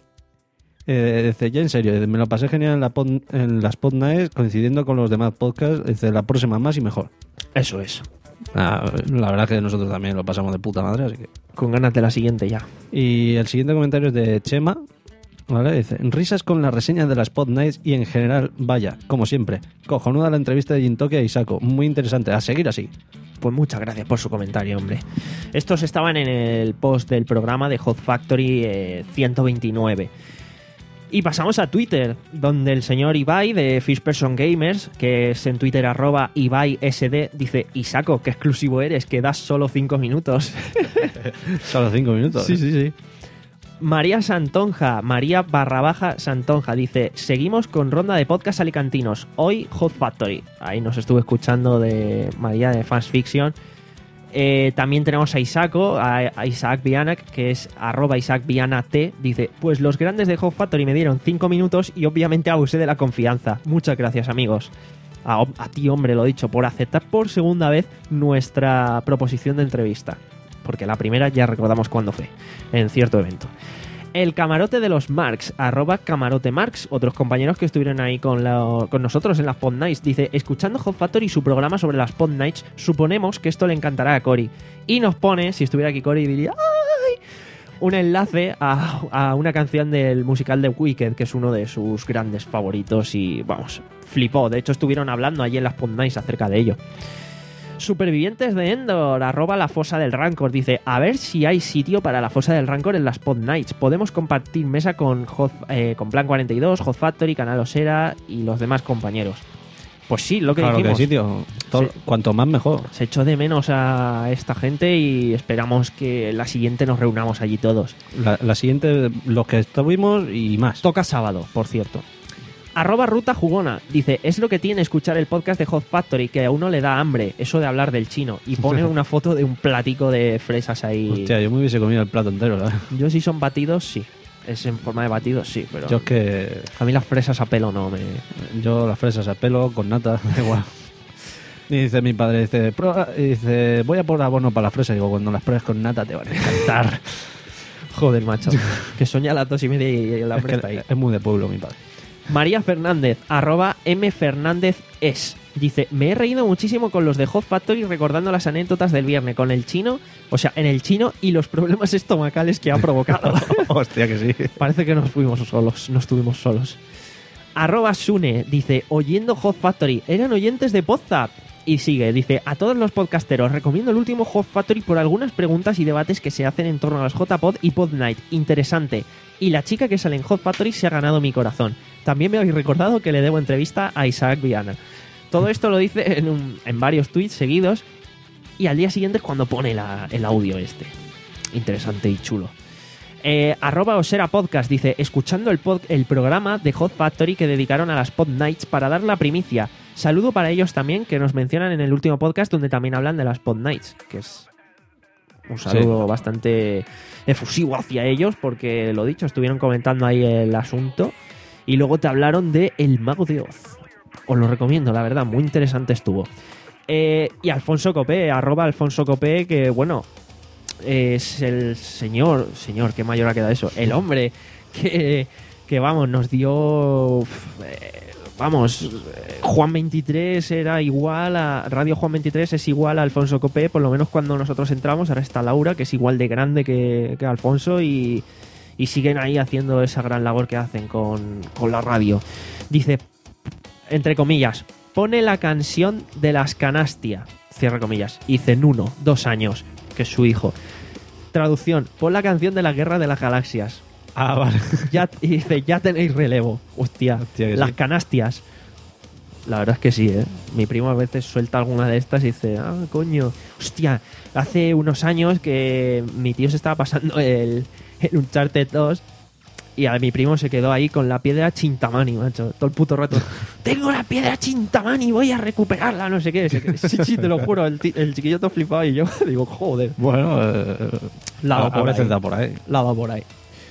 Eh, dice, ya en serio, dice, me lo pasé genial en, la pod- en las pod nights, coincidiendo con los demás podcasts. Dice, la próxima más y mejor. Eso es. Ah, la verdad es que nosotros también lo pasamos de puta madre, así que... Con ganas de la siguiente ya. Y el siguiente comentario es de Chema, ¿vale? Dice, risas con la reseña de las Pod Nights y en general, vaya, como siempre. Cojonuda la entrevista de Gintoki a Isako, muy interesante, a seguir así. Pues muchas gracias por su comentario, hombre. Estos estaban en el post del programa de Hot Factory eh, ciento veintinueve. Y pasamos a Twitter, donde el señor Ibai de First Person Gamers, que es en Twitter arroba IbaiSD, dice, Isako, qué exclusivo eres, que das solo cinco minutos. Solo cinco minutos. Sí, sí, sí. María Santonja, María barra baja Santonja, dice, seguimos con ronda de podcast alicantinos, hoy Hot Factory. Ahí nos estuve escuchando de María de Fans Fiction. Eh, también tenemos a Isako, a, a Isaac Vianak, que es arroba Isaac Viana T, dice, pues los grandes de Hot Factory me dieron cinco minutos y obviamente abusé de la confianza. Muchas gracias, amigos. A, a ti, hombre, lo dicho, por aceptar por segunda vez nuestra proposición de entrevista. Porque la primera ya recordamos cuándo fue, en cierto evento. El camarote de los Marks, arroba camarote Marks, otros compañeros que estuvieron ahí con, la- con nosotros en las Pod Nights, dice, escuchando Hot Factory y su programa sobre las Pod Nights, suponemos que esto le encantará a Cory. Y nos pone, si estuviera aquí Cory, diría, ¡ay! Un enlace a, a una canción del musical de Wicked, que es uno de sus grandes favoritos y, vamos, flipó. De hecho, estuvieron hablando allí en las Pod Nights acerca de ello. Supervivientes de Endor, arroba la fosa del Rancor, dice, a ver si hay sitio para la fosa del Rancor en las Pod Nights. Podemos compartir mesa con, Hot, eh, con Plan cuarenta y dos, Hot Factory, Canal Osera y los demás compañeros. Pues sí, lo que Claro que dijimos. hay sitio. Todo- Sí. Cuanto más mejor. Se echó de menos a esta gente y esperamos que la siguiente nos reunamos allí todos. La, la siguiente, los que estuvimos y más. Toca sábado, por cierto. Arroba Ruta Jugona, dice, es lo que tiene escuchar el podcast de Hot Factory, que a uno le da hambre, eso de hablar del chino. Y pone una foto de un platico de fresas ahí. Hostia, yo me hubiese comido el plato entero, ¿verdad? Yo si son batidos, sí. Es en forma de batidos, sí, pero Yo es que... a mí las fresas a pelo no me... Yo las fresas a pelo, con nata, da igual. Y dice mi padre, dice, "Prueba", y dice, voy a por abono para las fresas. Y digo, cuando las pruebes con nata te van a encantar. Joder, macho. Que son ya las dos y media y el Es, hambre que está ahí. es muy de pueblo, mi padre. María Fernández, arroba mfernándezes. Dice, me he reído muchísimo con los de Hot Factory recordando las anécdotas del viernes con el chino, o sea, en el chino y los problemas estomacales que ha provocado. Hostia, que sí. Parece que nos fuimos solos, no estuvimos solos. Arroba Sune, dice, oyendo Hot Factory, eran oyentes de Podzap. Y sigue, dice, a todos los podcasteros recomiendo el último Hot Factory por algunas preguntas y debates que se hacen en torno a las J Pod y Pod Night. Interesante. Y la chica que sale en Hot Factory se ha ganado mi corazón. También me habéis recordado que le debo entrevista a Isaac Viana. Todo esto lo dice en, un, en varios tweets seguidos y al día siguiente es cuando pone la, el audio este. Interesante y chulo. Eh, arroba Osera Podcast dice, escuchando el, pod, el programa de Hot Factory que dedicaron a las Pod Nights para dar la primicia. Saludo para ellos también, que nos mencionan en el último podcast donde también hablan de las Pod Nights, que es un saludo sí. bastante efusivo hacia ellos, porque lo dicho, estuvieron comentando ahí el asunto y luego te hablaron de El Mago de Oz. Os lo recomiendo, la verdad, muy interesante estuvo. Eh, y Alfonso Copé, arroba Alfonso Copé, que bueno, es el señor, señor, qué mayor ha quedado eso, el hombre que, que vamos, nos dio... Eh, Vamos, Juan veintitrés era igual a... Radio Juan veintitrés es igual a Alfonso Copé, por lo menos cuando nosotros entramos. Ahora está Laura, que es igual de grande que, que Alfonso, y, y siguen ahí haciendo esa gran labor que hacen con, con la radio. Dice, entre comillas, pone la canción de las Canastia, cierra comillas, y dice Nuno, dos años, que es su hijo. Traducción, pon la canción de la Guerra de las Galaxias. Ah, vale. Ya, y dice, ya tenéis relevo. Hostia, Hostia las sí. Canastias. La verdad es que sí, ¿eh? Mi primo a veces suelta alguna de estas y dice, ah, coño. Hostia, hace unos años que mi tío se estaba pasando el, el Uncharted dos y a mi primo se quedó ahí con la piedra Chintamani, macho. Todo el puto rato. Tengo la piedra Chintamani, voy a recuperarla, no sé qué. Sí, sí, te lo juro. El, el chiquillo todo flipado y yo digo, joder. Bueno, eh, la a, a veces da por ahí. La va por ahí.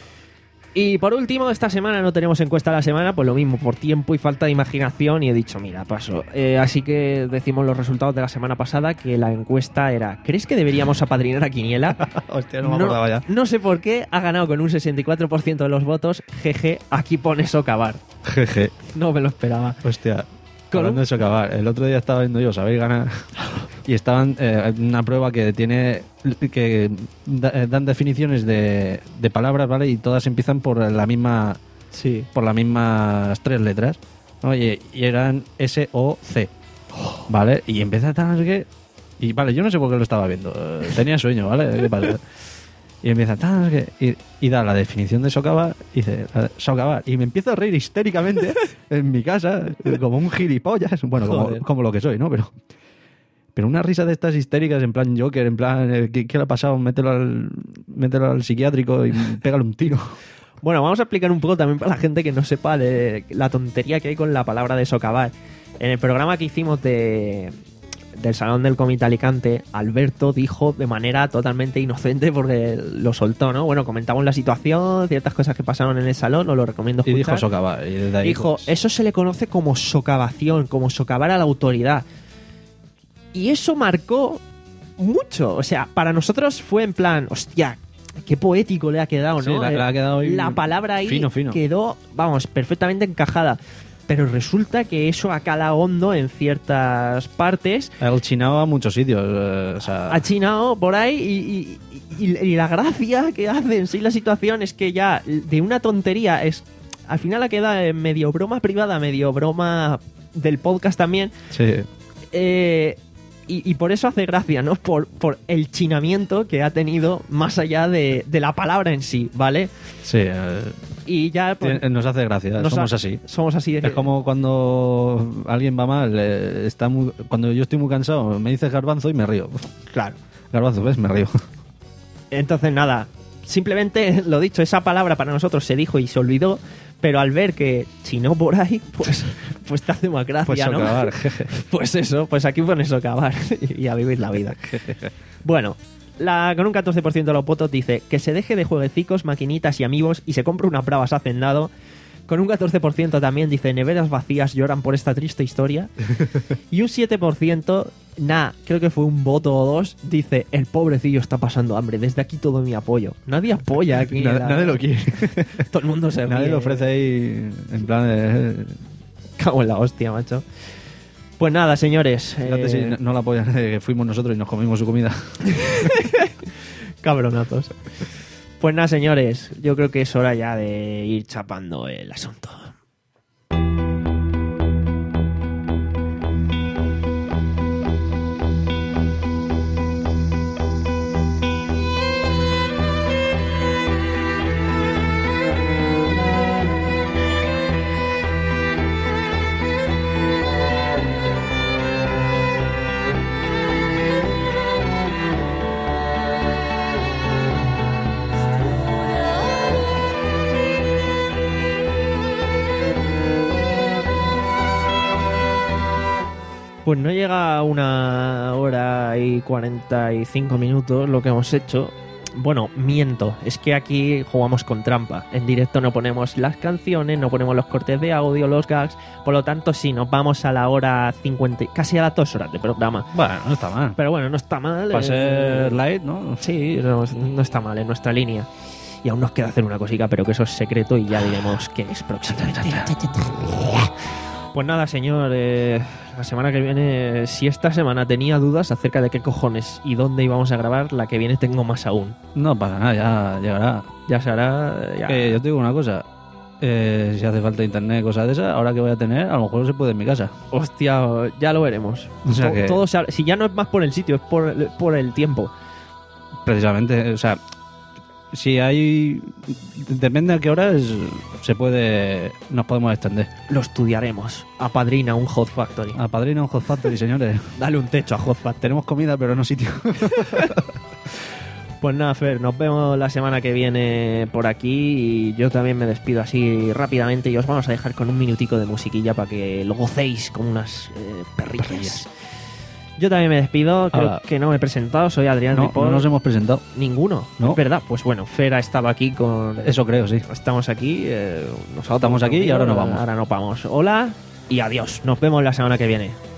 Y por último, esta semana no tenemos encuesta a la semana, pues lo mismo, por tiempo y falta de imaginación, y he dicho, mira, paso. Eh, así que decimos los resultados de la semana pasada, que la encuesta era, ¿crees que deberíamos apadrinar a Quiniela? Hostia, no me acordaba ya. No sé por qué, ha ganado con un sesenta y cuatro por ciento de los votos, jeje, aquí pone socavar. Jeje. No me lo esperaba. Hostia, ¿Con hablando un? de socavar, el otro día estaba viendo yo, ¿sabéis ganar? Y estaban eh, en una prueba que tiene que da, eh, dan definiciones de, de palabras, ¿vale? Y todas empiezan por la misma Sí. por las mismas tres letras, ¿no? Y, y eran S O C, ¿vale? Y empieza tan, no sé qué, y vale, yo no sé por qué lo estaba viendo, eh, tenía sueño, ¿vale? ¿Qué pasa? Y empieza tan, no sé qué, y, y da la definición de socavar, y dice, socavar, y me empiezo a reír histéricamente en mi casa, como un gilipollas, bueno, como, como lo que soy, ¿no? Pero Pero una risa de estas histéricas, en plan Joker, en plan, eh, ¿qué, qué le ha pasado? Mételo al, mételo al psiquiátrico y pégale un tiro. Bueno, vamos a explicar un poco también para la gente que no sepa de la tontería que hay con la palabra de socavar. En el programa que hicimos de, del Salón del Comité Alicante, Alberto dijo de manera totalmente inocente, porque lo soltó, ¿no? Bueno, comentamos la situación, ciertas cosas que pasaron en el salón, os lo recomiendo escuchar. Y dijo socavar. Y desde ahí, dijo, pues... eso se le conoce como socavación, como socavar a la autoridad. Y eso marcó mucho. O sea, para nosotros fue en plan, hostia, qué poético le ha quedado, ¿no? Sí, la, la ha quedado ahí la palabra ahí fino, fino. quedó, vamos, perfectamente encajada. Pero resulta que eso ha calado hondo en ciertas partes. El chinao a muchos sitios. Eh, o sea... Ha chinado por ahí y, y, y, y la gracia que hace en sí la situación es que ya de una tontería es... Al final ha quedado en medio broma privada, medio broma del podcast también. Sí. Eh... Y, y por eso hace gracia, ¿no? Por, por el chinamiento que ha tenido más allá de, de la palabra en sí, ¿vale? Sí. Eh, y ya... Pues, nos hace gracia, nos somos ha, así. Somos así. Es como cuando alguien va mal, eh, está muy, cuando yo estoy muy cansado, me dices garbanzo y me río. Claro. Garbanzo, ¿ves? Me río. Entonces, nada, simplemente lo dicho, esa palabra para nosotros se dijo y se olvidó, pero al ver que chinó por ahí, pues, pues te hace más gracia, pues ¿no? Socavar. Pues eso, pues aquí pones socavar y a vivir la vida. Bueno, la, con un catorce por ciento de los votos dice que se deje de jueguecicos, maquinitas y amigos y se compre unas bravas hacendado. Con un catorce por ciento también dice, neveras vacías lloran por esta triste historia. Y un siete por ciento, nah, creo que fue un voto o dos, dice, el pobrecillo está pasando hambre, desde aquí todo mi apoyo. Nadie apoya aquí. Nadie, la- nadie lo quiere. Todo el mundo se Nadie ríe. lo ofrece ahí en plan de... Cago en la hostia, macho. Pues nada, señores. Fíjate eh, si no, no la apoyan, eh, que fuimos nosotros y nos comimos su comida. Cabronazos. Pues nada, señores, yo creo que es hora ya de ir chapando el asunto. Pues no llega a una hora y cuarenta y cinco minutos lo que hemos hecho. Bueno, miento, es que aquí jugamos con trampa. En directo no ponemos las canciones, no ponemos los cortes de audio, los gags. Por lo tanto, sí, nos vamos a la hora cincuenta, casi a las dos horas de programa. Bueno, no está mal. Pero bueno, no está mal. Para eh, ser light, ¿no? Sí, no, no está mal en nuestra línea. Y aún nos queda hacer una cosica, pero que eso es secreto y ya diremos qué es próximamente. Pues nada, señor, eh, la semana que viene, si esta semana tenía dudas acerca de qué cojones y dónde íbamos a grabar, la que viene tengo más aún. No pasa nada, ya llegará. Ya se hará... ya. Eh, yo te digo una cosa. Eh, si hace falta internet, cosas de esas, ahora que voy a tener, a lo mejor se puede en mi casa. Hostia, ya lo veremos. O sea To- que- todo se ha- si ya no es más por el sitio, es por, por el tiempo. Precisamente, o sea, si hay... Depende a qué horas se puede... Nos podemos extender. Lo estudiaremos. Apadrina un Hot Factory. A padrino un Hot Factory, señores. Dale un techo a Hot Factory. Tenemos comida, pero no sitio. Pues nada, Fer, nos vemos la semana que viene por aquí y yo también me despido así rápidamente y os vamos a dejar con un minutico de musiquilla para que lo gocéis como unas eh, perrillas. Perrillas. Yo también me despido, creo Hala. que no me he presentado, soy Adrián No, Ripoll. no nos hemos presentado. Ninguno, No. es verdad. Pues bueno, Fer ha estado aquí con... Eso creo, sí. Estamos aquí, eh, nosotros Estamos aquí y ahora nos vamos. Ahora nos vamos. Hola y adiós, nos vemos la semana que viene.